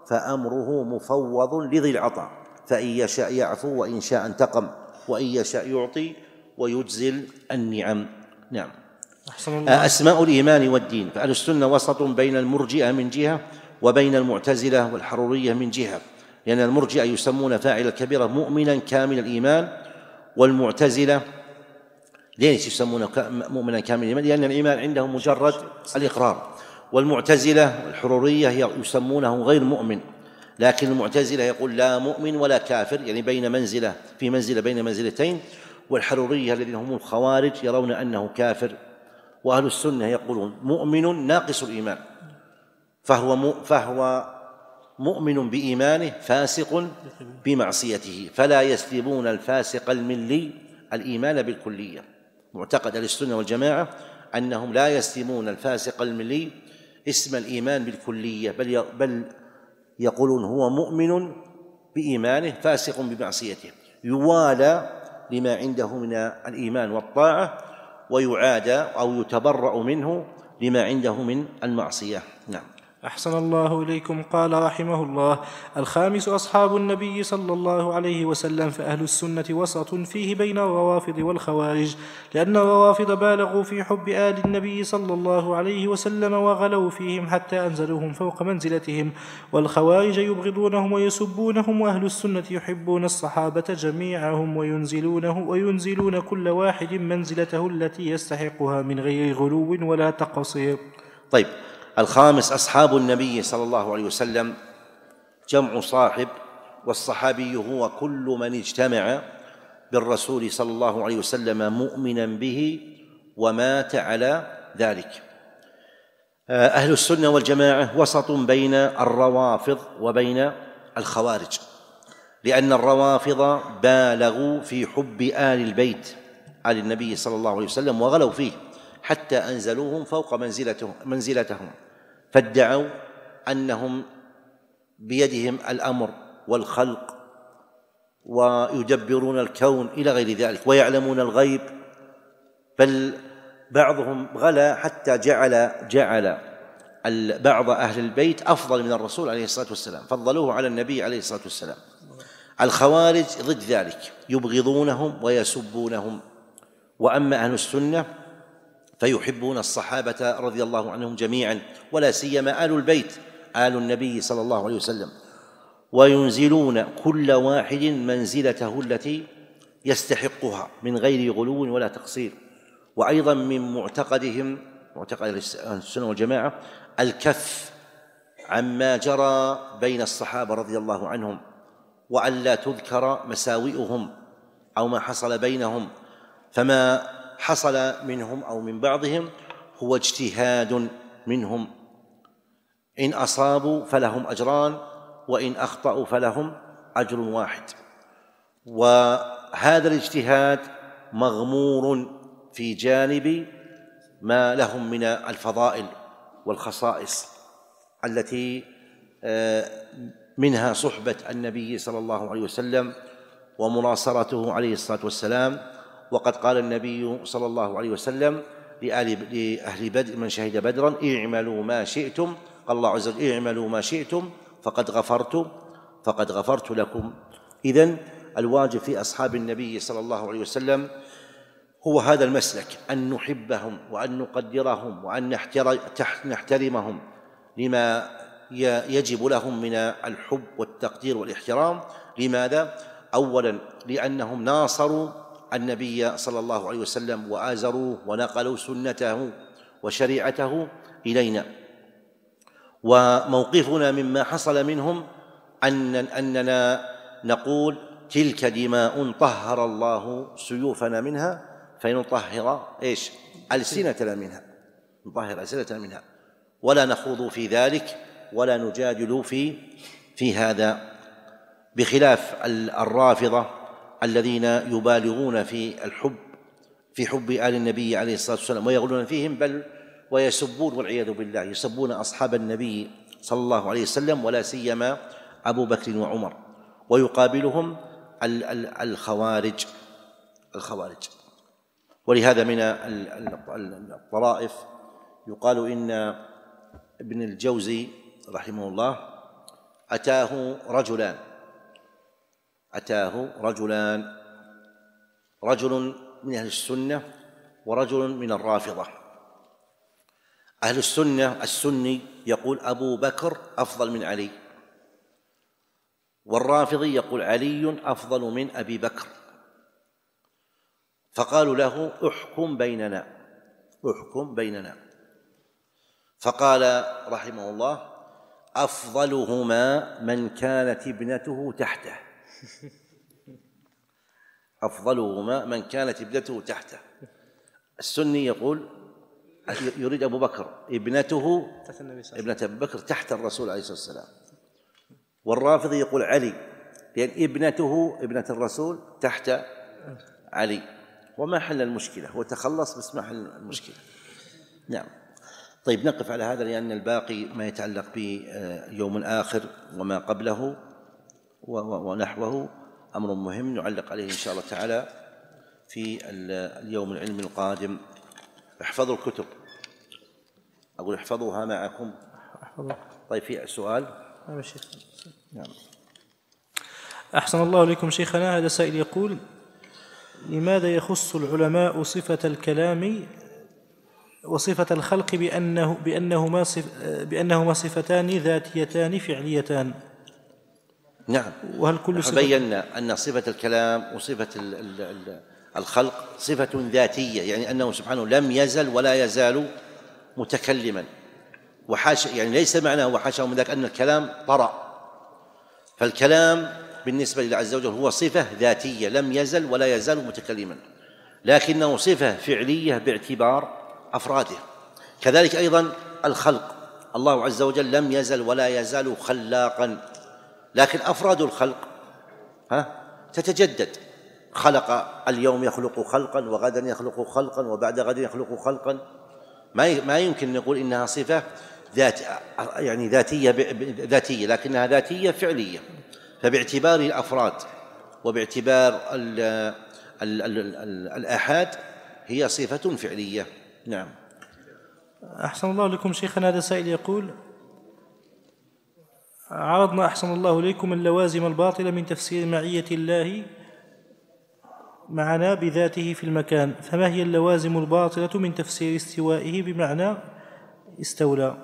فأمره مفوض لذي العطاء، فإن يشاء يعفو وإن شاء انتقم وإن يشاء يعطي ويجزل النعم. نعم. أسماء الإيمان والدين، فأهل السنة وسط بين المرجئة من جهة وبين المعتزلة والحرورية من جهة، لأن المرجئة يسمون فاعل الكبيرة مؤمنا كامل الإيمان، والمعتزلة ليش يسمونه مؤمنا كامل الإيمان؟ لأن الإيمان عندهم مجرد الإقرار، والمعتزلة والحرورية يسمونه غير مؤمن، لكن المعتزلة يقول لا مؤمن ولا كافر، يعني بين منزلة في منزلة بين منزلتين، والحرورية الذين هم الخوارج يرون أنه كافر، وأهل السنة يقولون مؤمن ناقص الإيمان، فهو فهو مؤمن بإيمانه فاسق بمعصيته، فلا يسلبون الفاسق الملي الإيمان بالكلية. معتقد أهل السنة والجماعة أنهم لا يسلمون الفاسق الملي اسم الإيمان بالكلية، بل بل يقولون هو مؤمن بإيمانه فاسق بمعصيته، يوالى لما عنده من الإيمان والطاعة، ويعادى أو يتبرأ منه لما عنده من المعصية. نعم. أحسن الله إليكم. قال رحمه الله: الخامس أصحاب النبي صلى الله عليه وسلم، فأهل السنة وسط فيه بين الروافض والخوارج، لأن الروافض بالغوا في حب آل النبي صلى الله عليه وسلم وغلوا فيهم حتى أنزلوهم فوق منزلتهم، والخوارج يبغضونهم ويسبونهم، وأهل السنة يحبون الصحابة جميعهم وينزلونه وينزلون كل واحد منزلته التي يستحقها من غير غلو ولا تقصير. طيب، الخامس أصحاب النبي صلى الله عليه وسلم، جمع صاحب، والصحابي هو كل من اجتمع بالرسول صلى الله عليه وسلم مؤمنا به ومات على ذلك. أهل السنة والجماعة وسط بين الروافض وبين الخوارج، لأن الروافض بالغوا في حب آل البيت آل النبي صلى الله عليه وسلم وغلوا فيه حتى أنزلوهم فوق منزلتهم, منزلتهم فادعوا أنهم بيدهم الأمر والخلق ويدبرون الكون إلى غير ذلك ويعلمون الغيب، بل بعضهم غلا حتى جعل جعل بعض أهل البيت أفضل من الرسول عليه الصلاة والسلام، فضلوه على النبي عليه الصلاة والسلام. الخوارج ضد ذلك، يبغضونهم ويسبونهم. وأما أهل السنة فيحبون الصحابة رضي الله عنهم جميعا، ولا سيما آل البيت آل النبي صلى الله عليه وسلم، وينزلون كل واحد منزلته التي يستحقها من غير غلو ولا تقصير. وأيضا من معتقدهم معتقد السنة والجماعة الكف عما جرى بين الصحابة رضي الله عنهم، وأن لا تذكر مساوئهم أو ما حصل بينهم، فما حصل منهم أو من بعضهم هو اجتهاد منهم، إن أصابوا فلهم أجران وإن أخطأوا فلهم أجر واحد، وهذا الاجتهاد مغمور في جانب ما لهم من الفضائل والخصائص التي منها صحبة النبي صلى الله عليه وسلم ومناصرته عليه الصلاة والسلام. وقد قال النبي صلى الله عليه وسلم لأهل بدر من شهد بدرا: اعملوا ما شئتم، قال الله عز وجل: اعملوا ما شئتم فقد غفرت فقد غفرت لكم. إذن الواجب في أصحاب النبي صلى الله عليه وسلم هو هذا المسلك، أن نحبهم وأن نقدرهم وأن نحترمهم لما يجب لهم من الحب والتقدير والاحترام. لماذا؟ أولا لأنهم ناصروا النبي صلى الله عليه وسلم وآزروه ونقلوا سنته وشريعته إلينا، وموقفنا مما حصل منهم أن أننا نقول: تلك دماء طهر الله سيوفنا منها فنطهر إيش ألسنتنا منها نطهر ألسنتنا منها، ولا نخوض في ذلك ولا نجادل في في هذا، بخلاف الرافضة الذين يبالغون في الحب في حب آل النبي عليه الصلاة والسلام ويغلون فيهم، بل ويسبون والعياذ بالله، يسبون أصحاب النبي صلى الله عليه وسلم ولا سيما أبو بكر وعمر، ويقابلهم الخوارج الخوارج ولهذا من الطرائف يقال إن ابن الجوزي رحمه الله أتاه رجلان أتاه رجلان رجل من أهل السنة ورجل من الرافضة. أهل السنة السني يقول أبو بكر أفضل من علي، والرافضي يقول علي أفضل من أبي بكر. فقالوا له احكم بيننا احكم بيننا فقال رحمه الله أفضلهما من كانت ابنته تحته أفضلهما من كانت ابنته تحته. السني يقول يريد أبو بكر ابنته ابنة أبي بكر تحت الرسول عليه الصلاة والسلام، والرافضي يقول علي لأن ابنته ابنة الرسول تحت علي. وما حل المشكلة، هو تخلص بس ما حل المشكلة. نعم. طيب نقف على هذا لأن الباقي ما يتعلق بيوم آخر وما قبله ونحوه أمر مهم نعلق عليه إن شاء الله تعالى في اليوم العلمي القادم. احفظوا الكتب، أقول احفظوها معكم. طيب في سؤال؟ نعم. أحسن الله إليكم شيخنا. هذا سائل يقول لماذا يخص العلماء صفة الكلام وصفة الخلق بأنه بأنهما صف بأنهما صفتان ذاتيتان فعليتان؟ نعم. وهل كل صفة بينا أن صفة الكلام وصفة الخلق صفة ذاتية، يعني أنه سبحانه لم يزل ولا يزال متكلما، وحاشا يعني ليس معناه وحاشا من ذلك أن الكلام طرأ، فالكلام بالنسبة لله عز وجل هو صفة ذاتية لم يزل ولا يزال متكلما، لكنه صفة فعلية باعتبار أفراده. كذلك أيضا الخلق، الله عز وجل لم يزل ولا يزال خلاقا، لكن أفراد الخلق ها تتجدد، خلق اليوم يخلق خلقا وغدا يخلق خلقا وبعد غد يخلق خلقا. ما ما يمكن نقول إنها صفة ذات يعني ذاتية ذاتية لكنها ذاتية فعلية، فباعتبار الأفراد وباعتبار ال ال ال ال الآحاد هي صفة فعلية. نعم. أحسن الله لكم شيخنا. هذا سائل يقول عرضنا أحسن الله إليكم اللوازم الباطلة من تفسير معية الله معنا بذاته في المكان، فما هي اللوازم الباطلة من تفسير استوائه بمعنى استولى؟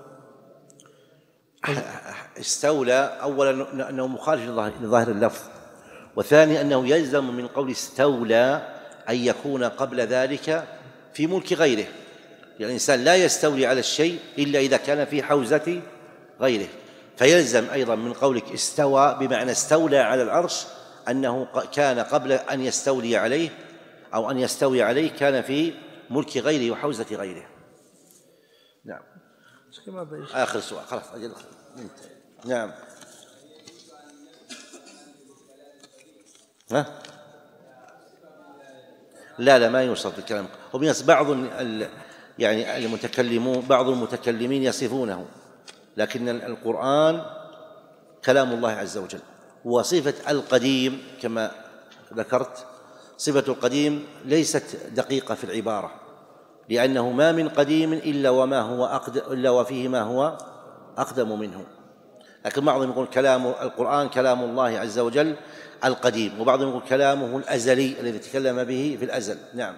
استولى أولا أنه مخالف لظاهر اللفظ، وثاني أنه يلزم من قول استولى أن يكون قبل ذلك في ملك غيره، يعني الإنسان لا يستولي على الشيء إلا إذا كان في حوزة غيره، فيلزم أيضا من قولك استوى بمعنى استولى على العرش أنه كان قبل أن يستولي عليه أو أن يستوي عليه كان في ملك غيره وحوزة غيره. نعم. آخر سؤال خلاص أجل. نعم. ها؟ لا لا ما يوصف الكلام. وبالناس بعض يعني المتكلمون بعض المتكلمين يصفونه، لكن القرآن كلام الله عز وجل، وصفة القديم كما ذكرت صفة القديم ليست دقيقة في العبارة، لأنه ما من قديم إلا وما هو أقدم إلا وفيه ما هو أقدم منه، لكن بعضهم يقول كلام القرآن كلام الله عز وجل القديم، وبعضهم يقول كلامه الأزلي الذي تكلم به في الأزل. نعم.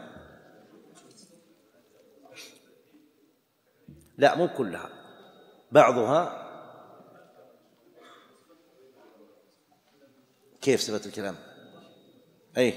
لا مو كلها، بعضها. كيف صفة الكلام؟ أي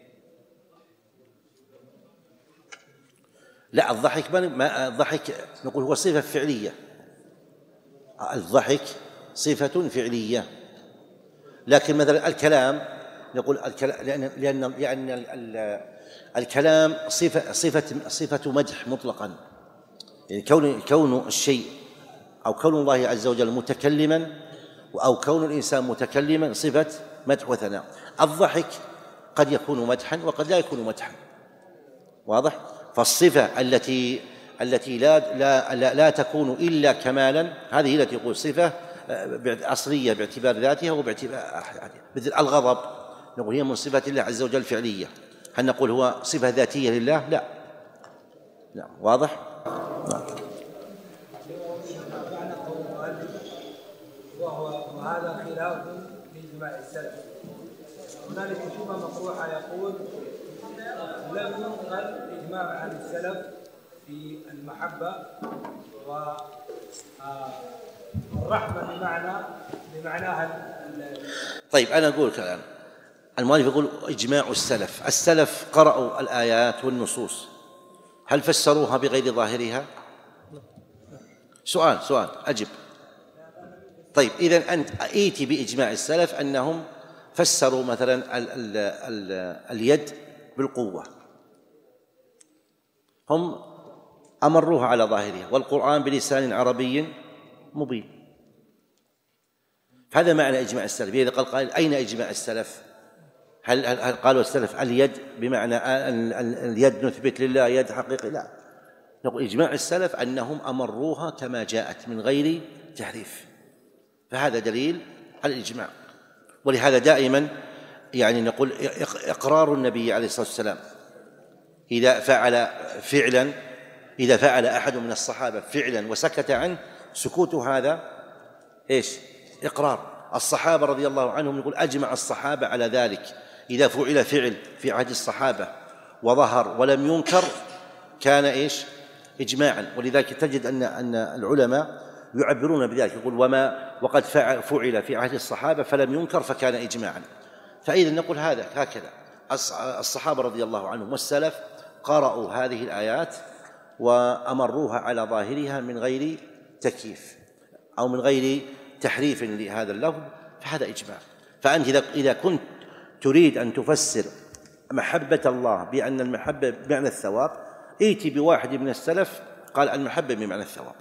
لا الضحك ما الضحك نقول هو صفة فعلية، الضحك صفة فعلية، لكن مثلا الكلام نقول الكلام لأن لأن لأن الكلام صفة صفة صفة مدح مطلقا، يعني كون كون الشيء أو كون الله عز وجل متكلما أو كون الإنسان متكلما صفة مدح وثناء. الضحك قد يكون مدحا وقد لا يكون مدحا، واضح؟ فالصفة التي التي لا لا لا, لا تكون إلا كمالا هذه التي يقول صفة أصلية باعتبار ذاتها وباعتبار مثل الغضب نقول هي من صفات الله عز وجل فعلية، هل نقول هو صفة ذاتية لله؟ لا. نعم واضح؟ نعم. هذا خلاف لإجماع السلف. هنالك شبهة مطروحة يقول لم ينقل إجماع عن السلف في المحبة والرحمة بمعنى بمعناها. طيب أنا أقول كلام المؤلف يقول إجماع السلف. السلف قرأوا الآيات والنصوص، هل فسروها بغير ظاهرها؟ سؤال سؤال أجب. طيب إذن أنت أيتي بإجماع السلف أنهم فسروا مثلا ال ال ال اليد بالقوة، هم أمروها على ظاهرها، والقرآن بلسان عربي مبين. هذا معنى إجماع السلف. إذا قال قائل أين إجماع السلف؟ هل, هل قالوا السلف اليد بمعنى اليد نثبت لله يد حقيقي؟ لا، نقول إجماع السلف أنهم أمروها كما جاءت من غير تحريف، فهذا دليل على الإجماع. ولهذا دائما يعني نقول إقرار النبي عليه الصلاة والسلام إذا فعل فعلا، إذا فعل أحد من الصحابة فعلا وسكت عنه، سكوت هذا إيش؟ إقرار. الصحابة رضي الله عنهم يقول أجمع الصحابة على ذلك، إذا فعل فعل في عهد الصحابة وظهر ولم ينكر كان إيش؟ إجماعا. ولذلك تجد أن أن العلماء يعبرون بذلك، يقول وما وقد فعل في عهد الصحابة فلم ينكر فكان إجماعا. فإذا نقول هذا هكذا الصحابة رضي الله عنهم والسلف قرأوا هذه الآيات وأمروها على ظاهرها من غير تكييف أو من غير تحريف لهذا اللفظ، فهذا إجماع. فأنت إذا كنت تريد أن تفسر محبة الله بأن المحبة بمعنى الثواب، ائتي بواحد من السلف قال المحبة بمعنى الثواب.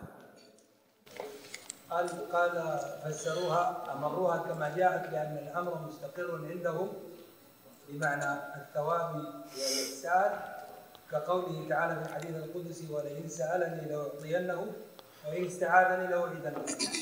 قال قال فسروها أمروها كما جاءت لأن الأمر مستقر عندهم بمعنى الثواب والإحسان، كقوله تعالى في الحديث القدسي ولئن سألني لأعطينه وإن استعاذني لأعيذنه.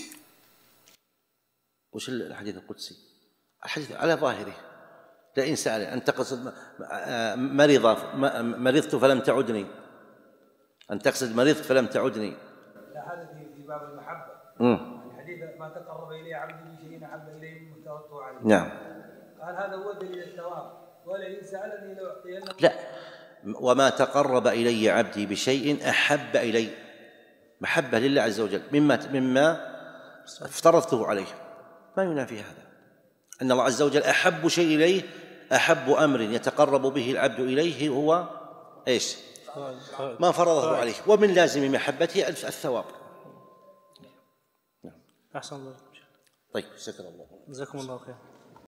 وش الحديث القدسي؟ الحديث على ظاهره، لئن سألني أن تقصد مرض مرضت فلم تعدني، أن تقصد مرضت فلم تعدني. لا، هذا في باب المحبة. الحديث ما تقرب إلي عبدي بشيء أحب إليه مما افترضته عليه. نعم. قال هذا هو دليل الثواب، ولئن سألني لأعطينه. لا، وما تقرب إلي عبدي بشيء أحب إلي، محبة لله عز وجل مما مما افترضته عليه، ما ينافي هذا. أن الله عز وجل أحب شيء إليه، أحب أمر يتقرب به العبد إليه هو إيش؟ ما فرضه عليه، ومن لازم محبته الثواب. أحسن الله. طيب، شكرا الله. جزاكم الله خير.